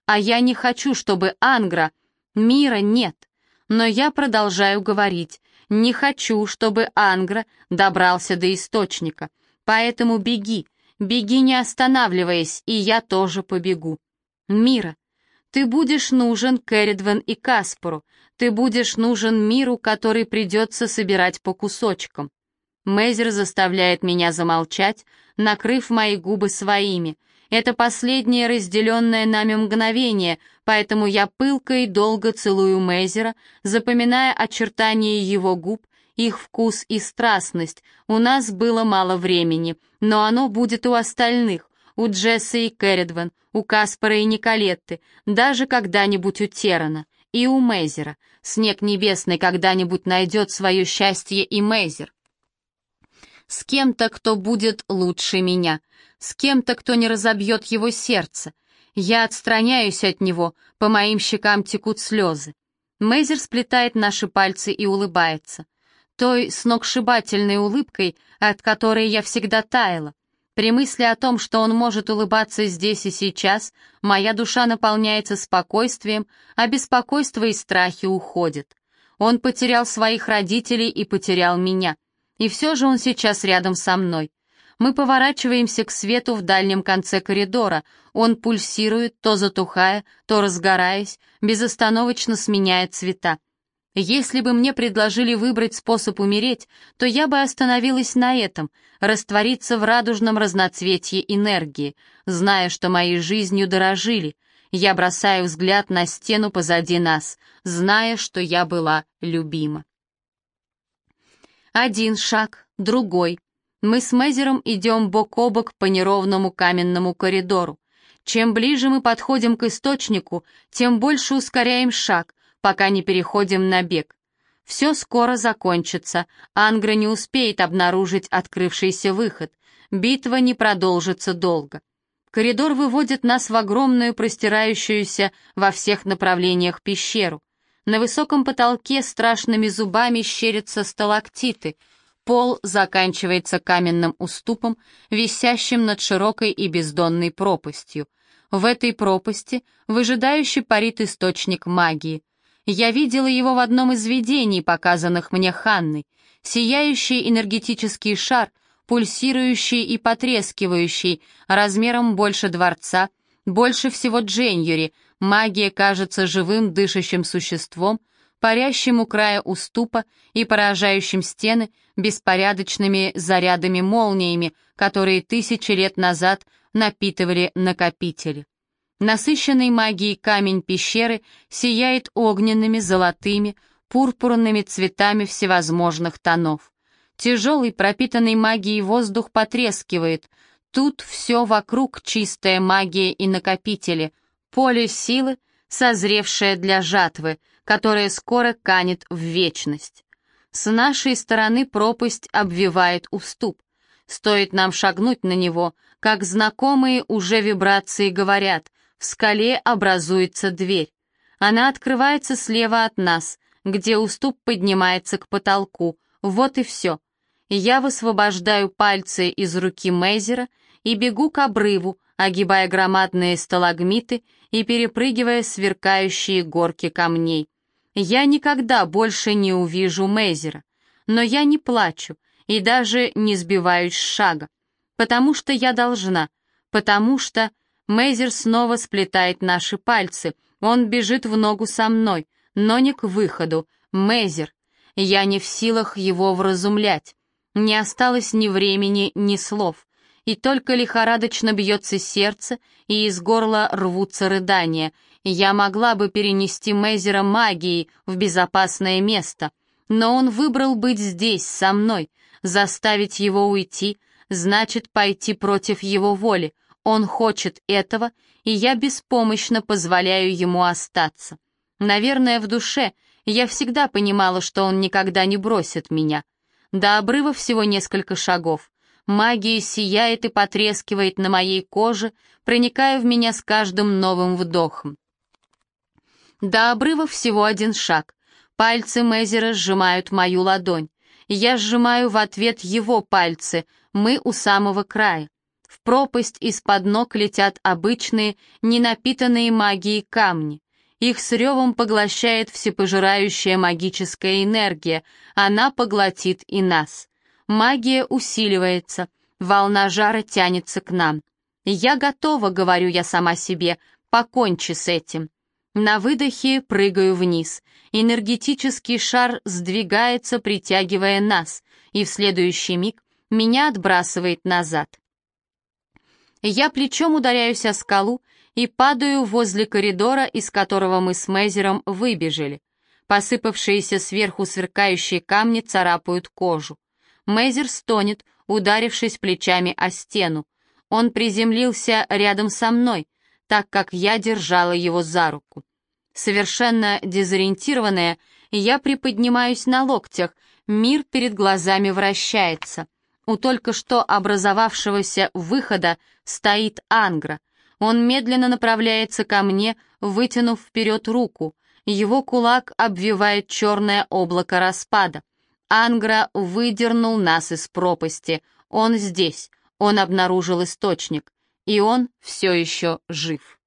а я не хочу, чтобы Ангра... Мира нет. Но я продолжаю говорить. Не хочу, чтобы Ангра добрался до источника. Поэтому беги, беги не останавливаясь, и я тоже побегу. Мира, ты будешь нужен Керридвен и Каспару. Ты будешь нужен миру, который придется собирать по кусочкам. Мейзер заставляет меня замолчать, накрыв мои губы своими. Это последнее разделенное нами мгновение, поэтому я пылко и долго целую Мейзера, запоминая очертания его губ, их вкус и страстность. У нас было мало времени, но оно будет у остальных, у Джесса и Керридвен, у Каспара и Николетты, даже когда-нибудь у Террана и у Мейзера. Снег небесный когда-нибудь найдет свое счастье и Мейзер. С кем-то, кто будет лучше меня, с кем-то, кто не разобьет его сердце. Я отстраняюсь от него, по моим щекам текут слезы. Мейзер сплетает наши пальцы и улыбается. Той сногсшибательной улыбкой, от которой я всегда таяла. При мысли о том, что он может улыбаться здесь и сейчас, моя душа наполняется спокойствием, а беспокойство и страхи уходят. Он потерял своих родителей и потерял меня. И все же он сейчас рядом со мной. Мы поворачиваемся к свету в дальнем конце коридора. Он пульсирует, то затухая, то разгораясь, безостановочно сменяя цвета. Если бы мне предложили выбрать способ умереть, то я бы остановилась на этом, раствориться в радужном разноцветье энергии, зная, что моей жизнью дорожили. Я бросаю взгляд на стену позади нас, зная, что я была любима. Один шаг, другой. Мы с Мейзером идем бок о бок по неровному каменному коридору. Чем ближе мы подходим к источнику, тем больше ускоряем шаг, пока не переходим на бег. Все скоро закончится, Ангра не успеет обнаружить открывшийся выход, битва не продолжится долго. Коридор выводит нас в огромную, простирающуюся во всех направлениях пещеру. На высоком потолке страшными зубами щерятся сталактиты. Пол заканчивается каменным уступом, висящим над широкой и бездонной пропастью. В этой пропасти выжидающе парит источник магии. Я видела его в одном из видений, показанных мне Ханной. Сияющий энергетический шар, пульсирующий и потрескивающий, размером больше дворца, больше всего Дженюри. Магия кажется живым дышащим существом, парящим у края уступа и поражающим стены беспорядочными зарядами-молниями, которые тысячи лет назад напитывали накопители. Насыщенный магией камень пещеры сияет огненными, золотыми, пурпурными цветами всевозможных тонов. Тяжелый, пропитанный магией воздух потрескивает. Тут все вокруг чистая магия и накопители, поле силы, созревшее для жатвы, которая скоро канет в вечность. С нашей стороны пропасть обвивает уступ. Стоит нам шагнуть на него, как знакомые уже вибрации говорят, в скале образуется дверь. Она открывается слева от нас, где уступ поднимается к потолку. Вот и все. Я высвобождаю пальцы из руки Мейзера и бегу к обрыву, огибая громадные сталагмиты и перепрыгивая сверкающие горки камней. Я никогда больше не увижу Мейзера, но я не плачу и даже не сбиваюсь с шага, потому что я должна, потому что Мейзер снова сплетает наши пальцы, он бежит в ногу со мной, но не к выходу. Мейзер, я не в силах его вразумлять, не осталось ни времени, ни слов. И только лихорадочно бьется сердце, и из горла рвутся рыдания. Я могла бы перенести Мейзера магией в безопасное место, но он выбрал быть здесь, со мной. Заставить его уйти, значит пойти против его воли. Он хочет этого, и я беспомощно позволяю ему остаться. Наверное, в душе я всегда понимала, что он никогда не бросит меня. До обрыва всего несколько шагов. Магия сияет и потрескивает на моей коже, проникая в меня с каждым новым вдохом. До обрыва всего один шаг. Пальцы Мейзера сжимают мою ладонь. Я сжимаю в ответ его пальцы. Мы у самого края. В пропасть из-под ног летят обычные, ненапитанные магией камни. Их с ревом поглощает всепожирающая магическая энергия, она поглотит и нас. Магия усиливается, волна жара тянется к нам. «Я готова», — говорю я сама себе, — «покончи с этим». На выдохе прыгаю вниз. Энергетический шар сдвигается, притягивая нас, и в следующий миг меня отбрасывает назад. Я плечом ударяюсь о скалу и падаю возле коридора, из которого мы с Мейзером выбежали. Посыпавшиеся сверху сверкающие камни царапают кожу. Мейзер стонет, ударившись плечами о стену. Он приземлился рядом со мной, так как я держала его за руку. Совершенно дезориентированная, я приподнимаюсь на локтях, мир перед глазами вращается. У только что образовавшегося выхода стоит Ангра. Он медленно направляется ко мне, вытянув вперед руку. Его кулак обвивает черное облако распада. Ангра выдернул нас из пропасти. Он здесь. Он обнаружил источник. И он все еще жив.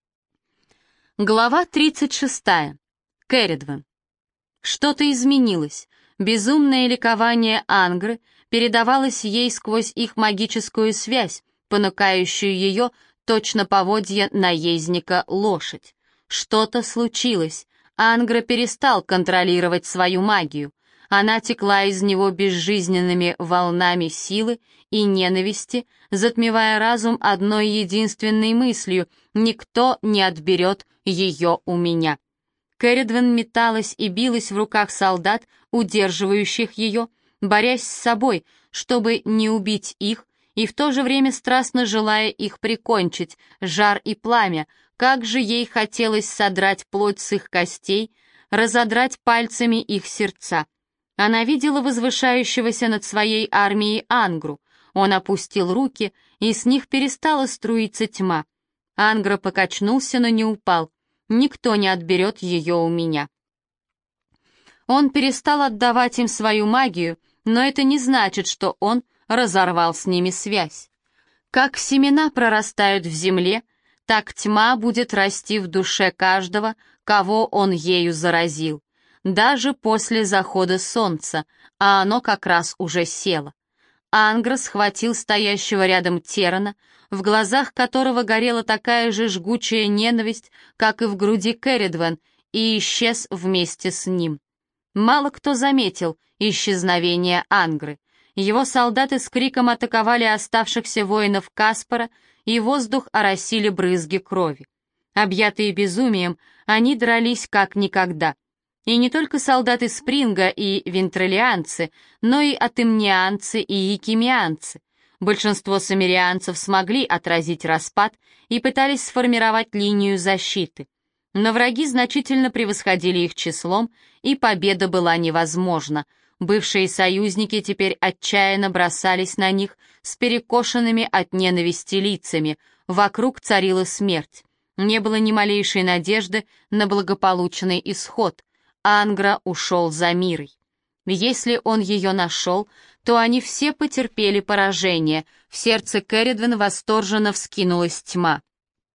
Глава тридцать шестая. Керридвен. Что-то изменилось. Безумное ликование Ангры передавалось ей сквозь их магическую связь, понукающую ее точно поводья наездника лошадь. Что-то случилось. Ангра перестал контролировать свою магию. Она текла из него безжизненными волнами силы и ненависти, затмевая разум одной единственной мыслью: «Никто не отберет ее у меня». Керридвен металась и билась в руках солдат, удерживающих ее, борясь с собой, чтобы не убить их, и в то же время страстно желая их прикончить, жар и пламя, как же ей хотелось содрать плоть с их костей, разодрать пальцами их сердца. Она видела возвышающегося над своей армией Ангру. Он опустил руки, и с них перестала струиться тьма. Ангра покачнулся, но не упал. Никто не отберет ее у меня. Он перестал отдавать им свою магию, но это не значит, что он разорвал с ними связь. Как семена прорастают в земле, так тьма будет расти в душе каждого, кого он ею заразил, даже после захода солнца, а оно как раз уже село. Ангра схватил стоящего рядом Террана, в глазах которого горела такая же жгучая ненависть, как и в груди Керридвен, и исчез вместе с ним. Мало кто заметил исчезновение Ангры. Его солдаты с криком атаковали оставшихся воинов Каспара, и воздух оросили брызги крови. Объятые безумием, они дрались как никогда. И не только солдаты Спринга и вентролианцы, но и атемнианцы и якимианцы. Большинство самирианцев смогли отразить распад и пытались сформировать линию защиты. Но враги значительно превосходили их числом, и победа была невозможна. Бывшие союзники теперь отчаянно бросались на них с перекошенными от ненависти лицами. Вокруг царила смерть. Не было ни малейшей надежды на благополучный исход. Ангра ушел за Мирой. Если он ее нашел, то они все потерпели поражение. В сердце Керридвен восторженно вскинулась тьма.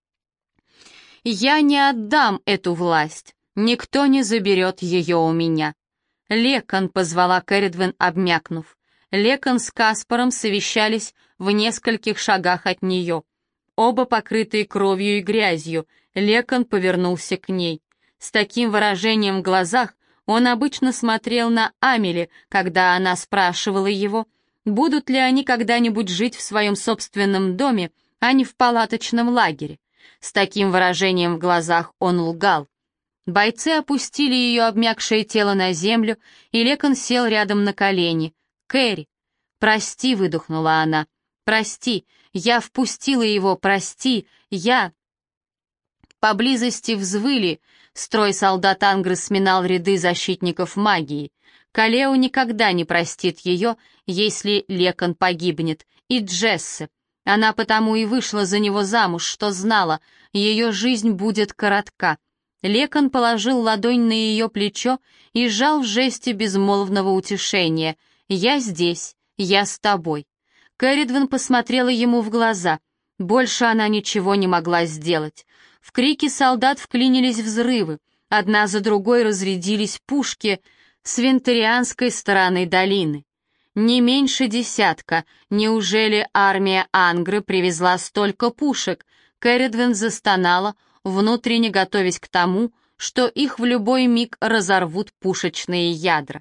«Я не отдам эту власть. Никто не заберет ее у меня». «Лекон», — позвала Керридвен, обмякнув. Лекон с Каспаром совещались в нескольких шагах от нее. Оба покрытые кровью и грязью, Лекон повернулся к ней. С таким выражением в глазах он обычно смотрел на Амели, когда она спрашивала его, будут ли они когда-нибудь жить в своем собственном доме, а не в палаточном лагере. С таким выражением в глазах он лгал. Бойцы опустили ее обмякшее тело на землю, и Лекон сел рядом на колени. «Кэрри!» «Прости», — выдохнула она. «Прости, я впустила его, прости, я...» Поблизости взвыли. Строй солдат Ангры сминал ряды защитников магии. Калео никогда не простит ее, если Лекон погибнет, и Джессе. Она потому и вышла за него замуж, что знала, ее жизнь будет коротка. Лекон положил ладонь на ее плечо и сжал в жесте безмолвного утешения. «Я здесь, я с тобой». Кэрридвен посмотрела ему в глаза. Больше она ничего не могла сделать. В крики солдат вклинились взрывы. Одна за другой разрядились пушки с вентарианской стороны долины. Не меньше десятка. Неужели армия Ангры привезла столько пушек? Кэрридвен застонала, внутренне готовясь к тому, что их в любой миг разорвут пушечные ядра.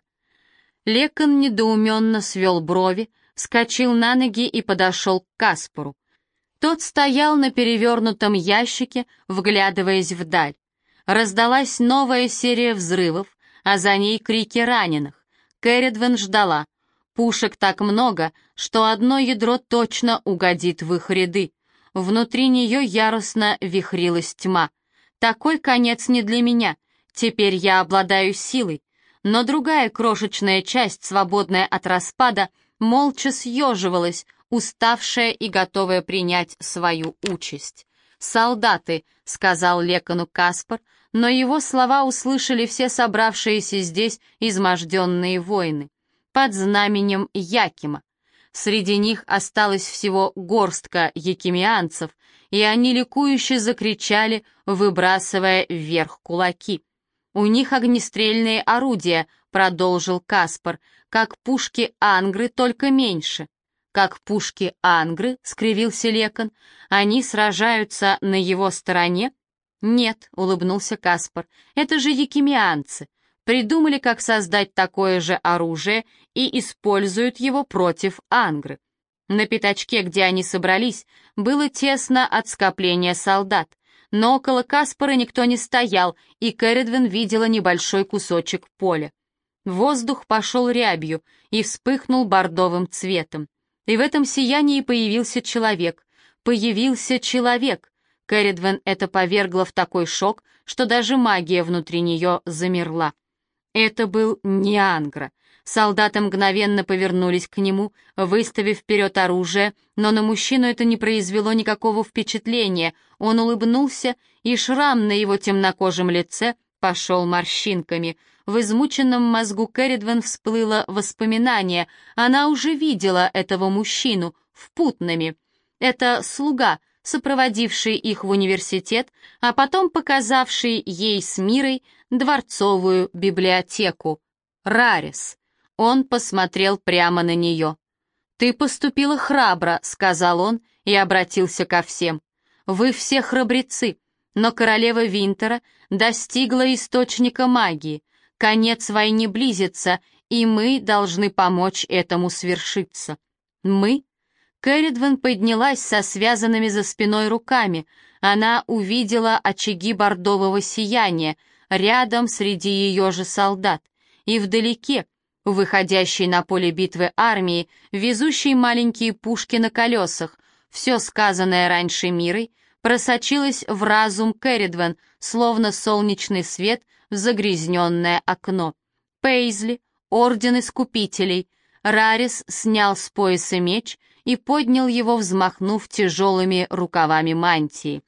Лекон недоуменно свел брови, вскочил на ноги и подошел к Каспару. Тот стоял на перевернутом ящике, вглядываясь вдаль. Раздалась новая серия взрывов, а за ней крики раненых. Кэрридвен ждала. Пушек так много, что одно ядро точно угодит в их ряды. Внутри нее яростно вихрилась тьма. Такой конец не для меня. Теперь я обладаю силой. Но другая крошечная часть, свободная от распада, молча съеживалась, уставшая и готовая принять свою участь. «Солдаты», — сказал Лекону Каспар, но его слова услышали все собравшиеся здесь изможденные воины. Под знаменем Якима. Среди них осталось всего горстка якимианцев, и они ликующе закричали, выбрасывая вверх кулаки. «У них огнестрельные орудия», — продолжил Каспар, «как пушки Ангры, только меньше». «Как пушки Ангры», — скривился Лекон, — «они сражаются на его стороне?» «Нет», — улыбнулся Каспар, — «это же якимианцы. Придумали, как создать такое же оружие и используют его против Ангры. На пятачке, где они собрались, было тесно от скопления солдат, но около Каспара никто не стоял, и Кэрридвен видела небольшой кусочек поля. Воздух пошел рябью и вспыхнул бордовым цветом. И в этом сиянии появился человек. Появился человек. Кэрридвен это повергло в такой шок, что даже магия внутри нее замерла. Это был не Ангра. Солдаты мгновенно повернулись к нему, выставив вперед оружие, но на мужчину это не произвело никакого впечатления. Он улыбнулся, и шрам на его темнокожем лице пошел морщинками. В измученном мозгу Кэрридвен всплыло воспоминание. Она уже видела этого мужчину в Путнаме. Это слуга, сопроводивший их в университет, а потом показавший ей с Мирой дворцовую библиотеку. Рарис. Он посмотрел прямо на нее. «Ты поступила храбро», — сказал он и обратился ко всем. «Вы все храбрецы, но королева Винтера достигла источника магии. Конец войны близится, и мы должны помочь этому свершиться». «Мы?» Кэрридвен поднялась со связанными за спиной руками. Она увидела очаги бордового сияния рядом среди ее же солдат. И вдалеке, выходящей на поле битвы армии, везущей маленькие пушки на колесах, все сказанное раньше Мирой просочилось в разум Кэрридвен, словно солнечный свет в загрязненное окно. Пейзли, Орден Искупителей. Рарис снял с пояса меч и поднял его, взмахнув тяжелыми рукавами мантии.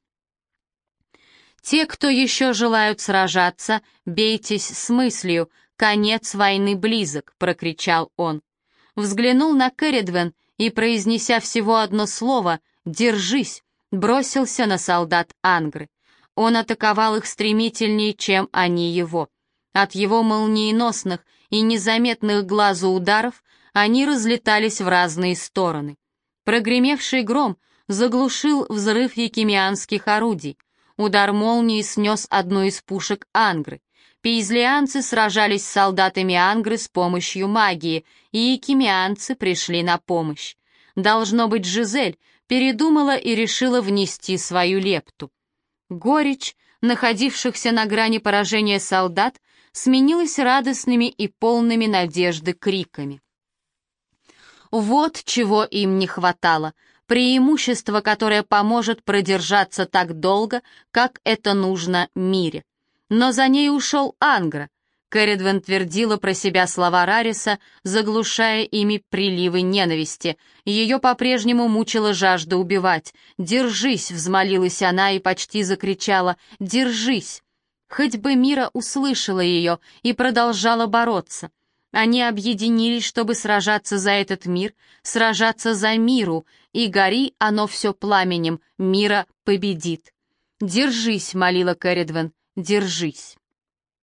«Те, кто еще желают сражаться, бейтесь с мыслью, конец войны близок», — прокричал он. Взглянул на Кэрридвен и, произнеся всего одно слово «Держись», бросился на солдат Ангры. Он атаковал их стремительнее, чем они его. От его молниеносных и незаметных глазу ударов они разлетались в разные стороны. Прогремевший гром заглушил взрыв якимианских орудий. Удар молнии снес одну из пушек Ангры. Пейзлианцы сражались с солдатами Ангры с помощью магии, и якимианцы пришли на помощь. Должно быть, Жизель передумала и решила внести свою лепту. Горечь находившихся на грани поражения солдат сменилась радостными и полными надежды криками. Вот чего им не хватало. Преимущество, которое поможет продержаться так долго, как это нужно Мире. Но за ней ушел Ангра. Кэрридвен твердила про себя слова Рариса, заглушая ими приливы ненависти. Ее по-прежнему мучила жажда убивать. «Держись!» — взмолилась она и почти закричала. «Держись!» Хоть бы Мира услышала ее и продолжала бороться. Они объединились, чтобы сражаться за этот мир, сражаться за миру, и гори оно все пламенем, мира победит. «Держись», — молила Кэрридвен, — «держись».